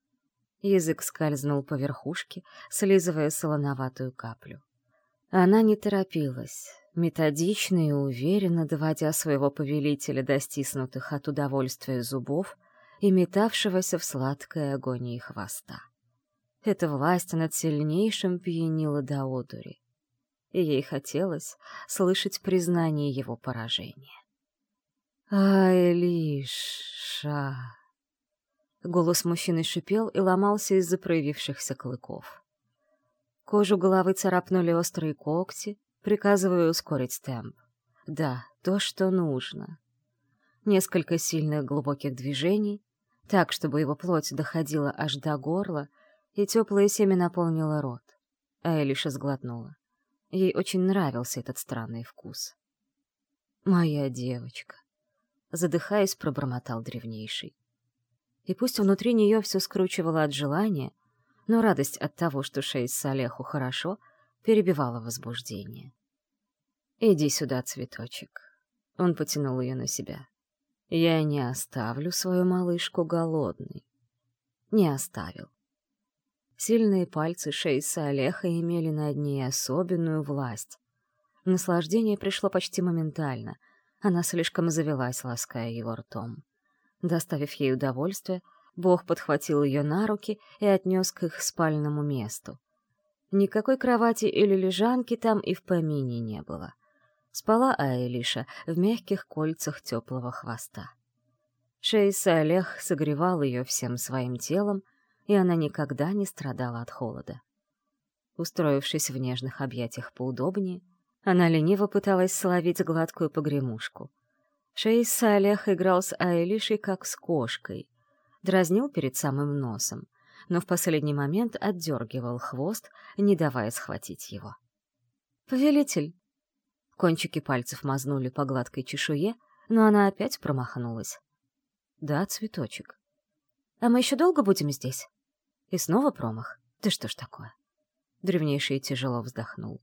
Язык скользнул по верхушке, слизывая солоноватую каплю. Она не торопилась, методично и уверенно доводя своего повелителя до стиснутых от удовольствия зубов и метавшегося в сладкой агонии хвоста. Эта власть над сильнейшим пьянила до одури, и ей хотелось слышать признание его поражения. «Аэлиша!» Голос мужчины шипел и ломался из-за проявившихся клыков. Кожу головы царапнули острые когти, приказывая ускорить темп. Да, то, что нужно. Несколько сильных глубоких движений, так, чтобы его плоть доходила аж до горла, и теплое семя наполнило рот. Аэлиша сглотнула. Ей очень нравился этот странный вкус. «Моя девочка», — задыхаясь, пробормотал древнейший. И пусть внутри нее все скручивало от желания, но радость от того, что Шейс Салеху хорошо, перебивала возбуждение. «Иди сюда, цветочек». Он потянул ее на себя. «Я не оставлю свою малышку голодной». Не оставил. Сильные пальцы Шейса Алеха имели над ней особенную власть. Наслаждение пришло почти моментально. Она слишком завелась, лаская его ртом. Доставив ей удовольствие, Бог подхватил ее на руки и отнес к их спальному месту. Никакой кровати или лежанки там и в помине не было. Спала Аэлиша в мягких кольцах теплого хвоста. Шейс Алех согревал ее всем своим телом, и она никогда не страдала от холода. Устроившись в нежных объятиях поудобнее, она лениво пыталась словить гладкую погремушку. Шейс Салех играл с Аэлишей как с кошкой, дразнил перед самым носом, но в последний момент отдергивал хвост, не давая схватить его. «Повелитель!» Кончики пальцев мазнули по гладкой чешуе, но она опять промахнулась. «Да, цветочек. А мы еще долго будем здесь?» И снова промах. «Да что ж такое?» Древнейший тяжело вздохнул.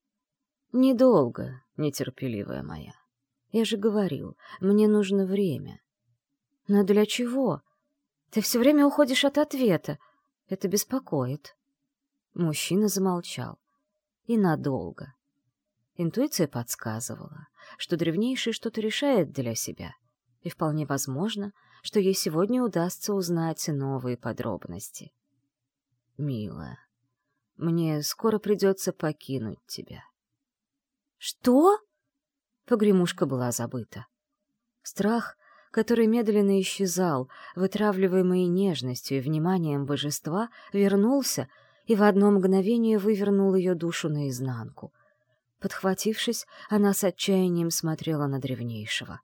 «Недолго, нетерпеливая моя. Я же говорил, мне нужно время». «Но для чего? Ты все время уходишь от ответа. Это беспокоит». Мужчина замолчал. И надолго. Интуиция подсказывала, что древнейший что-то решает для себя, и вполне возможно, что ей сегодня удастся узнать новые подробности. «Милая, мне скоро придется покинуть тебя». «Что?» Погремушка была забыта. Страх, который медленно исчезал, вытравливаемый нежностью и вниманием божества, вернулся и в одно мгновение вывернул ее душу наизнанку. Подхватившись, она с отчаянием смотрела на древнейшего.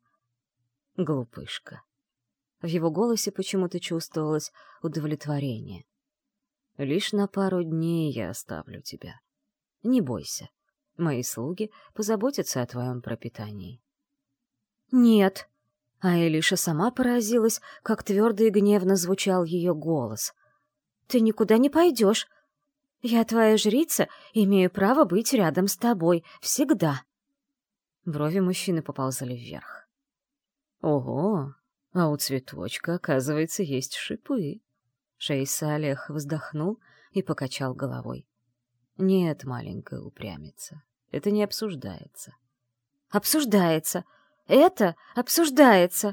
Глупышка. В его голосе почему-то чувствовалось удовлетворение. «Лишь на пару дней я оставлю тебя. Не бойся. Мои слуги позаботятся о твоем пропитании». «Нет». А Элиша сама поразилась, как твердо и гневно звучал ее голос. «Ты никуда не пойдешь. Я твоя жрица, имею право быть рядом с тобой. Всегда». Брови мужчины поползли вверх. «Ого, а у цветочка, оказывается, есть шипы». Шейх Салех вздохнул и покачал головой. «Нет, маленькая упрямица, это не обсуждается». «Обсуждается. Это обсуждается.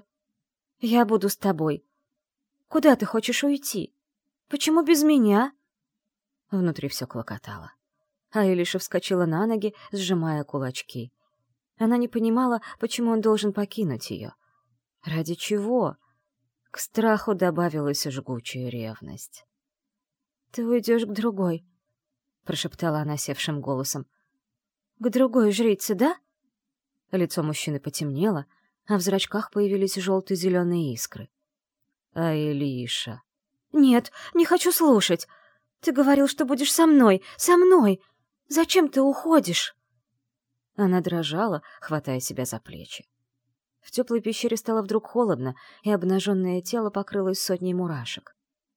Я буду с тобой. Куда ты хочешь уйти? Почему без меня?» Внутри все клокотало. А Элиша вскочила на ноги, сжимая кулачки. Она не понимала, почему он должен покинуть ее. Ради чего? К страху добавилась жгучая ревность. «Ты уйдешь к другой», — прошептала она севшим голосом. «К другой жрице, да?» Лицо мужчины потемнело, а в зрачках появились желто-зеленые искры. «А Элиша?» «Нет, не хочу слушать. Ты говорил, что будешь со мной, со мной. Зачем ты уходишь?» Она дрожала, хватая себя за плечи. В теплой пещере стало вдруг холодно, и обнаженное тело покрылось сотней мурашек.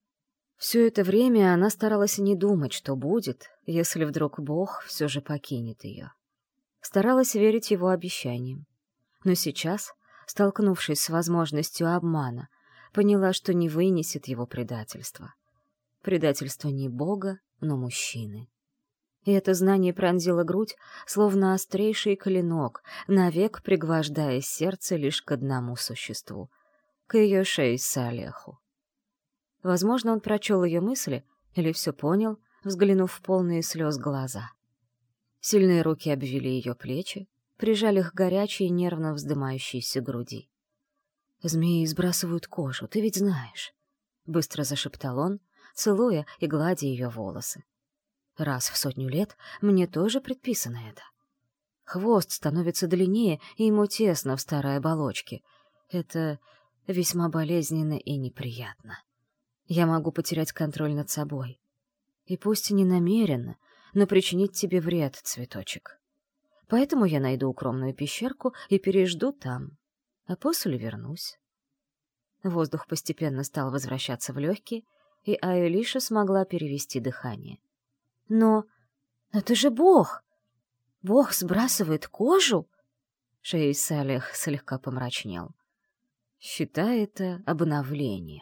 Все это время она старалась не думать, что будет, если вдруг Бог все же покинет ее. Старалась верить его обещаниям. Но сейчас, столкнувшись с возможностью обмана, поняла, что не вынесет его предательства. Предательство не Бога, но мужчины. И это знание пронзило грудь, словно острейший клинок, навек пригвождая сердце лишь к одному существу — к ее Шейх Салеху. Возможно, он прочел ее мысли или все понял, взглянув в полные слез глаза. Сильные руки обвили ее плечи, прижали их к горячей, нервно вздымающейся груди. «Змеи сбрасывают кожу, ты ведь знаешь», — быстро зашептал он, целуя и гладя ее волосы. «Раз в 100 лет мне тоже предписано это. Хвост становится длиннее, и ему тесно в старой оболочке. Это весьма болезненно и неприятно. Я могу потерять контроль над собой. И пусть и не намеренно, но причинить тебе вред, цветочек. Поэтому я найду укромную пещерку и пережду там, а после вернусь». Воздух постепенно стал возвращаться в легкие, и Аэлиша смогла перевести дыхание. «Но ты же Бог! Бог сбрасывает кожу?» Шейх Салех слегка помрачнел. «Считай это обновлением».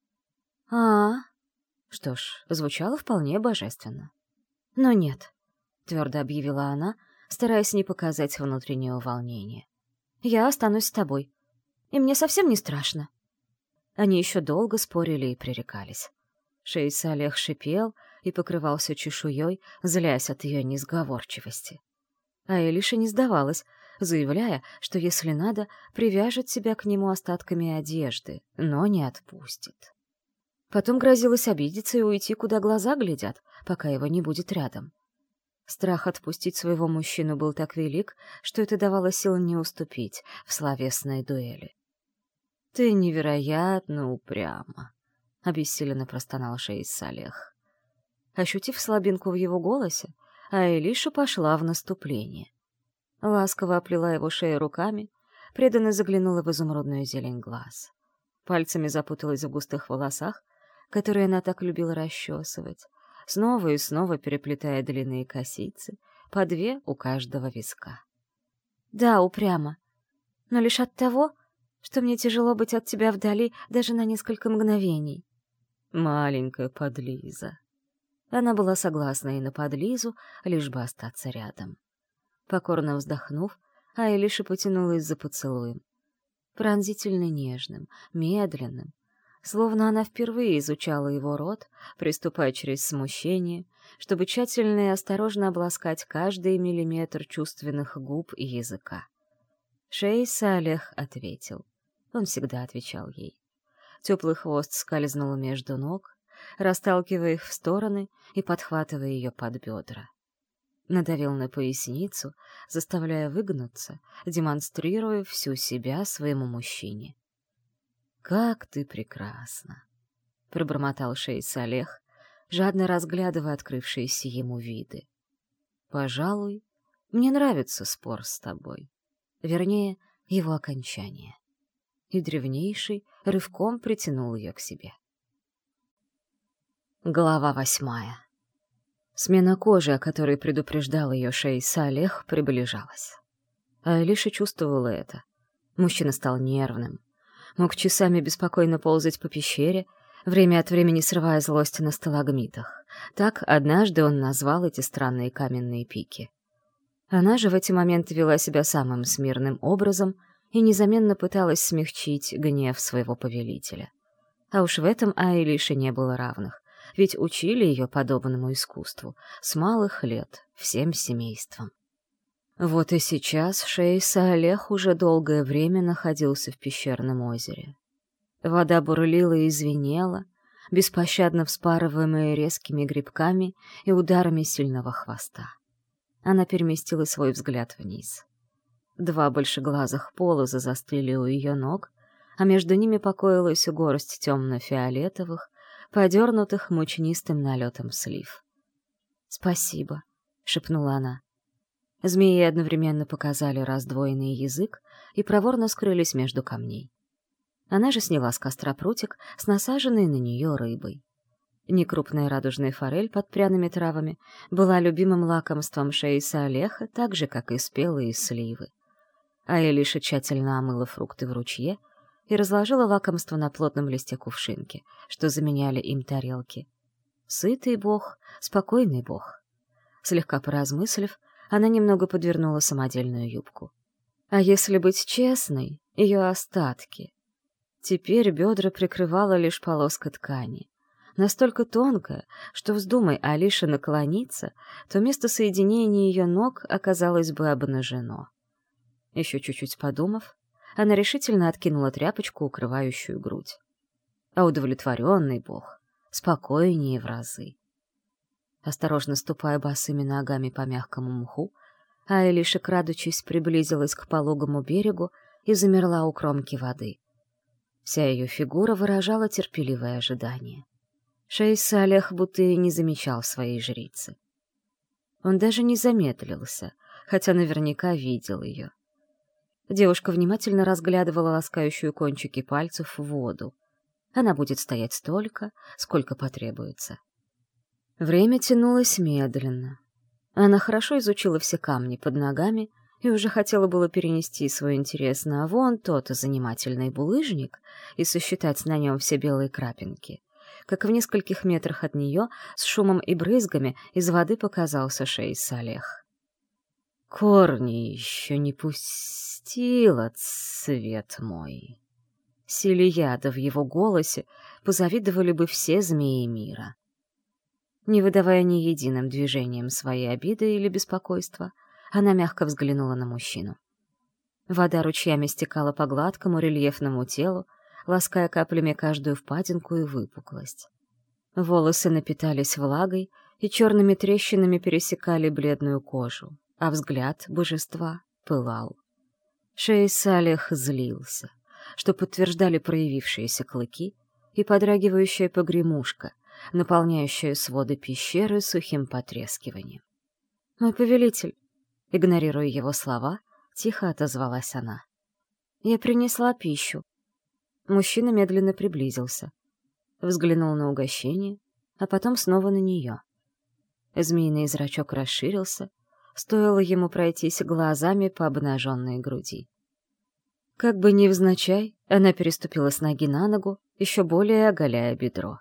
Что ж, звучало вполне божественно. «Но нет», — твердо объявила она, стараясь не показать внутреннего волнения. «Я останусь с тобой, и мне совсем не страшно». Они еще долго спорили и пререкались. Шейх Салех шипел и покрывался чешуей, злясь от ее несговорчивости. А Элиша не сдавалась, заявляя, что, если надо, привяжет себя к нему остатками одежды, но не отпустит. Потом грозилась обидеться и уйти, куда глаза глядят, пока его не будет рядом. Страх отпустить своего мужчину был так велик, что это давало сил не уступить в словесной дуэли. «Ты невероятно упряма», — обессиленно простонал Шейх Салех. Ощутив слабинку в его голосе, Аэлиша пошла в наступление. Ласково оплела его шею руками, преданно заглянула в изумрудную зелень глаз. Пальцами запуталась в густых волосах, которые она так любила расчесывать, снова и снова переплетая длинные косицы, по 2 у каждого виска. «Да, упрямо, но лишь от того, что мне тяжело быть от тебя вдали даже на несколько мгновений». «Маленькая подлиза». Она была согласна и на подлизу, лишь бы остаться рядом. Покорно вздохнув, Аэлиша потянулась за поцелуем. Пронзительно нежным, медленным, словно она впервые изучала его рот, приступая через смущение, чтобы тщательно и осторожно обласкать каждый миллиметр чувственных губ и языка. Шейх Салех ответил. Он всегда отвечал ей. Теплый хвост скользнул между ног, расталкивая их в стороны и подхватывая ее под бедра. Надавил на поясницу, заставляя выгнуться, демонстрируя всю себя своему мужчине. «Как ты прекрасна!» — пробормотал шейх Салех, жадно разглядывая открывшиеся ему виды. «Пожалуй, мне нравится спор с тобой. Вернее, его окончание». И древнейший рывком притянул ее к себе. Глава 8. Смена кожи, о которой предупреждал ее шейх Салех, приближалась. А Алиша чувствовала это. Мужчина стал нервным. Мог часами беспокойно ползать по пещере, время от времени срывая злость на сталагмитах. Так однажды он назвал эти странные каменные пики. Она же в эти моменты вела себя самым смиренным образом и незаметно пыталась смягчить гнев своего повелителя. А уж в этом Айлише не было равных, ведь учили ее подобному искусству с малых лет, всем семейством. Вот и сейчас шейх Салех уже долгое время находился в пещерном озере. Вода бурлила и звенела, беспощадно вспарываемая резкими грибками и ударами сильного хвоста. Она переместила свой взгляд вниз. Два большеглазых полоза застыли у ее ног, а между ними покоилась горсть темно-фиолетовых, подернутых мучнистым налетом слив. «Спасибо», — шепнула она. Змеи одновременно показали раздвоенный язык и проворно скрылись между камней. Она же сняла с костра прутик с насаженной на нее рыбой. Некрупная радужная форель под пряными травами была любимым лакомством шейха Салеха, так же, как и спелые сливы. А Элиша тщательно омыла фрукты в ручье и разложила лакомство на плотном листе кувшинки, что заменяли им тарелки. Сытый бог, спокойный бог. Слегка поразмыслив, она немного подвернула самодельную юбку. А если быть честной, ее остатки. Теперь бедра прикрывала лишь полоска ткани. Настолько тонкая, что, вздумай Алиша наклониться, то место соединения ее ног оказалось бы обнажено. Еще чуть-чуть подумав, она решительно откинула тряпочку, укрывающую грудь. А удовлетворенный бог спокойнее в разы. Осторожно ступая босыми ногами по мягкому мху, Айлиша, крадучись, приблизилась к пологому берегу и замерла у кромки воды. Вся ее фигура выражала терпеливое ожидание. Шейх Салех будто и не замечал своей жрицы. Он даже не замедлился, хотя наверняка видел ее. Девушка внимательно разглядывала ласкающую кончики пальцев в воду. Она будет стоять столько, сколько потребуется. Время тянулось медленно. Она хорошо изучила все камни под ногами и уже хотела было перенести свой интерес на вон тот занимательный булыжник и сосчитать на нем все белые крапинки, как в нескольких метрах от нее с шумом и брызгами из воды показался шейх Салех. «Корни еще не пустила, цвет мой!» Силе яда в его голосе позавидовали бы все змеи мира. Не выдавая ни единым движением своей обиды или беспокойства, она мягко взглянула на мужчину. Вода ручьями стекала по гладкому рельефному телу, лаская каплями каждую впадинку и выпуклость. Волосы напитались влагой и черными трещинами пересекали бледную кожу, а взгляд божества пылал. Шейх Салех злился, что подтверждали проявившиеся клыки и подрагивающая погремушка, наполняющая своды пещеры сухим потрескиванием. «Мой повелитель», — игнорируя его слова, тихо отозвалась она. «Я принесла пищу». Мужчина медленно приблизился, взглянул на угощение, а потом снова на нее. Змеиный зрачок расширился, стоило ему пройтись глазами по обнаженной груди. Как бы невзначай, она переступила с ноги на ногу, еще более оголяя бедро.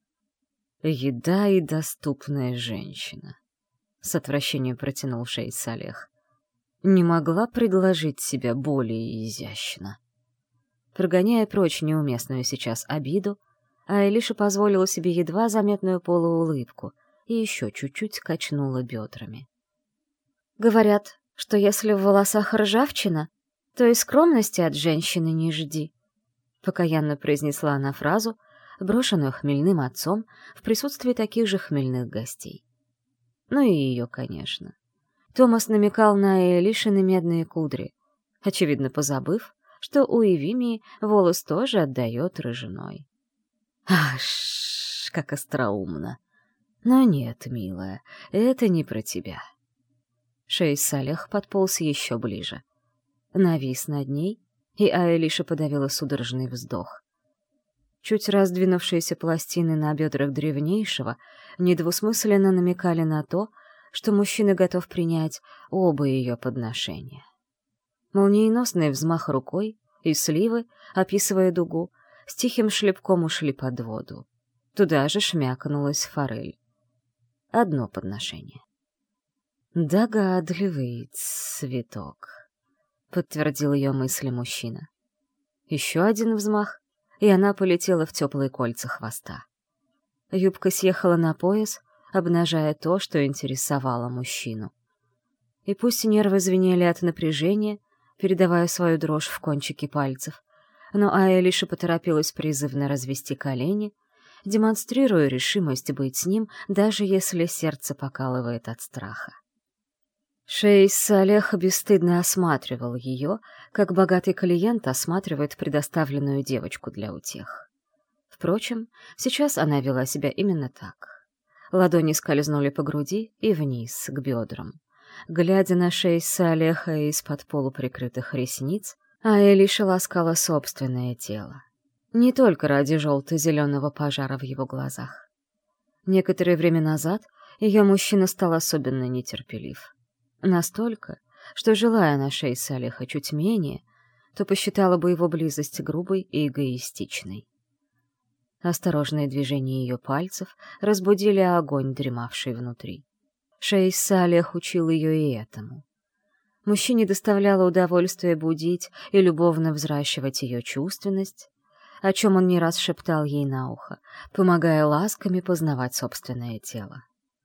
«Еда и доступная женщина», — с отвращением протянул шейх Салех. «Не могла предложить себя более изящно». Прогоняя прочь неуместную сейчас обиду, а Элиша позволила себе едва заметную полуулыбку и еще чуть-чуть качнула бедрами. «Говорят, что если в волосах ржавчина, то и скромности от женщины не жди», — покаянно произнесла она фразу, брошенную хмельным отцом в присутствии таких же хмельных гостей. Ну и ее, конечно. Томас намекал на Элишины медные кудри, очевидно позабыв, что у Эвимии волос тоже отдает рыжиной. Аж, как остроумно! Но нет, милая, это не про тебя. Шейх Салех подполз еще ближе. Навис над ней, и Аэлиша подавила судорожный вздох. Чуть раздвинувшиеся пластины на бедрах древнейшего недвусмысленно намекали на то, что мужчина готов принять оба ее подношения. Молниеносный взмах рукой, и сливы, описывая дугу, с тихим шлепком ушли под воду. Туда же шмякнулась форель. Одно подношение. «Догадливый цветок», — подтвердил ее мысли мужчина. Еще один взмах, и она полетела в теплые кольца хвоста. Юбка съехала на пояс, обнажая то, что интересовало мужчину. И пусть нервы звенели от напряжения, передавая свою дрожь в кончики пальцев, но Аэлиша поторопилась призывно развести колени, демонстрируя решимость быть с ним, даже если сердце покалывает от страха. Шейх Салех бесстыдно осматривал ее, как богатый клиент осматривает предоставленную девочку для утех. Впрочем, сейчас она вела себя именно так. Ладони скользнули по груди и вниз, к бедрам. Глядя на шейх Салеха из-под полуприкрытых ресниц, Аэлиша ласкала собственное тело. Не только ради желто-зеленого пожара в его глазах. Некоторое время назад ее мужчина стал особенно нетерпелив. Настолько, что, желая на шейх Салеха чуть менее, то посчитала бы его близость грубой и эгоистичной. Осторожные движения ее пальцев разбудили огонь, дремавший внутри. Шейх Салех учил ее и этому. Мужчине доставляло удовольствие будить и любовно взращивать ее чувственность, о чем он не раз шептал ей на ухо, помогая ласками познавать собственное тело.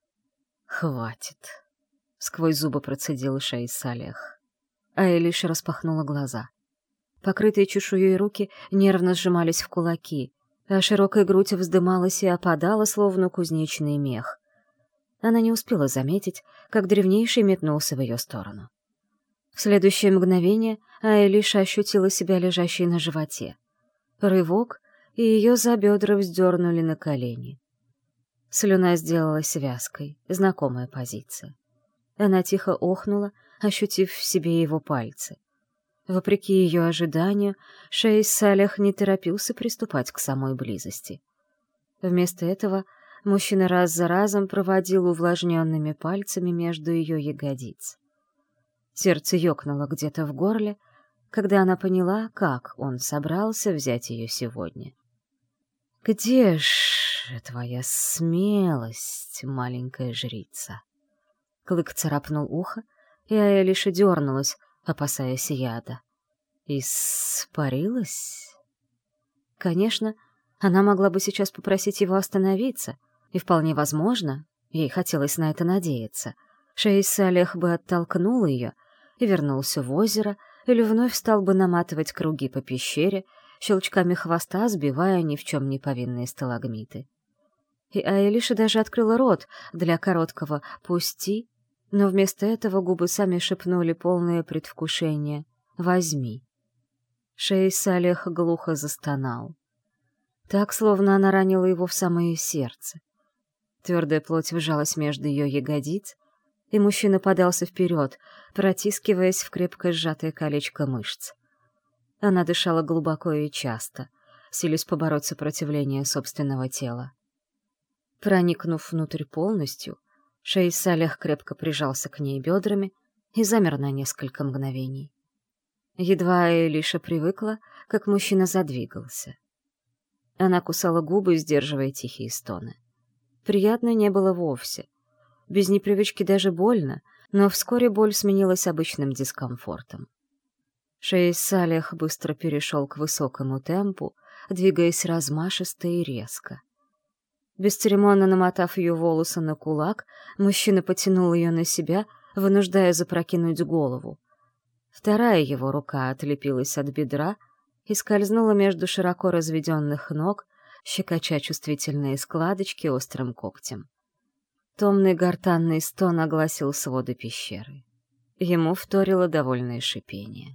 «Хватит!» — сквозь зубы процедил шейх Салех. Аэлиша распахнула глаза. Покрытые чешуей руки нервно сжимались в кулаки, а широкая грудь вздымалась и опадала, словно кузнечный мех. Она не успела заметить, как древнейший метнулся в ее сторону. В следующее мгновение Аэлиша ощутила себя лежащей на животе. Рывок, и ее за бедра вздернули на колени. Слюна сделалась вязкой, знакомая позиция. Она тихо охнула, ощутив в себе его пальцы. Вопреки ее ожиданию, шейх Салех не торопился приступать к самой близости. Вместо этого мужчина раз за разом проводил увлажненными пальцами между ее ягодиц. Сердце ёкнуло где-то в горле, когда она поняла, как он собрался взять ее сегодня. «Где ж твоя смелость, маленькая жрица?» Клык царапнул ухо, и Аэлиша дернулась, опасаясь яда. «Испарилась?» Конечно, она могла бы сейчас попросить его остановиться, и вполне возможно, ей хотелось на это надеяться, шейх Салех бы оттолкнул ее и вернулся в озеро, или вновь стал бы наматывать круги по пещере, щелчками хвоста сбивая ни в чем не повинные сталагмиты. И Аэлиша даже открыла рот для короткого «пусти», но вместо этого губы сами шепнули полное предвкушение «возьми». Шейх Салех глухо застонал. Так, словно она ранила его в самое сердце. Твердая плоть вжалась между ее ягодиц, и мужчина подался вперед, протискиваясь в крепко сжатое колечко мышц. Она дышала глубоко и часто, силясь побороть сопротивление собственного тела. Проникнув внутрь полностью, шейх Салех крепко прижался к ней бедрами и замер на несколько мгновений. Едва Аэлиша привыкла, как мужчина задвигался. Она кусала губы, сдерживая тихие стоны. Приятно не было вовсе. Без непривычки даже больно, но вскоре боль сменилась обычным дискомфортом. Шейх Салех быстро перешел к высокому темпу, двигаясь размашисто и резко. Бесцеремонно намотав ее волосы на кулак, мужчина потянул ее на себя, вынуждая запрокинуть голову. Вторая его рука отлепилась от бедра и скользнула между широко разведенных ног, щекоча чувствительные складочки острым когтем. Томный гортанный стон огласил своды пещеры. Ему вторило довольное шипение.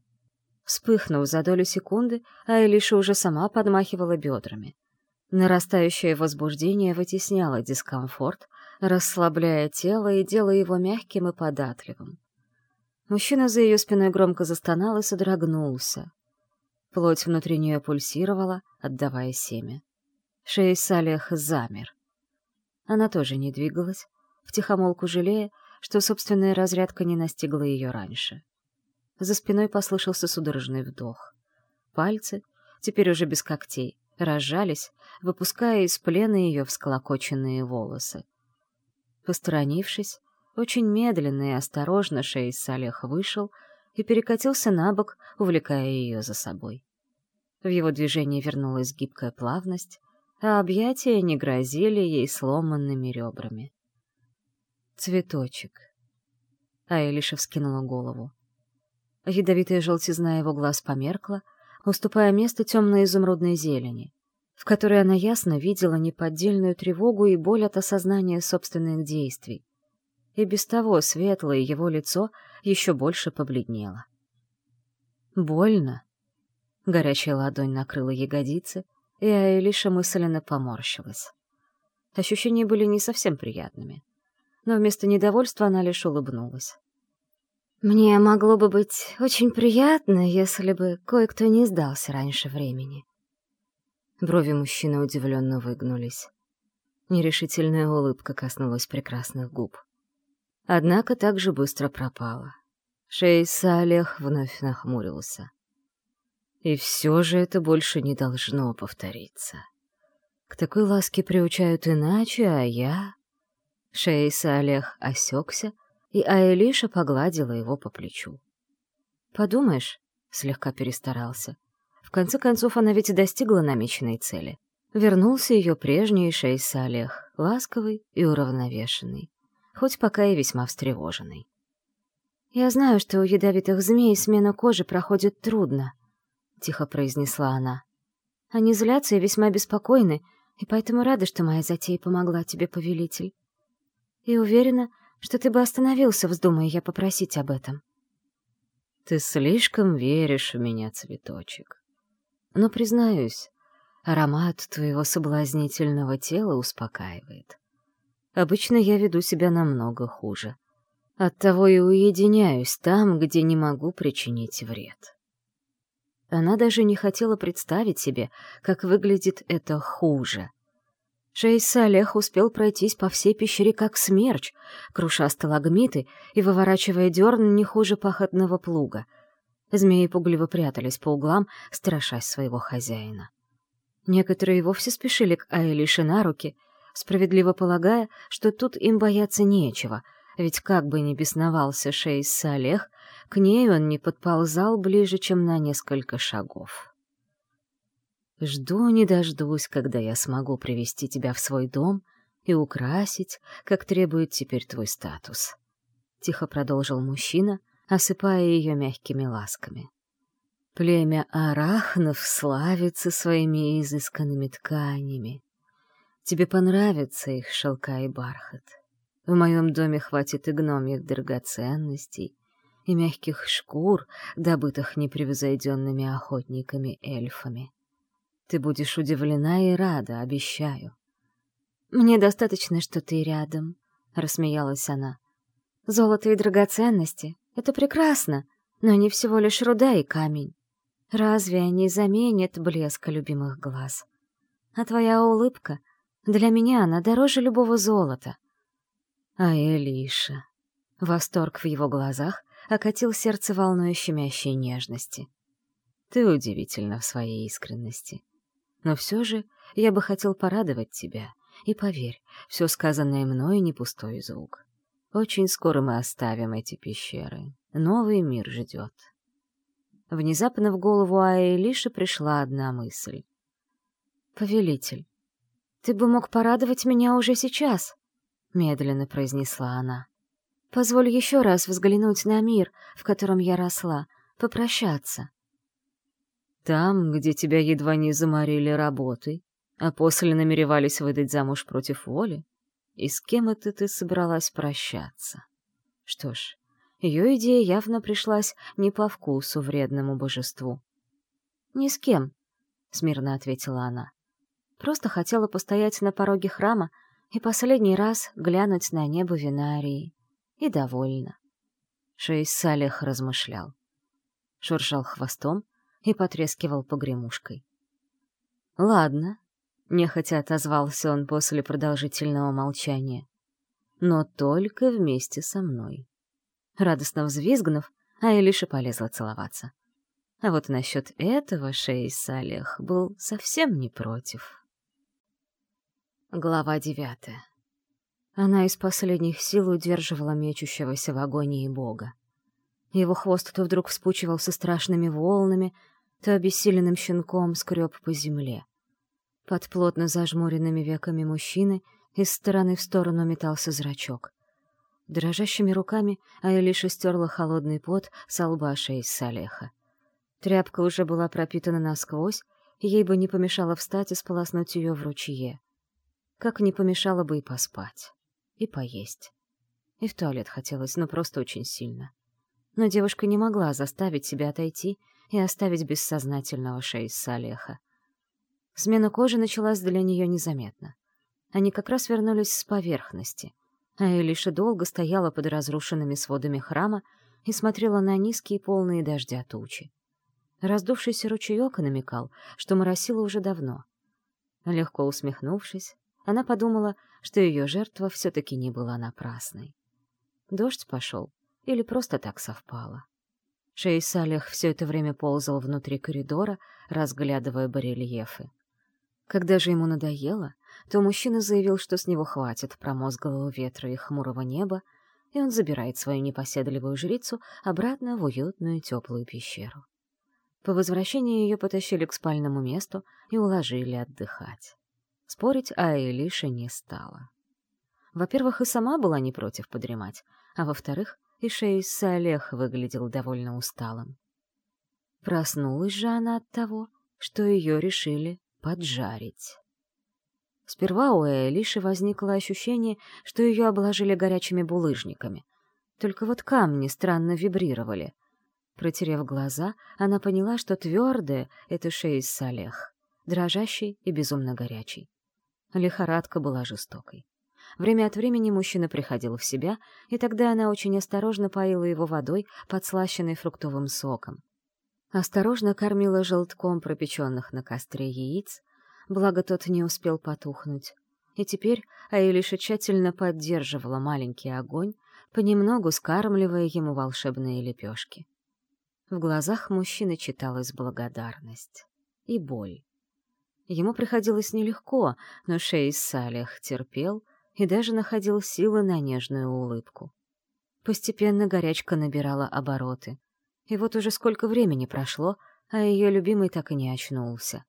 Вспыхнув за долю секунды, Айлиша уже сама подмахивала бедрами. Нарастающее возбуждение вытесняло дискомфорт, расслабляя тело и делая его мягким и податливым. Мужчина за ее спиной громко застонал и содрогнулся. Плоть внутри нее пульсировала, отдавая семя. Шейх Салех замер. Она тоже не двигалась, втихомолку жалея, что собственная разрядка не настигла ее раньше. За спиной послышался судорожный вдох. Пальцы, теперь уже без когтей, разжались, выпуская из плена ее всколокоченные волосы. Посторонившись, очень медленно и осторожно шейх Салех вышел и перекатился на бок, увлекая ее за собой. В его движении вернулась гибкая плавность, а объятия не грозили ей сломанными ребрами. «Цветочек». Айлиша вскинула голову. Ядовитая желтизна его глаз померкла, уступая место темно-изумрудной зелени, в которой она ясно видела неподдельную тревогу и боль от осознания собственных действий. И без того светлое его лицо еще больше побледнело. «Больно?» Горячая ладонь накрыла ягодицы, и Айлиша мысленно поморщилась. Ощущения были не совсем приятными, но вместо недовольства она лишь улыбнулась. «Мне могло бы быть очень приятно, если бы кое-кто не сдался раньше времени». Брови мужчины удивленно выгнулись. Нерешительная улыбка коснулась прекрасных губ. Однако так же быстро пропала. Шейх Салех вновь нахмурился. И все же это больше не должно повториться. К такой ласке приучают иначе, а я... Шейх Салех осекся, и Айлиша погладила его по плечу. «Подумаешь», — слегка перестарался. В конце концов, она ведь и достигла намеченной цели. Вернулся ее прежний шейх Салех, ласковый и уравновешенный, хоть пока и весьма встревоженный. «Я знаю, что у ядовитых змей смена кожи проходит трудно», — тихо произнесла она. «Они злятся и весьма беспокойны, и поэтому рада, что моя затея помогла тебе, повелитель. И уверена, что ты бы остановился, вздумая я попросить об этом». «Ты слишком веришь в меня, цветочек. Но, признаюсь, аромат твоего соблазнительного тела успокаивает. Обычно я веду себя намного хуже. Оттого и уединяюсь там, где не могу причинить вред». Она даже не хотела представить себе, как выглядит это хуже. Шейх Салех успел пройтись по всей пещере как смерч, круша сталагмиты и выворачивая дерн не хуже пахотного плуга. Змеи пугливо прятались по углам, страшась своего хозяина. Некоторые вовсе спешили к Айлише на руки, справедливо полагая, что тут им бояться нечего, ведь как бы ни бесновался шейх Салех, к ней он не подползал ближе, чем на несколько шагов. «Жду не дождусь, когда я смогу привести тебя в свой дом и украсить, как требует теперь твой статус», — тихо продолжил мужчина, осыпая ее мягкими ласками. «Племя арахнов славится своими изысканными тканями. Тебе понравятся их шелка и бархат. В моем доме хватит и гномьих драгоценностей, и мягких шкур, добытых непревзойденными охотниками-эльфами. Ты будешь удивлена и рада, обещаю». «Мне достаточно, что ты рядом», — рассмеялась она. «Золото и драгоценности — это прекрасно, но они всего лишь руда и камень. Разве они заменят блеска любимых глаз? А твоя улыбка, для меня она дороже любого золота». А Элиша... Восторг в его глазах окатил сердце волной щемящей нежности. «Ты удивительна в своей искренности. Но все же я бы хотел порадовать тебя, и поверь, все сказанное мной не пустой звук. Очень скоро мы оставим эти пещеры. Новый мир ждет». Внезапно в голову Айлиши пришла одна мысль. «Повелитель, ты бы мог порадовать меня уже сейчас», — медленно произнесла она. «Позволь еще раз взглянуть на мир, в котором я росла, попрощаться».
«Там, где тебя едва не заморили работой, а после намеревались выдать замуж против воли? И с кем это ты собралась прощаться?» Что ж, ее идея явно пришлась не по вкусу вредному божеству.
«Ни с кем», — смирно ответила она. «Просто хотела постоять на пороге храма и последний раз глянуть на небо Винарии. И довольна».
Шейс Салех размышлял. Шуршал хвостом и потрескивал погремушкой. «Ладно», — нехотя отозвался он после продолжительного молчания, «но только вместе со мной». Радостно взвизгнув, Аэлиша полезла целоваться. А вот насчет этого Шейс Салех был совсем не против. Глава 9. Она из последних сил удерживала мечущегося в агонии бога. Его хвост то вдруг вспучивался страшными волнами, то обессиленным щенком скреб по земле. Под плотно зажмуренными веками мужчины из стороны в сторону метался зрачок. Дрожащими руками Аэлиша стерла холодный пот со лба Шейс Салеха. Тряпка уже была пропитана насквозь, и ей бы не помешало встать и сполоснуть ее в ручье. Как не помешало бы и поспать, и поесть. И в туалет хотелось, но просто очень сильно. Но девушка не могла заставить себя отойти и оставить бессознательного Шейс Салеха. Смена кожи началась для нее незаметно. Они как раз вернулись с поверхности, а Элиша долго стояла под разрушенными сводами храма и смотрела на низкие полные дождя тучи. Раздувшийся ручеек намекал, что моросило уже давно. Легко усмехнувшись, она подумала, что ее жертва все-таки не была напрасной. Дождь пошел, или просто так совпало. Шейс Салех все это время ползал внутри коридора, разглядывая барельефы. Когда же ему надоело, то мужчина заявил, что с него хватит промозглого ветра и хмурого неба, и он забирает свою непоседливую жрицу обратно в уютную теплую пещеру. По возвращении ее потащили к спальному месту и уложили отдыхать. Спорить Аэлиша не стала. Во-первых, и сама была не против подремать, а во-вторых, и Шейс Салех выглядел довольно усталым. Проснулась же она от того, что ее решили поджарить. Сперва у Аэлиши возникло ощущение, что ее обложили горячими булыжниками. Только вот камни странно вибрировали. Протерев глаза, она поняла, что твердое — это Шейс Салех, дрожащий и безумно горячий. Лихорадка была жестокой. Время от времени мужчина приходил в себя, и тогда она очень осторожно поила его водой, подслащенной фруктовым соком. Осторожно кормила желтком пропеченных на костре яиц, благо тот не успел потухнуть. И теперь Аэлиша тщательно поддерживала маленький огонь, понемногу скармливая ему волшебные лепешки. В глазах мужчины читалась благодарность и боль. Ему приходилось нелегко, но Шейс Салех терпел и даже находил силы на нежную улыбку. Постепенно горячка набирала обороты. И вот уже сколько времени прошло, а ее любимый так и не очнулся.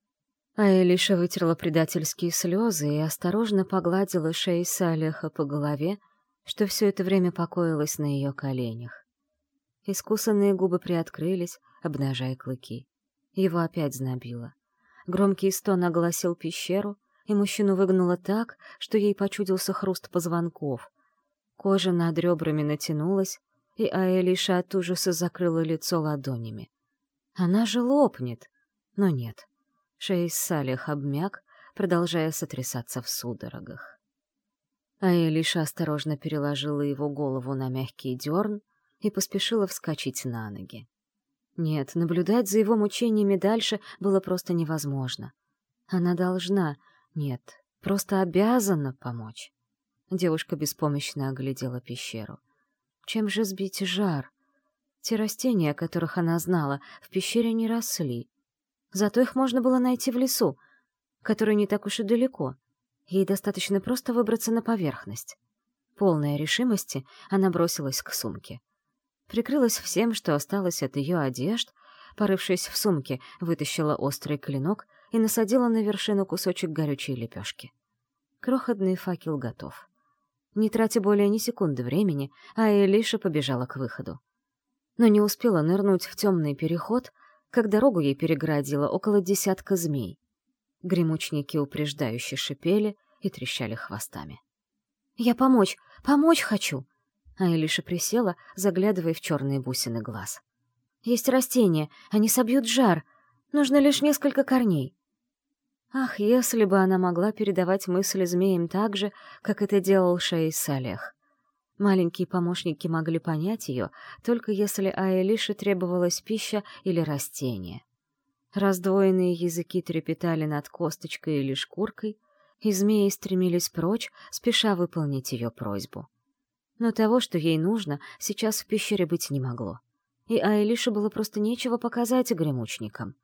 Аэлиша вытерла предательские слезы и осторожно погладила Шейс Салеха по голове, что все это время покоилась на ее коленях. Искусанные губы приоткрылись, обнажая клыки. Его опять знобило. Громкий стон огласил пещеру, и мужчину выгнуло так, что ей почудился хруст позвонков. Кожа над ребрами натянулась, и Аэлиша от ужаса закрыла лицо ладонями. Она же лопнет! Но нет. Шейс Салех обмяк, продолжая сотрясаться в судорогах. Аэлиша осторожно переложила его голову на мягкий дерн и поспешила вскочить на ноги. Нет, наблюдать за его мучениями дальше было просто невозможно. Она должна, нет, просто обязана помочь. Девушка беспомощно оглядела пещеру. Чем же сбить жар? Те растения, о которых она знала, в пещере не росли. Зато их можно было найти в лесу, который не так уж и далеко. Ей достаточно просто выбраться на поверхность. Полная решимости, она бросилась к сумке. Прикрылась всем, что осталось от ее одежд, порывшись в сумке, вытащила острый клинок и насадила на вершину кусочек горючей лепешки. Крохотный факел готов. Не тратя более ни секунды времени, Аэлиша побежала к выходу. Но не успела нырнуть в темный переход, как дорогу ей перегородило около десятка змей. Гремучники упреждающе шипели и трещали хвостами. «Я помочь хочу!» Аэлиша присела, заглядывая в черные бусины глаз. «Есть растения, они собьют жар. Нужно лишь несколько корней». Ах, если бы она могла передавать мысли змеям так же, как это делал Шейс Салех. Маленькие помощники могли понять ее, только если Аэлише требовалась пища или растение. Раздвоенные языки трепетали над косточкой или шкуркой, и змеи стремились прочь, спеша выполнить ее просьбу. Но того, что ей нужно, сейчас в пещере быть не могло. И Аэлише было просто нечего показать гремучникам.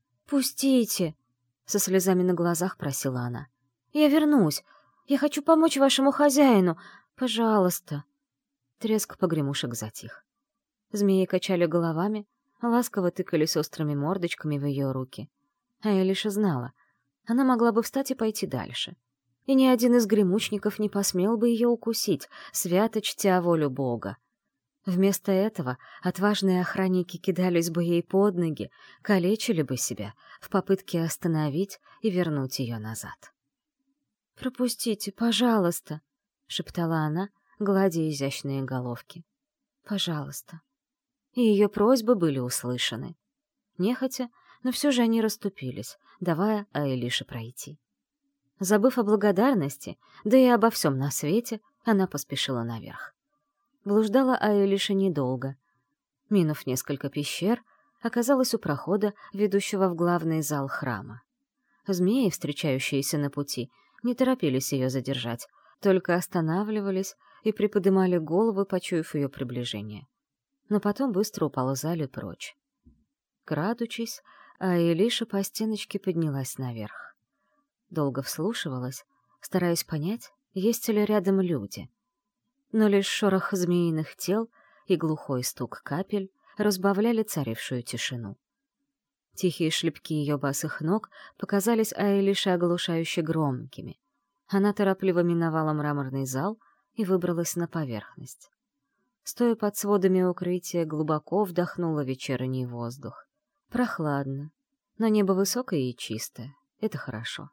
«Пустите!» — со слезами на глазах просила она. «Я вернусь! Я хочу помочь вашему хозяину! Пожалуйста!» Треск погремушек затих. Змеи качали головами, ласково тыкались острыми мордочками в ее руки. Аэлиша знала, она могла бы встать и пойти дальше. И ни один из гремучников не посмел бы ее укусить, свято чтя волю Бога. Вместо этого отважные охранники кидались бы ей под ноги, калечили бы себя в попытке остановить и вернуть ее назад. «Пропустите, пожалуйста», — шептала она, гладя изящные головки. «Пожалуйста». И ее просьбы были услышаны. Нехотя, но все же они расступились, давая Аэлише пройти. Забыв о благодарности, да и обо всем на свете, она поспешила наверх. Блуждала Аэлиша недолго. Минув несколько пещер, оказалась у прохода, ведущего в главный зал храма. Змеи, встречающиеся на пути, не торопились ее задержать, только останавливались и приподнимали головы, почуяв ее приближение. Но потом быстро уползали прочь. Крадучись, Аэлиша по стеночке поднялась наверх. Долго вслушивалась, стараясь понять, есть ли рядом люди. Но лишь шорох змеиных тел и глухой стук капель разбавляли царившую тишину. Тихие шлепки ее босых ног показались Аэлише оглушающе громкими. Она торопливо миновала мраморный зал и выбралась на поверхность. Стоя под сводами укрытия, глубоко вдохнула вечерний воздух. Прохладно, но небо высокое и чистое. Это хорошо.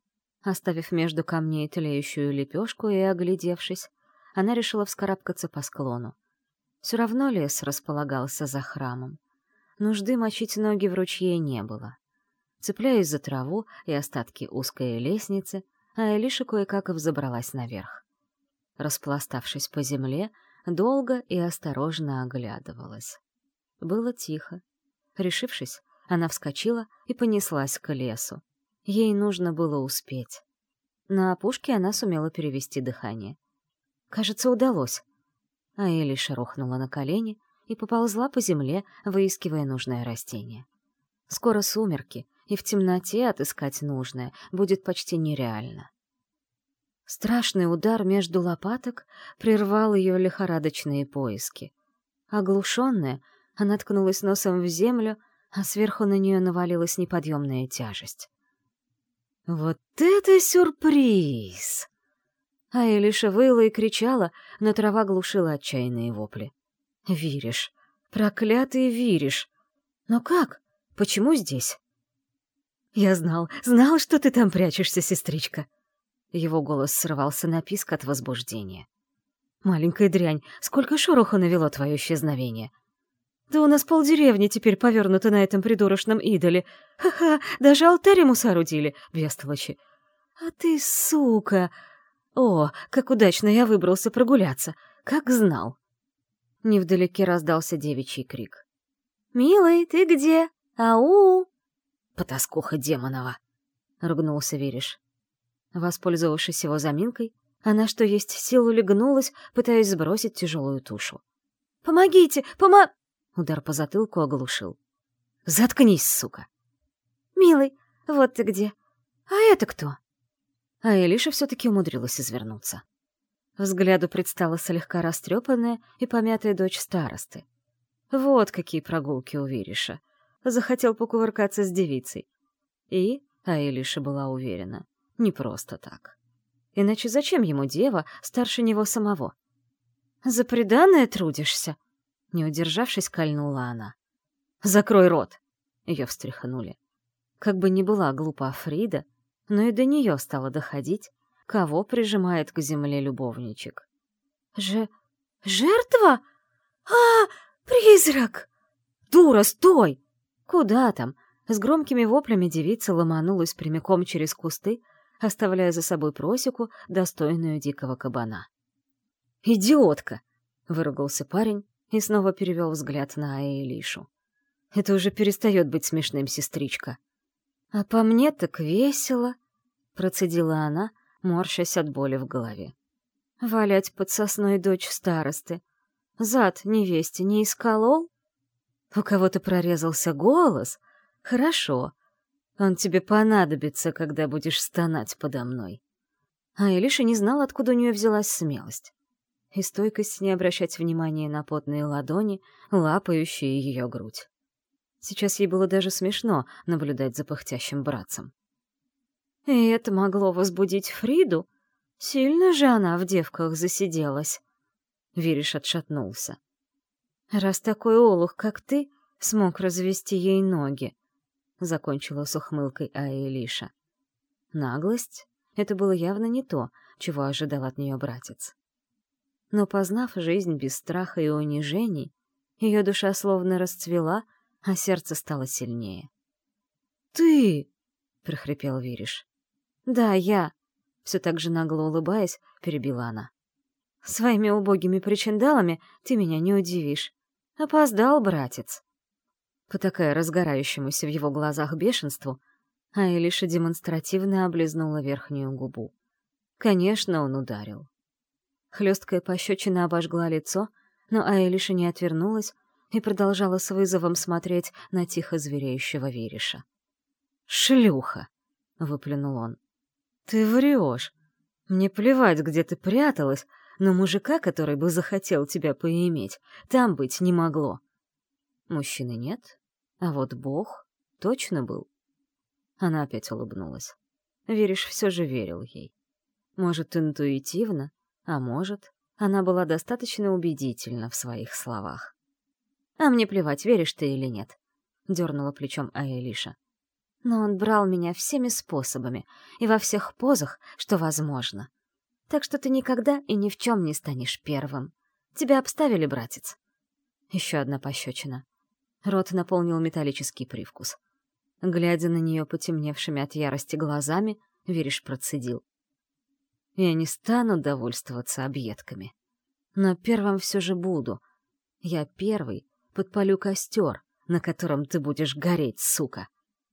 Оставив между камней тлеющую лепешку и оглядевшись, она решила вскарабкаться по склону. Все равно лес располагался за храмом. Нужды мочить ноги в ручье не было. Цепляясь за траву и остатки узкой лестницы, Аэлиша кое-как взобралась наверх. Распластавшись по земле, долго и осторожно оглядывалась. Было тихо. Решившись, она вскочила и понеслась к лесу. Ей нужно было успеть. На опушке она сумела перевести дыхание. Кажется, удалось. Аэлиша рухнула на колени и поползла по земле, выискивая нужное растение. Скоро сумерки, и в темноте отыскать нужное будет почти нереально. Страшный удар между лопаток прервал ее лихорадочные поиски. Оглушенная, она ткнулась носом в землю, а сверху на нее навалилась неподъемная тяжесть. «Вот это сюрприз!» Аэлиша выла и кричала, но трава глушила отчаянные вопли. «Вириш! Проклятый Вириш! Но как? Почему здесь?» «Я знал, что ты там прячешься, сестричка!» Его голос срывался на писк от возбуждения. «Маленькая дрянь, сколько шороха навело твое исчезновение! Да у нас полдеревни теперь повернуто на этом придурочном идоле! Ха-ха, даже алтарь ему соорудили, бестолочи! А ты, сука! О, как удачно я выбрался прогуляться! Как знал!» Невдалеке раздался девичий крик. «Милый, ты где? Ау!» «Потаскуха демонова!» — ругнулся Вириш. Воспользовавшись его заминкой, она что есть силу легнулась, пытаясь сбросить тяжелую тушу. «Помогите! Удар по затылку оглушил. «Заткнись, сука!» «Милый, вот ты где! А это кто?» А Элиша все-таки умудрилась извернуться. Взгляду предстала слегка растрепанная и помятая дочь старосты. Вот какие прогулки у Вириша. Захотел покувыркаться с девицей. И, А Элиша была уверена, не просто так. Иначе зачем ему дева старше него самого? «За преданное трудишься?» Не удержавшись, кольнула она. «Закрой рот!» Ее встряхнули. Как бы ни была глупа Фрида, но и до нее стало доходить, кого прижимает к земле любовничек. «Жертва? А, призрак!» «Дура, стой!» Куда там? С громкими воплями девица ломанулась прямиком через кусты, оставляя за собой просеку, достойную дикого кабана. «Идиотка!» — выругался парень и снова перевел взгляд на Элишу. «Это уже перестает быть смешным, сестричка». «А по мне так весело», — процедила она, морщась от боли в голове. «Валять под сосной дочь старосты. Зад невесте не исколол? У кого-то прорезался голос? Хорошо. Он тебе понадобится, когда будешь стонать подо мной». А Элиша не знала, откуда у нее взялась смелость. И стойкость не обращать внимания на потные ладони, лапающие ее грудь. Сейчас ей было даже смешно наблюдать за пыхтящим братцем. И это могло возбудить Фриду? Сильно же она в девках засиделась. Вириш отшатнулся. «Раз такой олух, как ты, смог развести ей ноги», — закончила с ухмылкой Аэлиша. Наглость — это было явно не то, чего ожидал от нее братец. Но, познав жизнь без страха и унижений, ее душа словно расцвела, а сердце стало сильнее. «Ты!» — прохрипел Вириш. «Да, я!» — все так же нагло улыбаясь, перебила она. «Своими убогими причиндалами ты меня не удивишь. Опоздал, братец!» Потакая разгорающемуся в его глазах бешенству, Аэлиша демонстративно облизнула верхнюю губу. Конечно, он ударил. Хлесткая пощечина обожгла лицо, но Аэлиша не отвернулась и продолжала с вызовом смотреть на тихо звереющего Вириша. «Шлюха!» — выплюнул он. «Ты врешь! Мне плевать, где ты пряталась, но мужика, который бы захотел тебя поиметь, там быть не могло». Мужчины нет, а вот Бог точно был. Она опять улыбнулась. Вириш все же верил ей. Может, интуитивно, а может, она была достаточно убедительна в своих словах. «А мне плевать, веришь ты или нет», — дернула плечом Аэлиша. «Но он брал меня всеми способами и во всех позах, что возможно. Так что ты никогда и ни в чем не станешь первым. Тебя обставили, братец». Еще одна пощечина. Рот наполнил металлический привкус. Глядя на нее потемневшими от ярости глазами, Вириш процедил. «Я не стану довольствоваться объедками. Но первым все же буду. Я первый подпалю костер, на котором ты будешь гореть, сука».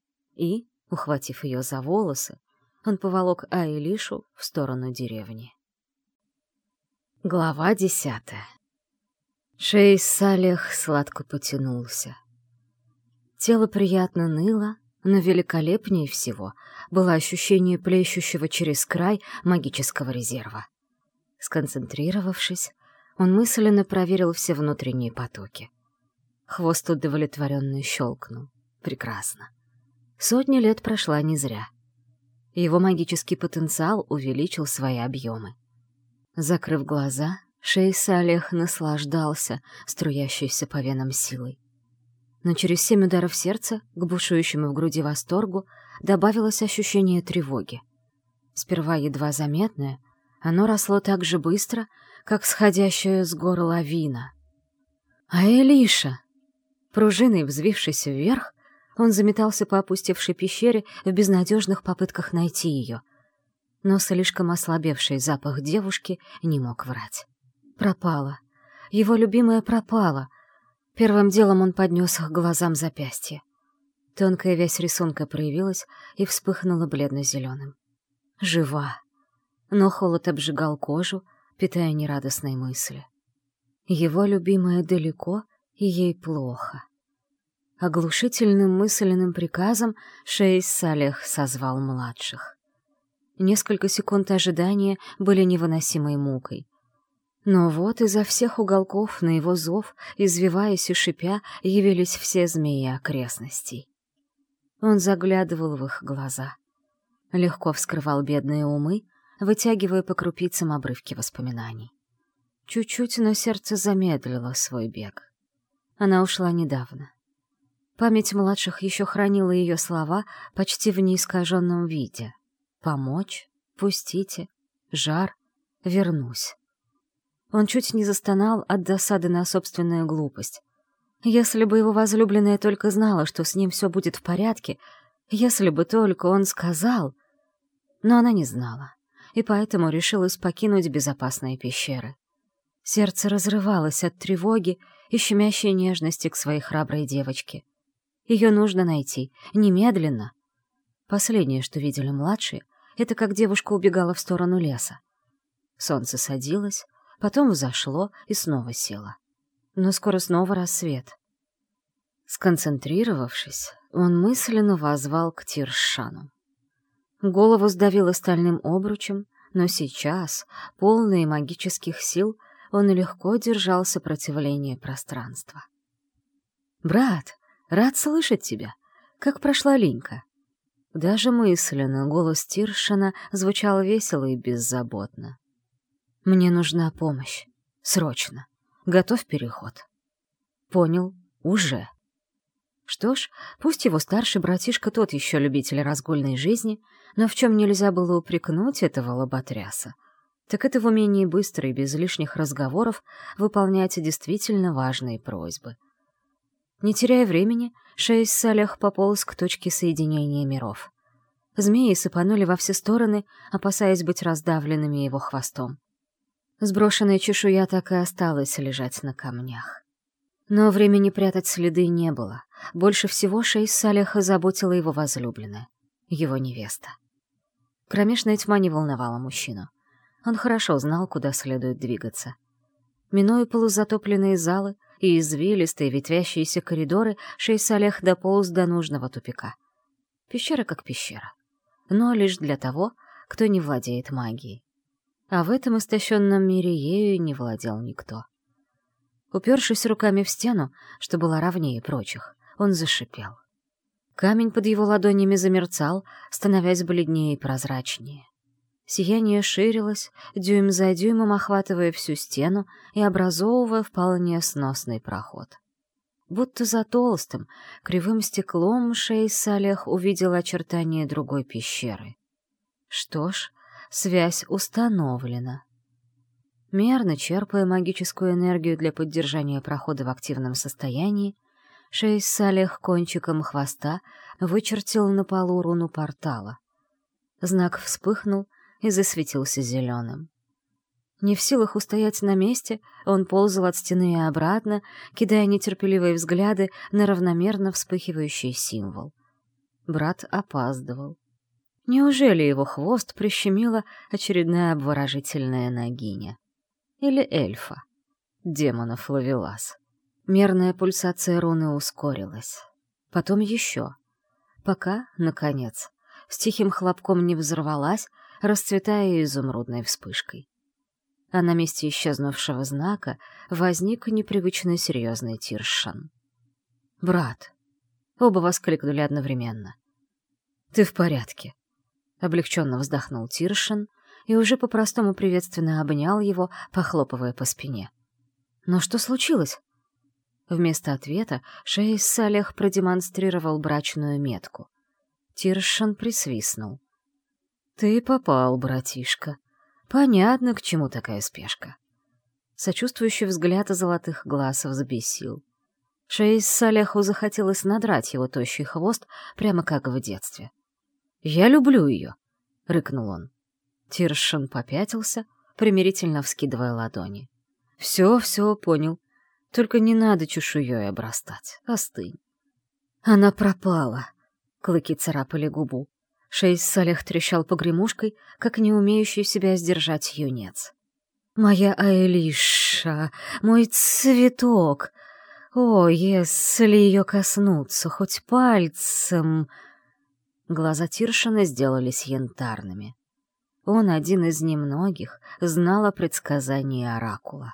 И, ухватив ее за волосы, он поволок Аэлишу в сторону деревни. Глава 10. Шейх Салех сладко потянулся. Тело приятно ныло, но великолепнее всего было ощущение плещущего через край магического резерва. Сконцентрировавшись, он мысленно проверил все внутренние потоки. Хвост удовлетворенно щелкнул. Прекрасно. 100 лет прошла не зря. Его магический потенциал увеличил свои объемы. Закрыв глаза, шейх Салех наслаждался струящейся по венам силой. Но через 7 ударов сердца к бушующему в груди восторгу добавилось ощущение тревоги. Сперва едва заметное, оно росло так же быстро, как сходящая с гор лавина. А Элиша! Пружиной взвившись вверх, он заметался по опустевшей пещере в безнадежных попытках найти ее. Но слишком ослабевший запах девушки не мог врать. Пропала. Его любимая пропала. Первым делом он поднес к глазам запястье. Тонкая вязь рисунка проявилась и вспыхнула бледно-зеленым. Жива. Но холод обжигал кожу, питая нерадостные мысли. Его любимая далеко, и ей плохо. Оглушительным мысленным приказом шейх Салех созвал младших. Несколько секунд ожидания были невыносимой мукой. Но вот изо всех уголков на его зов, извиваясь и шипя, явились все змеи окрестностей. Он заглядывал в их глаза. Легко вскрывал бедные умы, вытягивая по крупицам обрывки воспоминаний. Чуть-чуть, но сердце замедлило свой бег. Она ушла недавно. Память младших еще хранила ее слова почти в неискаженном виде. «Помочь? Пустите? Жар? Вернусь». Он чуть не застонал от досады на собственную глупость. Если бы его возлюбленная только знала, что с ним все будет в порядке, если бы только он сказал... Но она не знала, и поэтому решилась покинуть безопасные пещеры. Сердце разрывалось от тревоги и щемящей нежности к своей храброй девочке. Ее нужно найти, немедленно. Последнее, что видели младшие, это как девушка убегала в сторону леса. Солнце садилось, потом взошло и снова село. Но скоро снова рассвет. Сконцентрировавшись, он мысленно воззвал к Тиршану. Голову сдавило стальным обручем, но сейчас, полный магических сил, он легко держал сопротивление пространства. «Брат, рад слышать тебя. Как прошла Линька?» Даже мысленно голос Тиршана звучал весело и беззаботно. «Мне нужна помощь. Срочно. Готовь переход». «Понял. Уже». Что ж, пусть его старший братишка тот еще любитель разгульной жизни, но в чем нельзя было упрекнуть этого лоботряса, так это в умении быстро и без лишних разговоров выполнять действительно важные просьбы. Не теряя времени, Шейс Салех пополз к точке соединения миров. Змеи сыпанули во все стороны, опасаясь быть раздавленными его хвостом. Сброшенная чешуя так и осталась лежать на камнях. Но времени прятать следы не было. Больше всего Шейс Салеха заботила его возлюбленная, его невеста. Кромешная тьма не волновала мужчину. Он хорошо знал, куда следует двигаться. Минуя полузатопленные залы и извилистые ветвящиеся коридоры, Шейс Салех дополз до нужного тупика. Пещера как пещера, но лишь для того, кто не владеет магией. А в этом истощенном мире ею не владел никто. Упершись руками в стену, что была ровнее прочих, он зашипел. Камень под его ладонями замерцал, становясь бледнее и прозрачнее. Сияние ширилось, дюйм за дюймом охватывая всю стену и образовывая вполне сносный проход. Будто за толстым, кривым стеклом Шейс Салех увидел очертания другой пещеры. Что ж, связь установлена. Мерно черпая магическую энергию для поддержания прохода в активном состоянии, Шейс Салех кончиком хвоста вычертил на полу руну портала. Знак вспыхнул и засветился зеленым. Не в силах устоять на месте, он ползал от стены и обратно, кидая нетерпеливые взгляды на равномерно вспыхивающий символ. Брат опаздывал. Неужели его хвост прищемила очередная обворожительная нагиня? Или эльфа? Демонов ловелас. Мерная пульсация руны ускорилась. Потом еще. Пока, наконец, с тихим хлопком не взорвалась, расцветая изумрудной вспышкой. А на месте исчезнувшего знака возник непривычно серьезный Тиршан. «Брат!» — оба воскликнули одновременно. «Ты в порядке?» — облегченно вздохнул Тиршан и уже по-простому приветственно обнял его, похлопывая по спине. «Но что случилось?» Вместо ответа Шейс Салех продемонстрировал брачную метку. Тиршан присвистнул. «Ты попал, братишка. Понятно, к чему такая спешка». Сочувствующий взгляд золотых глаз взбесил. Шейс Салеху захотелось надрать его тощий хвост, прямо как в детстве. «Я люблю ее», — рыкнул он. Тиршан попятился, примирительно вскидывая ладони. «Все, понял. Только не надо чешуей обрастать. Остынь». Она пропала. Клыки царапали губу. Шейс Салех трещал погремушкой, как не умеющий себя сдержать юнец. «Моя Аэлиша, мой цветок! О, если ее коснуться хоть пальцем!» Глаза Тиршана сделались янтарными. Он, один из немногих, знал о предсказании оракула.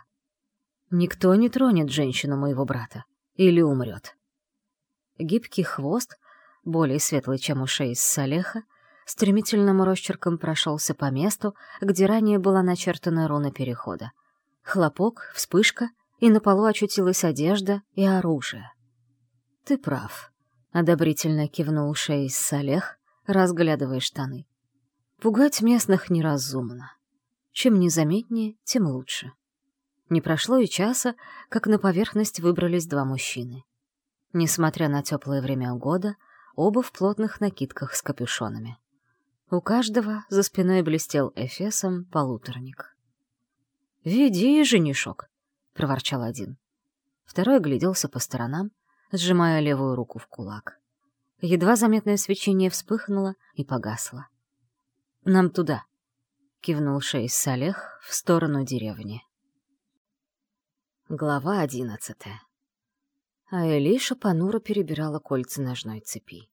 «Никто не тронет женщину моего брата или умрет». Гибкий хвост, более светлый, чем у Шейс Салеха, стремительным росчерком прошелся по месту, где ранее была начертана руна перехода. Хлопок, вспышка, и на полу очутилась одежда и оружие. «Ты прав», — одобрительно кивнул Шейс Салех, разглядывая штаны. «Пугать местных неразумно. Чем незаметнее, тем лучше». Не прошло и часа, как на поверхность выбрались два мужчины. Несмотря на теплое время года, оба в плотных накидках с капюшонами. У каждого за спиной блестел эфесом полуторник. «Веди, женишок!» — проворчал один. Второй огляделся по сторонам, сжимая левую руку в кулак. Едва заметное свечение вспыхнуло и погасло. «Нам туда!» — кивнул Шейс Салех в сторону деревни. Глава 11. А Элиша понуро перебирала кольца ножной цепи.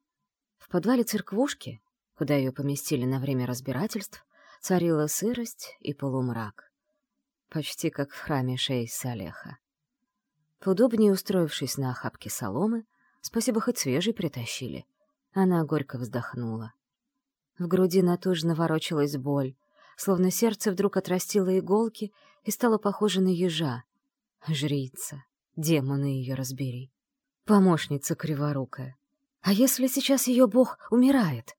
В подвале церквушки, куда ее поместили на время разбирательств, царила сырость и полумрак. Почти как в храме Шейс Салеха. Поудобнее устроившись на охапке соломы, спасибо, хоть свежей притащили, она горько вздохнула. В груди натужно ворочалась боль, словно сердце вдруг отрастило иголки и стало похоже на ежа. Жрица, демоны ее разбери. Помощница криворукая. А если сейчас ее бог умирает?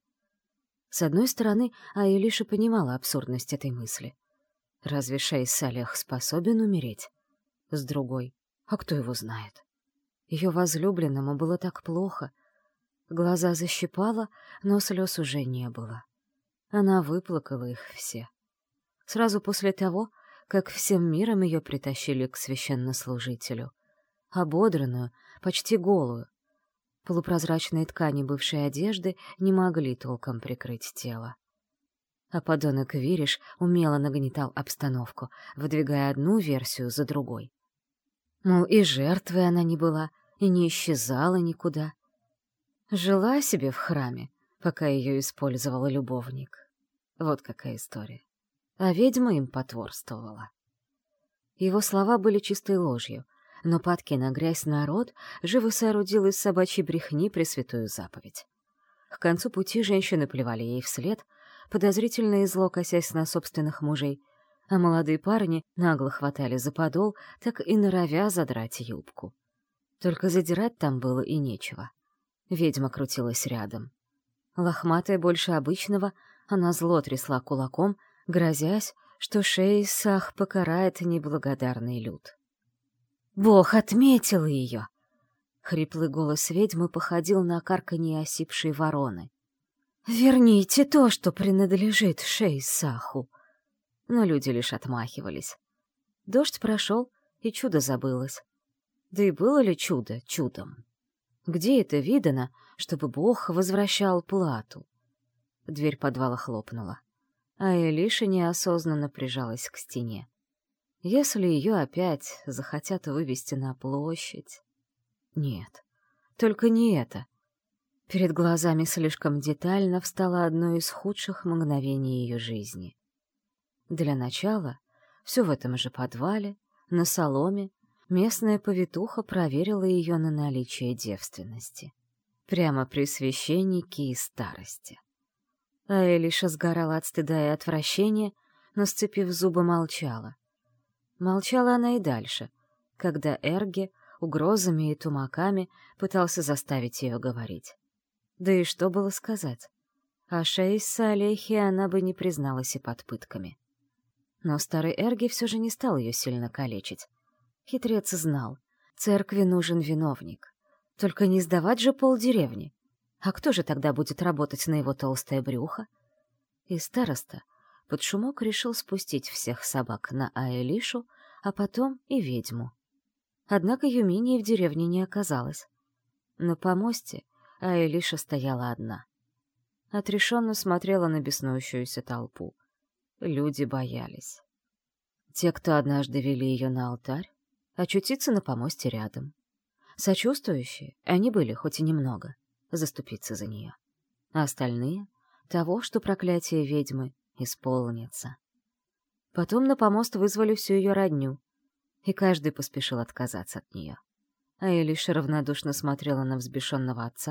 С одной стороны, Аэлиша понимала абсурдность этой мысли. Разве Шейс Салех способен умереть? С другой, а кто его знает? Ее возлюбленному было так плохо. Глаза защипала, но слез уже не было. Она выплакала их все. Сразу после того, как всем миром ее притащили к священнослужителю. Ободранную, почти голую. Полупрозрачные ткани бывшей одежды не могли толком прикрыть тело. А подонок Вириш умело нагнетал обстановку, выдвигая одну версию за другой. Мол, и жертвой она не была, и не исчезала никуда. Жила себе в храме, пока ее использовал любовник. Вот какая история. А ведьма им потворствовала. Его слова были чистой ложью, но падки на грязь народ живо соорудил из собачьей брехни пресвятую заповедь. К концу пути женщины плевали ей вслед, подозрительно и зло косясь на собственных мужей, а молодые парни нагло хватали за подол, так и норовя задрать юбку. Только задирать там было и нечего. Ведьма крутилась рядом. Лохматая больше обычного, она зло трясла кулаком, грозясь, что Шейсах покарает неблагодарный люд. «Бог отметил ее!» Хриплый голос ведьмы походил на карканье осипшей вороны. «Верните то, что принадлежит Шейсаху!» Но люди лишь отмахивались. Дождь прошел, и чудо забылось. Да и было ли чудо чудом? Где это видано, чтобы Бог возвращал плату? Дверь подвала хлопнула, а Элиша неосознанно прижалась к стене. Если ее опять захотят вывести на площадь... Нет, только не это. Перед глазами слишком детально встало одно из худших мгновений ее жизни. Для начала, все в этом же подвале, на соломе, местная повитуха проверила ее на наличие девственности. Прямо при священнике и старости. А Элиша сгорала от стыда и отвращения, но, сцепив зубы, молчала. Молчала она и дальше, когда Эрге угрозами и тумаками пытался заставить ее говорить. Да и что было сказать? О Шейсе Алейхе она бы не призналась и под пытками. Но старый Эрге все же не стал ее сильно калечить. Хитрец знал, церкви нужен виновник. Только не сдавать же полдеревни. А кто же тогда будет работать на его толстое брюхо? И староста под шумок решил спустить всех собак на Аэлишу, а потом и ведьму. Однако Юминии в деревне не оказалось. На помосте Аэлиша стояла одна. Отрешенно смотрела на беснующуюся толпу. Люди боялись. Те, кто однажды вели ее на алтарь, очутиться на помосте рядом. Сочувствующие они были, хоть и немного, заступиться за нее. А остальные — того, что проклятие ведьмы исполнится. Потом на помост вызвали всю ее родню, и каждый поспешил отказаться от нее. А Элиша равнодушно смотрела на взбешенного отца,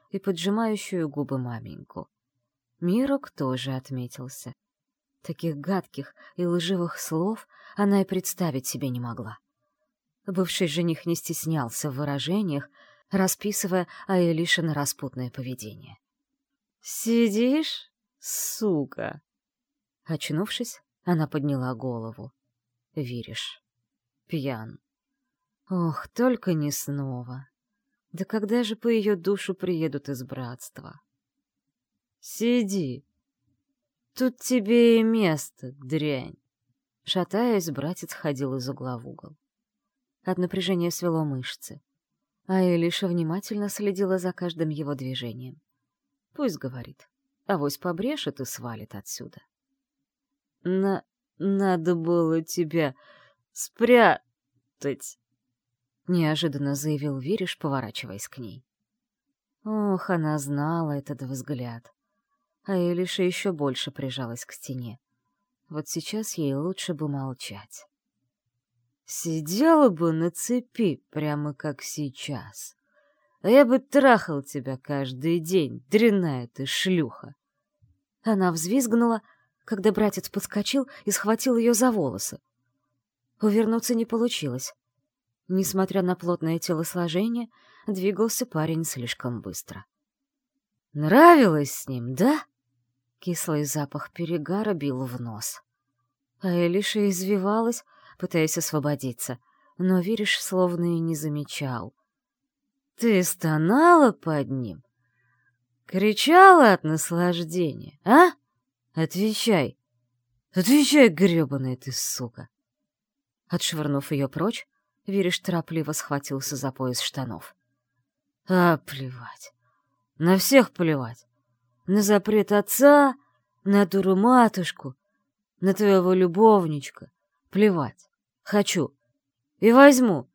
и поджимающую губы маменьку. Мирок тоже отметился. Таких гадких и лживых слов она и представить себе не могла. Бывший жених не стеснялся в выражениях, расписывая Аэлишино распутное поведение. «Сидишь, сука?» Очнувшись, она подняла голову. Вириш. Пьян. Ох, только не снова. Да когда же по ее душу приедут из братства? «Сиди. Тут тебе и место, дрянь!» Шатаясь, братец ходил из угла в угол. От напряжения свело мышцы. А Элиша внимательно следила за каждым его движением. Пусть говорит, авось побрешет и свалит отсюда. Надо было тебя спрятать!» — неожиданно заявил Вириш, поворачиваясь к ней. Ох, она знала этот взгляд. А Элиша еще больше прижалась к стене. Вот сейчас ей лучше бы молчать. «Сидела бы на цепи, прямо как сейчас. А я бы трахал тебя каждый день, дрянная ты шлюха!» Она взвизгнула, когда братец подскочил и схватил ее за волосы. Увернуться не получилось. Несмотря на плотное телосложение, двигался парень слишком быстро. «Нравилось с ним, да?» Кислый запах перегара бил в нос. А Элиша извивалась, пытаясь освободиться, но Вириш словно и не замечал. «Ты стонала под ним? Кричала от наслаждения, а? Отвечай! Отвечай, гребаная ты сука!» Отшвырнув ее прочь, Вириш торопливо схватился за пояс штанов. «А, плевать! На всех плевать! На запрет отца, на дуру матушку, на твоего любовничка. Плевать. Хочу. И возьму.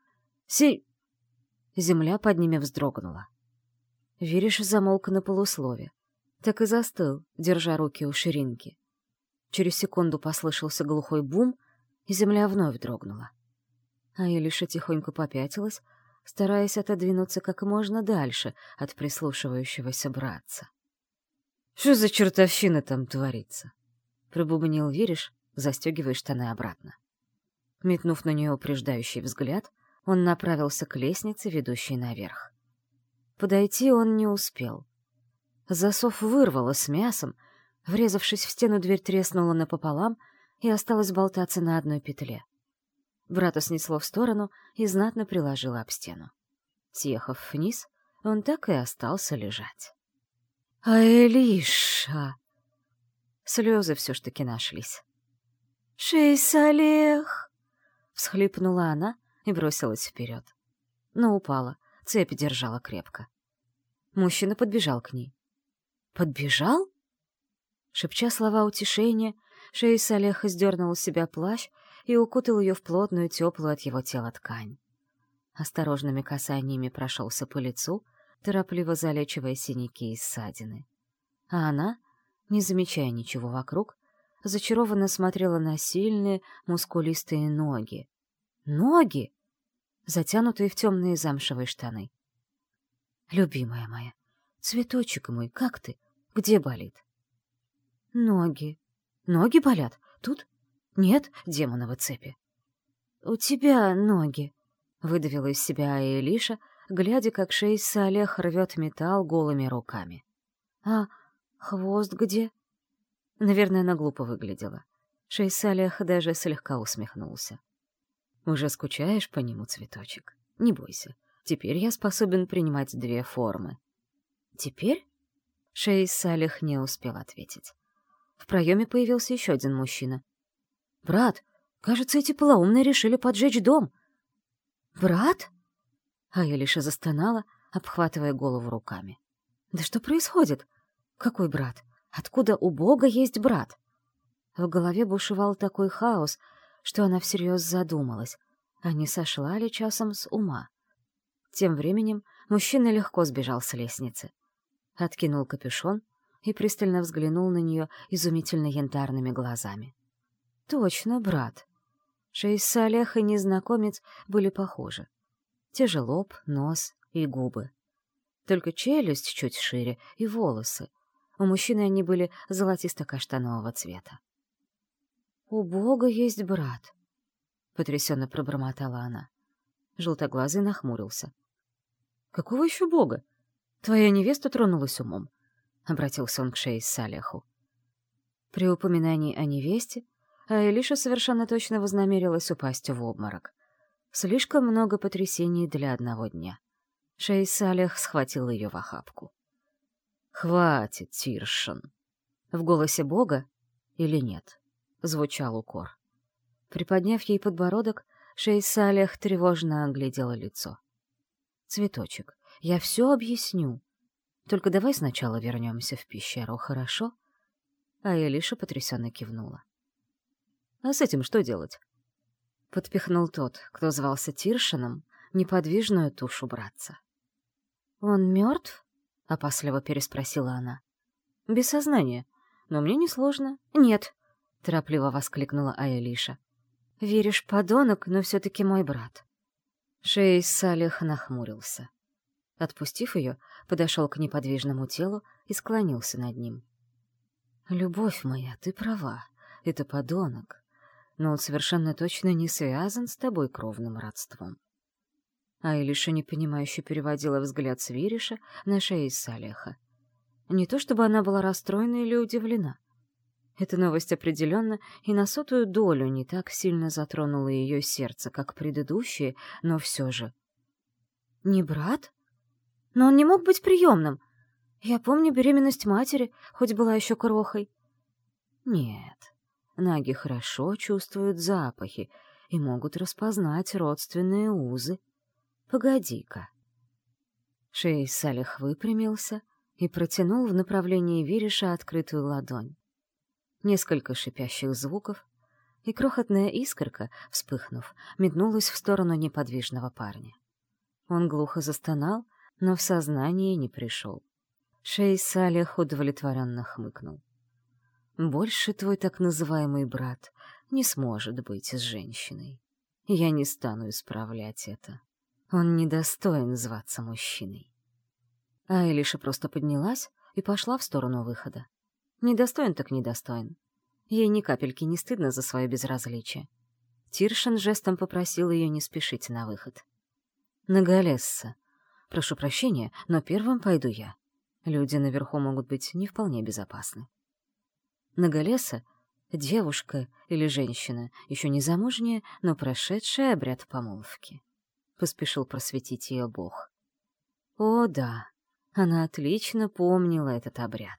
Земля под ними вздрогнула. Вириш замолк на полуслове. Так и застыл, держа руки у ширинки. Через секунду послышался глухой бум, и земля вновь дрогнула. А Элиша тихонько попятилась, стараясь отодвинуться как можно дальше от прислушивающегося братца. «Что за чертовщина там творится?» — пробубнил Вириш, застегивая штаны обратно. Метнув на нее упреждающий взгляд, он направился к лестнице, ведущей наверх. Подойти он не успел. Засов вырвало с мясом, врезавшись в стену, дверь треснула напополам и осталась болтаться на одной петле. Брата снесло в сторону и знатно приложило об стену. Съехав вниз, он так и остался лежать. «А Элиша!» Слезы все ж таки нашлись. «Шейсалех!» — всхлипнула она и бросилась вперед. Но упала, цепь держала крепко. Мужчина подбежал к ней. «Подбежал?» Шепча слова утешения, Шейсалех сдернул с себя плащ и укутал ее в плотную, теплую от его тела ткань. Осторожными касаниями прошелся по лицу, торопливо залечивая синяки и ссадины. А она, не замечая ничего вокруг, зачарованно смотрела на сильные, мускулистые ноги. Ноги, затянутые в темные замшевые штаны. «Любимая моя, цветочек мой, как ты? Где болит?» «Ноги. Ноги болят? Тут? Нет, демоновы цепи». «У тебя ноги», — выдавила из себя Элиша, глядя, как Шейсалех рвет металл голыми руками. «А хвост где?» Наверное, она глупо выглядела. Шейсалех даже слегка усмехнулся. «Уже скучаешь по нему, цветочек? Не бойся. Теперь я способен принимать 2 формы». «Теперь?» Шейсалех не успел ответить. В проеме появился еще один мужчина. «Брат, кажется, эти полоумные решили поджечь дом». «Брат?» А я лишь застонала, обхватывая голову руками. «Да что происходит? Какой брат? Откуда у Бога есть брат?» В голове бушевал такой хаос, что она всерьез задумалась, а не сошла ли часом с ума. Тем временем мужчина легко сбежал с лестницы. Откинул капюшон и пристально взглянул на нее изумительно янтарными глазами. «Точно, брат!» Шейсалех и незнакомец были похожи. Те же лоб, нос и губы. только челюсть чуть шире и волосы. У мужчины они были золотисто-каштанового цвета. «У Бога есть брат», — потрясенно пробормотала она. Желтоглазый нахмурился. «Какого еще Бога? Твоя невеста тронулась умом», — обратился он к Шейс Салеху. При упоминании о невесте Аэлиша совершенно точно вознамерилась упасть в обморок. Слишком много потрясений для одного дня. Шейс Салех схватил ее в охапку. «Хватит, Тиршан!» В голосе Бога или нет звучал укор. Приподняв ей подбородок, Шейс Салех тревожно оглядела лицо. «Цветочек, я все объясню. Только давай сначала вернемся в пещеру, хорошо?» А Элиша потрясенно кивнула. «А с этим что делать?» Подпихнул тот, кто звался Тиршаном, неподвижную тушу братца. «Он мертв?» — опасливо переспросила она. «Без сознания. Но мне несложно». «Нет», — торопливо воскликнула Аэлиша. «Веришь, подонок, но все-таки мой брат». Шейс Салех нахмурился. Отпустив ее, подошел к неподвижному телу и склонился над ним. «Любовь моя, ты права, это подонок, но он совершенно точно не связан с тобой кровным родством». Аэлиша непонимающе переводила взгляд с Вириша на Шейс Салеха. Не то чтобы она была расстроена или удивлена. Эта новость определенно и на 100-ую долю не так сильно затронула ее сердце, как предыдущие, но все же. «Не брат? Но он не мог быть приемным. Я помню беременность матери, хоть была еще крохой». «Нет, наги хорошо чувствуют запахи и могут распознать родственные узы. Погоди-ка». Шейс Салех выпрямился и протянул в направлении Вириша открытую ладонь. Несколько шипящих звуков, и крохотная искорка, вспыхнув, метнулась в сторону неподвижного парня. Он глухо застонал, но в сознание не пришел. Шейс Салех удовлетворенно хмыкнул. «Больше твой так называемый брат не сможет быть с женщиной. Я не стану исправлять это. Он недостоин зваться мужчиной». Аэлиша просто поднялась и пошла в сторону выхода. Недостоин так недостоин. Ей ни капельки не стыдно за свое безразличие. Тиршан жестом попросил ее не спешить на выход. «Нагалесса, прошу прощения, но первым пойду я. Люди наверху могут быть не вполне безопасны». Нагалесса — девушка или женщина, еще не замужняя, но прошедшая обряд помолвки. Поспешил просветить ее Бог. О, да, она отлично помнила этот обряд.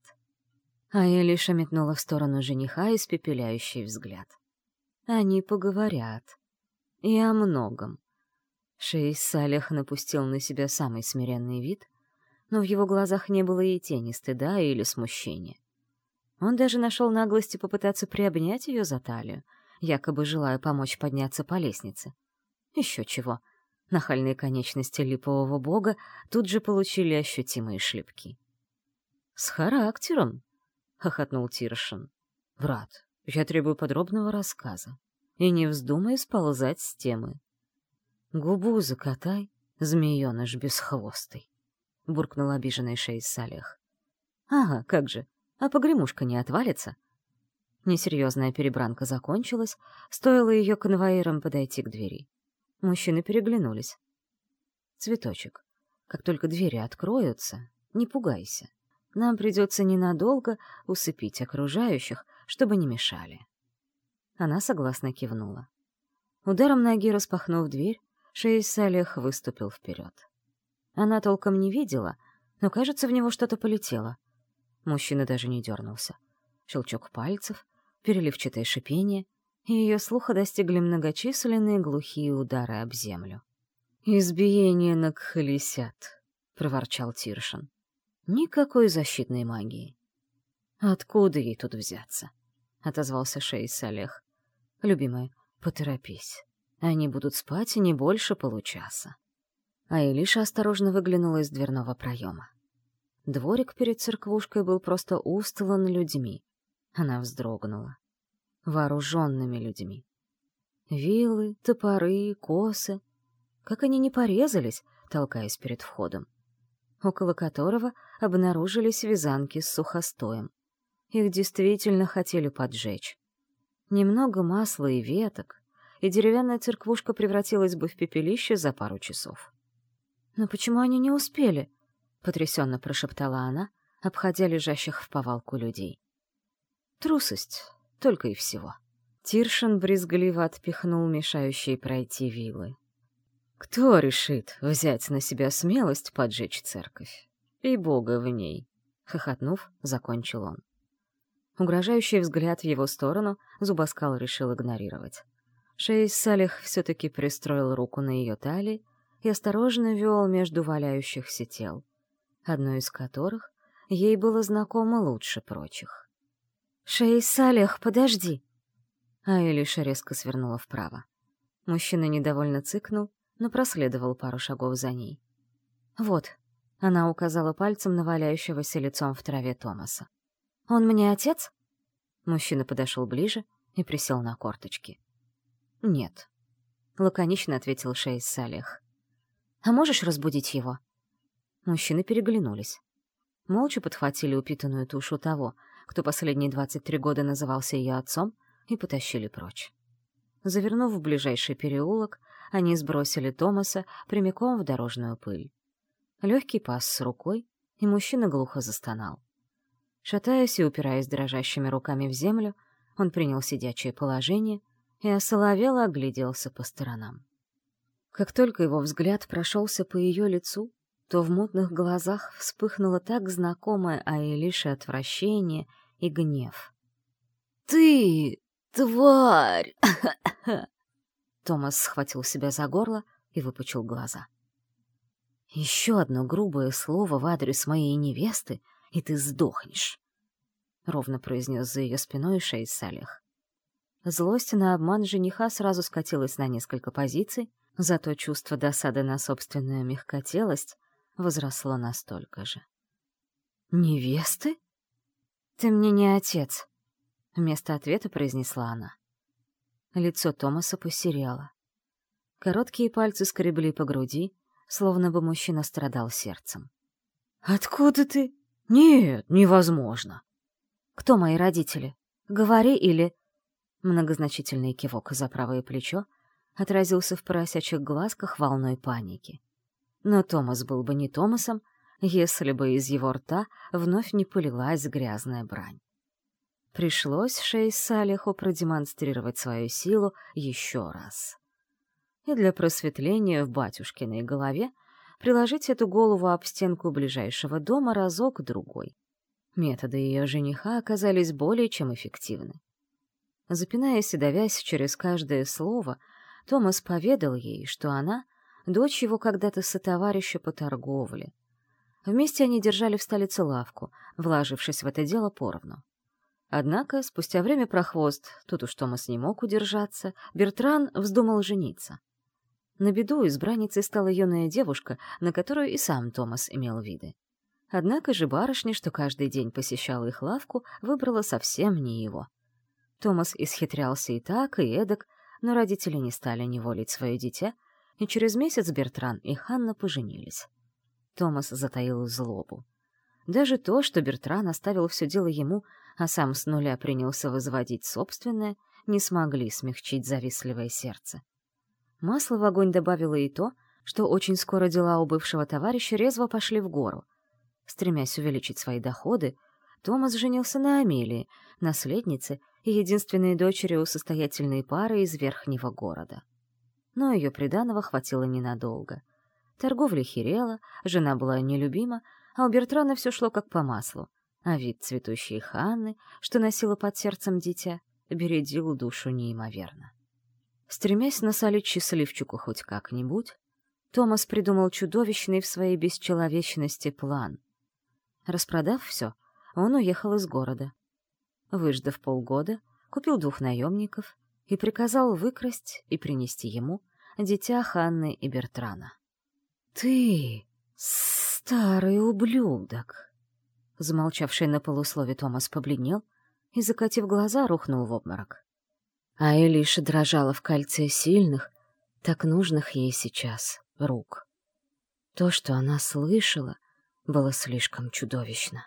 А я лишь метнула в сторону жениха испепеляющий взгляд. Они поговорят. И о многом. Шейс Салех напустил на себя самый смиренный вид, но в его глазах не было и тени стыда или смущения. Он даже нашел наглости попытаться приобнять ее за талию, якобы желая помочь подняться по лестнице. Еще чего. Нахальные конечности липового бога тут же получили ощутимые шлепки. «С характером!» — хохотнул Тиршан. «Брат, я требую подробного рассказа. И не вздумай сползать с темы». «Губу закатай, змееныш бесхвостый», — буркнул обиженный Шейс Салех. «Ага, как же, а погремушка не отвалится?» Несерьезная перебранка закончилась, стоило ее конвоирам подойти к двери. Мужчины переглянулись. «Цветочек, как только двери откроются, не пугайся. Нам придется ненадолго усыпить окружающих, чтобы не мешали». Она согласно кивнула. Ударом ноги распахнув дверь, Шейс Салех выступил вперед. Она толком не видела, но, кажется, в него что-то полетело. Мужчина даже не дернулся. Щелчок пальцев, переливчатое шипение, и ее слуха достигли многочисленные глухие удары об землю. «Избиение на кхалисят», — проворчал Тиршан. «Никакой защитной магии». «Откуда ей тут взяться?» — отозвался Шейс Салех. «Любимая, поторопись. Они будут спать не больше получаса». А Элиша осторожно выглянула из дверного проема. Дворик перед церквушкой был просто устлан людьми. Она вздрогнула. Вооруженными людьми. Вилы, топоры, косы. Как они не порезались, толкаясь перед входом. около которого обнаружились вязанки с сухостоем. Их действительно хотели поджечь. Немного масла и веток, и деревянная церквушка превратилась бы в пепелище за пару часов. «Но почему они не успели?» — потрясенно прошептала она, обходя лежащих в повалку людей. «Трусость, только и всего». Тиршин брезгливо отпихнул мешающие пройти вилы. «Кто решит взять на себя смелость поджечь церковь? И Бога в ней!» — хохотнув, закончил он. Угрожающий взгляд в его сторону Зубоскал решил игнорировать. Шейс Салих все-таки пристроил руку на ее талии и осторожно вел между валяющихся тел, одно из которых ей было знакомо лучше прочих. «Шейс Салих, подожди!» Аэлиша резко свернула вправо. Мужчина недовольно цыкнул, но проследовал пару шагов за ней. «Вот», — она указала пальцем на валяющегося лицом в траве Томаса. «Он мне отец?» Мужчина подошел ближе и присел на корточки. «Нет», — лаконично ответил Шейс Салех. «А можешь разбудить его?» Мужчины переглянулись. Молча подхватили упитанную тушу того, кто последние 23 года назывался ее отцом, и потащили прочь. Завернув в ближайший переулок, они сбросили Томаса прямиком в дорожную пыль. Легкий пас с рукой, и мужчина глухо застонал. Шатаясь и упираясь дрожащими руками в землю, он принял сидячее положение и осоловело огляделся по сторонам. Как только его взгляд прошелся по ее лицу, то в мутных глазах вспыхнуло так знакомое Аэлише отвращение и гнев. «Ты, тварь!» Томас схватил себя за горло и выпучил глаза. «Еще одно грубое слово в адрес моей невесты, и ты сдохнешь», — ровно произнес за ее спиной Шейс Салех. Злость на обман жениха сразу скатилась на несколько позиций, зато чувство досады на собственную мягкотелость возросло настолько же. «Невесты? Ты мне не отец», — вместо ответа произнесла она. Лицо Томаса посерело. Короткие пальцы скребли по груди, словно бы мужчина страдал сердцем. «Откуда ты? Нет, невозможно!» «Кто мои родители? Говори или...» Многозначительный кивок за правое плечо отразился в поросячьих глазках волной паники. Но Томас был бы не Томасом, если бы из его рта вновь не полилась грязная брань. Пришлось Шейс Салеху продемонстрировать свою силу еще раз. И для просветления в батюшкиной голове приложить эту голову об стенку ближайшего дома разок-другой. Методы ее жениха оказались более чем эффективны. Запинаясь и давясь через каждое слово, Томас поведал ей, что она — дочь его когда-то сотоварища по торговле. Вместе они держали в столице лавку, вложившись в это дело поровну. Однако, спустя время прохвост, тут уж Томас не мог удержаться, Бертран вздумал жениться. На беду избранницей стала юная девушка, на которую и сам Томас имел виды. Однако же барышня, что каждый день посещала их лавку, выбрала совсем не его. Томас исхитрялся и так, и эдак, но родители не стали неволить свое дитя, и через месяц Бертран и Ханна поженились. Томас затаил злобу. Даже то, что Бертран оставил все дело ему, а сам с нуля принялся возводить собственное, не смогли смягчить завистливое сердце. Масло в огонь добавило и то, что очень скоро дела у бывшего товарища резво пошли в гору. Стремясь увеличить свои доходы, Томас женился на Амелии, наследнице и единственной дочери у состоятельной пары из верхнего города. Но ее приданого хватило ненадолго. Торговля херела, жена была нелюбима, а у Бертрана все шло как по маслу, а вид цветущей Ханны, что носила под сердцем дитя, бередил душу неимоверно. Стремясь насолить счастливчику хоть как-нибудь, Томас придумал чудовищный в своей бесчеловечности план. Распродав все, он уехал из города. Выждав полгода, купил 2 наемников и приказал выкрасть и принести ему дитя Ханны и Бертрана. «Ты, старый ублюдок!» Замолчавший на полуслове Томас побледнел и, закатив глаза, рухнул в обморок. А Элиша дрожала в кольце сильных, так нужных ей сейчас, рук. То, что она слышала, было слишком чудовищно.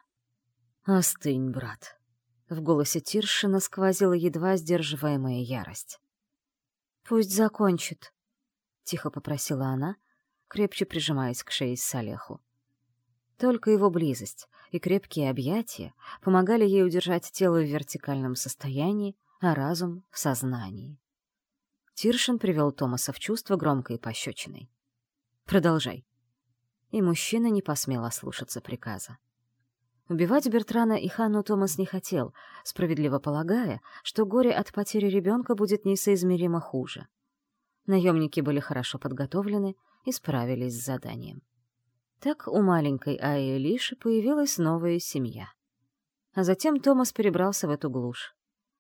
«Остынь, брат». В голосе Тиршина сквозила едва сдерживаемая ярость. «Пусть закончит», — тихо попросила она, крепче прижимаясь к шее Салеху. Только его близость и крепкие объятия помогали ей удержать тело в вертикальном состоянии, а разум — в сознании. Тиршин привел Томаса в чувство громкой пощечиной. «Продолжай». И мужчина не посмел ослушаться приказа. Убивать Бертрана и Ханну Томас не хотел, справедливо полагая, что горе от потери ребенка будет несоизмеримо хуже. Наемники были хорошо подготовлены и справились с заданием. Так у маленькой Аи Элиши появилась новая семья. А затем Томас перебрался в эту глушь.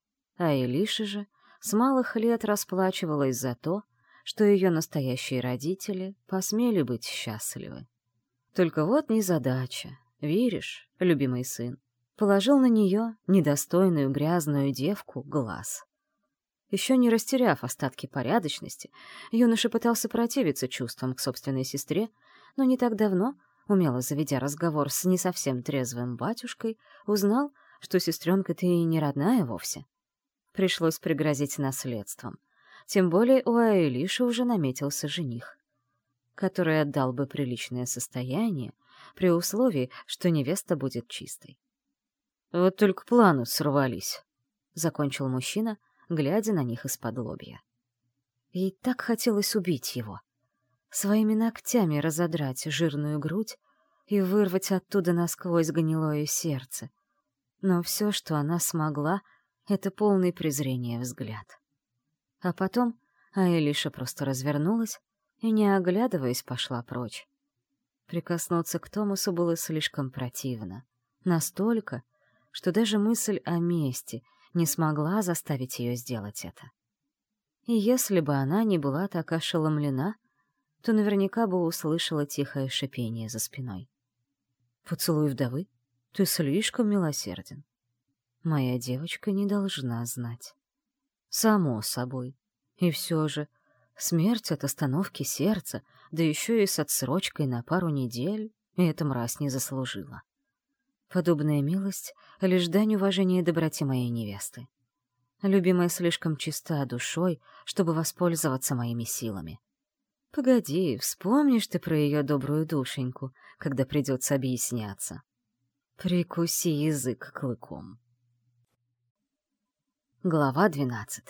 Аи Элиша же с малых лет расплачивалась за то, что ее настоящие родители посмели быть счастливы. Только вот незадача. Веришь, любимый сын, положил на нее, недостойную грязную девку, глаз. Еще не растеряв остатки порядочности, юноша пытался противиться чувствам к собственной сестре, но не так давно, умело заведя разговор с не совсем трезвым батюшкой, узнал, что сестренка-то и не родная вовсе. Пришлось пригрозить наследством. Тем более у Аэлиши уже наметился жених, который отдал бы приличное состояние, при условии, что невеста будет чистой. «Вот только планы сорвались», — закончил мужчина, глядя на них из-под-лобья. Ей так хотелось убить его, своими ногтями разодрать жирную грудь и вырвать оттуда насквозь гнилое сердце. Но все, что она смогла, — это полный презрения взгляд. А потом Аэлиша просто развернулась и, не оглядываясь, пошла прочь. Прикоснуться к Томасу было слишком противно. Настолько, что даже мысль о мести не смогла заставить ее сделать это. И если бы она не была так ошеломлена, то наверняка бы услышала тихое шипение за спиной. «Поцелуй вдовы? Ты слишком милосерден. Моя девочка не должна знать». Само собой. И все же, смерть от остановки сердца, да еще и с отсрочкой на пару недель, эта мразь не заслужила. Подобная милость — лишь дань уважения доброте моей невесты. Любимая слишком чиста душой, чтобы воспользоваться моими силами. Погоди, вспомнишь ты про ее добрую душеньку, когда придется объясняться. Прикуси язык клыком. Глава 12.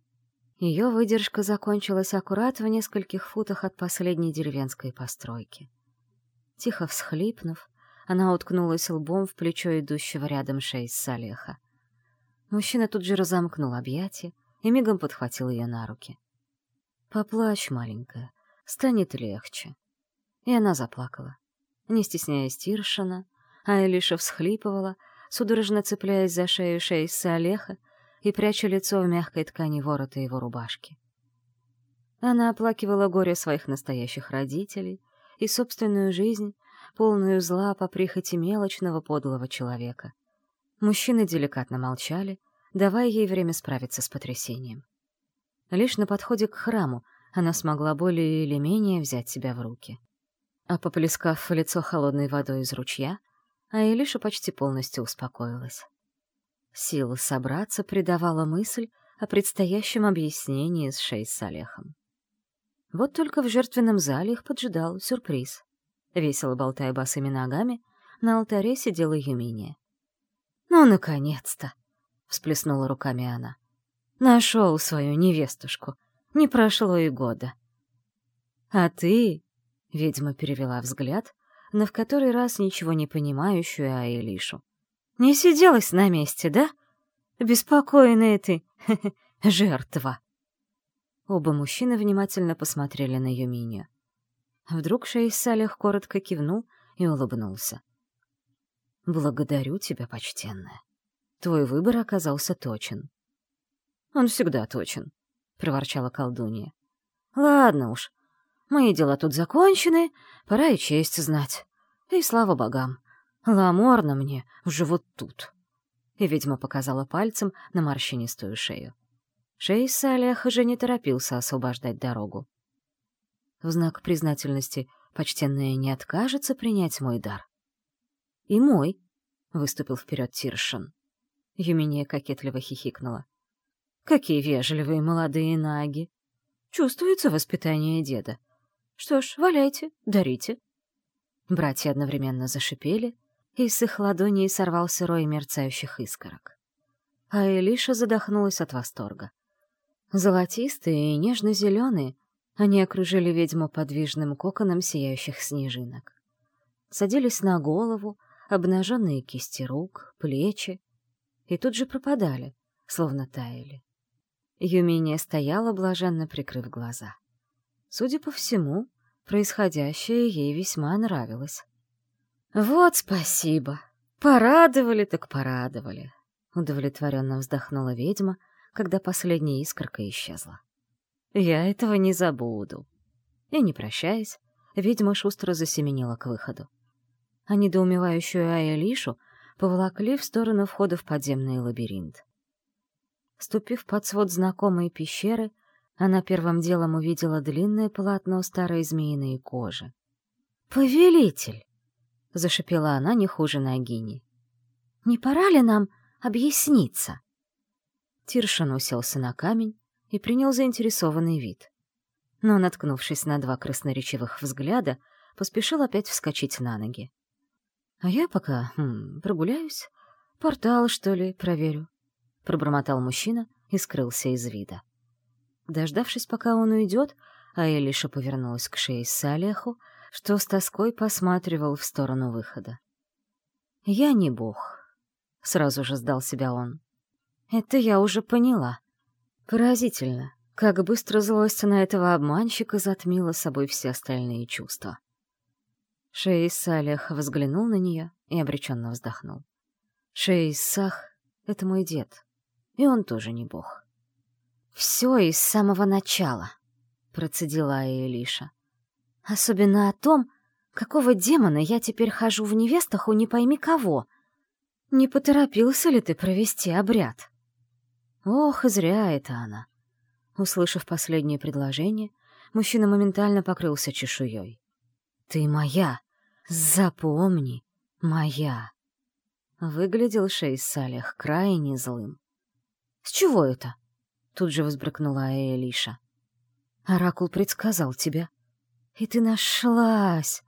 Ее выдержка закончилась аккурат в нескольких футах от последней деревенской постройки. Тихо всхлипнув, она уткнулась лбом в плечо идущего рядом шейс Салеха. Мужчина тут же разомкнул объятия и мигом подхватил ее на руки. «Поплачь, маленькая, станет легче». И она заплакала, не стесняясь Тиршина, а Элиша всхлипывала, судорожно цепляясь за шею шейс Салеха и пряча лицо в мягкой ткани ворота его рубашки. Она оплакивала горе своих настоящих родителей и собственную жизнь, полную зла по прихоти мелочного подлого человека. Мужчины деликатно молчали, давая ей время справиться с потрясением. Лишь на подходе к храму она смогла более или менее взять себя в руки. А поплескав в лицо холодной водой из ручья, Аэлиша почти полностью успокоилась. Сила собраться придавала мысль о предстоящем объяснении с шейс Салехом. Вот только в жертвенном зале их поджидал сюрприз. Весело болтая босыми ногами, на алтаре сидела Юминия. «Ну, наконец-то!» — всплеснула руками она. «Нашел свою невестушку. Не прошло и года». «А ты...» — ведьма перевела взгляд на в который раз ничего не понимающую Аэлишу. «Не сиделась на месте, да? Беспокойная ты, жертва!» Оба мужчины внимательно посмотрели на Юминию. Вдруг шейс Салех коротко кивнул и улыбнулся. «Благодарю тебя, почтенная. Твой выбор оказался точен». «Он всегда точен», — проворчала колдунья. «Ладно уж, мои дела тут закончены, пора и честь знать. И слава богам, ламорно мне уже вот тут». И ведьма показала пальцем на морщинистую шею. Шейс Салех же не торопился освобождать дорогу. В знак признательности почтенная не откажется принять мой дар. «И мой», — выступил вперед Тиршин. Юминия кокетливо хихикнула. «Какие вежливые молодые наги! Чувствуется воспитание деда. Что ж, валяйте, дарите». Братья одновременно зашипели, и с их ладоней сорвался рой мерцающих искорок. А Элиша задохнулась от восторга. Золотистые и нежно-зеленые, они окружили ведьму подвижным коконом сияющих снежинок. Садились на голову, обнаженные кисти рук, плечи, и тут же пропадали, словно таяли. Юминия стояла, блаженно прикрыв глаза. Судя по всему, происходящее ей весьма нравилось. «Вот спасибо! Порадовали так порадовали!» — удовлетворенно вздохнула ведьма, когда последняя искорка исчезла. «Я этого не забуду». И, не прощаясь, ведьма шустро засеменила к выходу. А недоумевающую Аэлишу поволокли в сторону входа в подземный лабиринт. Ступив под свод знакомой пещеры, она первым делом увидела длинное полотно старой змеиной кожи. «Повелитель!» — зашипела она не хуже Нагини. «Не пора ли нам объясниться?» Тиршин уселся на камень и принял заинтересованный вид. Но, наткнувшись на два красноречивых взгляда, поспешил опять вскочить на ноги. «А я пока прогуляюсь, портал, что ли, проверю», — пробормотал мужчина и скрылся из вида. Дождавшись, пока он уйдет, Аэлиша повернулась к Шейс-Салеху, что с тоской посматривал в сторону выхода. «Я не бог», — сразу же сдал себя он. «Это я уже поняла. Поразительно, как быстро злость на этого обманщика затмила собой все остальные чувства». Шейс-Салех взглянул на нее и обреченно вздохнул. «Шейс-Сах — это мой дед, и он тоже не бог». «Все из самого начала», — процедила Элиша. «Особенно о том, какого демона я теперь хожу в невестах у не пойми кого. Не поторопился ли ты провести обряд?» Ох, и зря это она. Услышав последнее предложение, мужчина моментально покрылся чешуей. «Ты моя! Запомни, моя!» Выглядел Шейс-Салех крайне злым. «С чего это?» — тут же взбрыкнула Элиша. «Оракул предсказал тебя. И ты нашлась.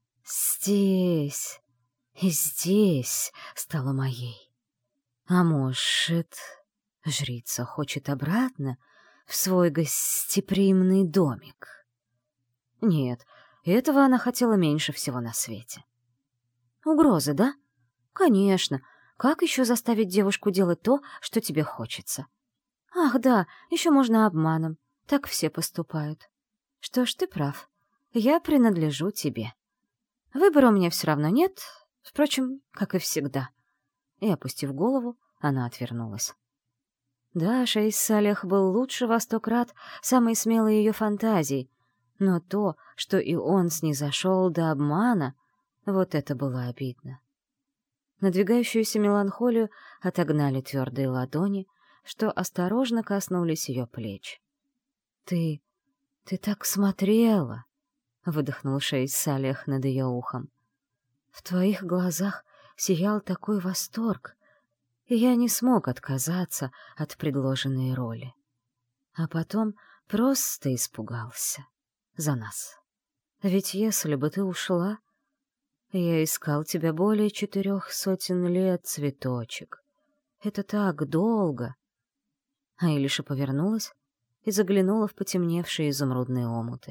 Здесь и здесь стала моей. А может, жрица хочет обратно в свой гостеприимный домик?» Нет, этого она хотела меньше всего на свете. «Угрозы, да? Конечно. Как еще заставить девушку делать то, что тебе хочется? Ах, да, еще можно обманом. Так все поступают. Что ж, ты прав. Я принадлежу тебе. Выбора у меня все равно нет, впрочем, как и всегда». И, опустив голову, она отвернулась. Да, Шейс-Салех был лучше во 100 крат самой смелой ее фантазии, но то, что и он снизошел до обмана, вот это было обидно. Надвигающуюся меланхолию отогнали твердые ладони, что осторожно коснулись ее плеч. Ты так смотрела!» — выдохнул Шейс-Салех над ее ухом. «В твоих глазах сиял такой восторг, и я не смог отказаться от предложенной роли. А потом просто испугался за нас. Ведь если бы ты ушла, я искал тебя более 400 лет, цветочек. Это так долго!» А Элиша повернулась и заглянула в потемневшие изумрудные омуты.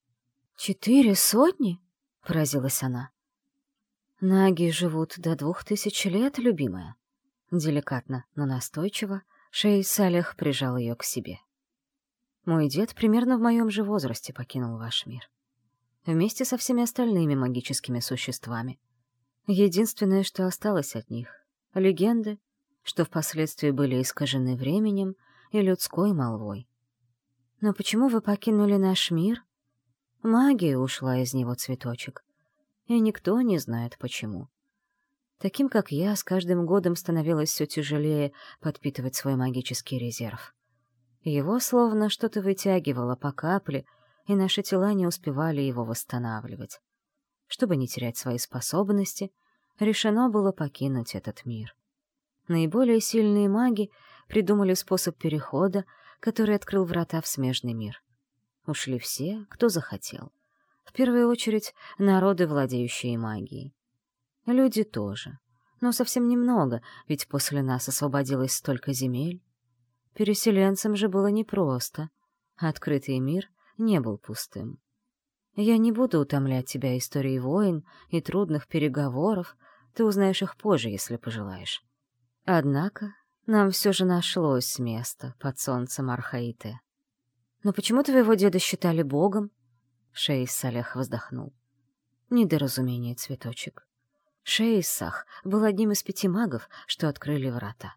400? — поразилась она. «Наги живут до 2000 лет, любимая». Деликатно, но настойчиво Шейс-Салех прижал ее к себе. «Мой дед примерно в моем же возрасте покинул ваш мир. Вместе со всеми остальными магическими существами. Единственное, что осталось от них — легенды, что впоследствии были искажены временем и людской молвой. Но почему вы покинули наш мир? Магия ушла из него, цветочек, и никто не знает почему. Таким, как я, с каждым годом становилось все тяжелее подпитывать свой магический резерв. Его словно что-то вытягивало по капле, и наши тела не успевали его восстанавливать. Чтобы не терять свои способности, решено было покинуть этот мир. Наиболее сильные маги придумали способ перехода, который открыл врата в смежный мир. Ушли все, кто захотел. В первую очередь, народы, владеющие магией. Люди тоже. Но совсем немного, ведь после нас освободилось столько земель. Переселенцам же было непросто. Открытый мир не был пустым. Я не буду утомлять тебя историей войн и трудных переговоров, ты узнаешь их позже, если пожелаешь. Однако нам все же нашлось место под солнцем Архаите. «Но почему твоего деда считали богом?» Шейс Салех вздохнул. Недоразумение, цветочек. Шейсах был одним из 5 магов, что открыли врата.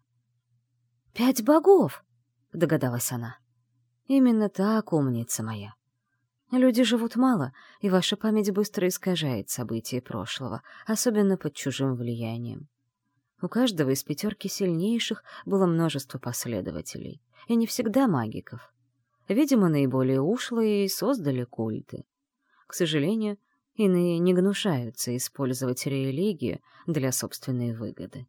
5 богов!» — догадалась она. «Именно так, умница моя. Люди живут мало, и ваша память быстро искажает события прошлого, особенно под чужим влиянием. У каждого из 5 сильнейших было множество последователей, и не всегда магиков. Видимо, наиболее ушлые и создали культы. К сожалению, иные не гнушаются использовать религию для собственной выгоды».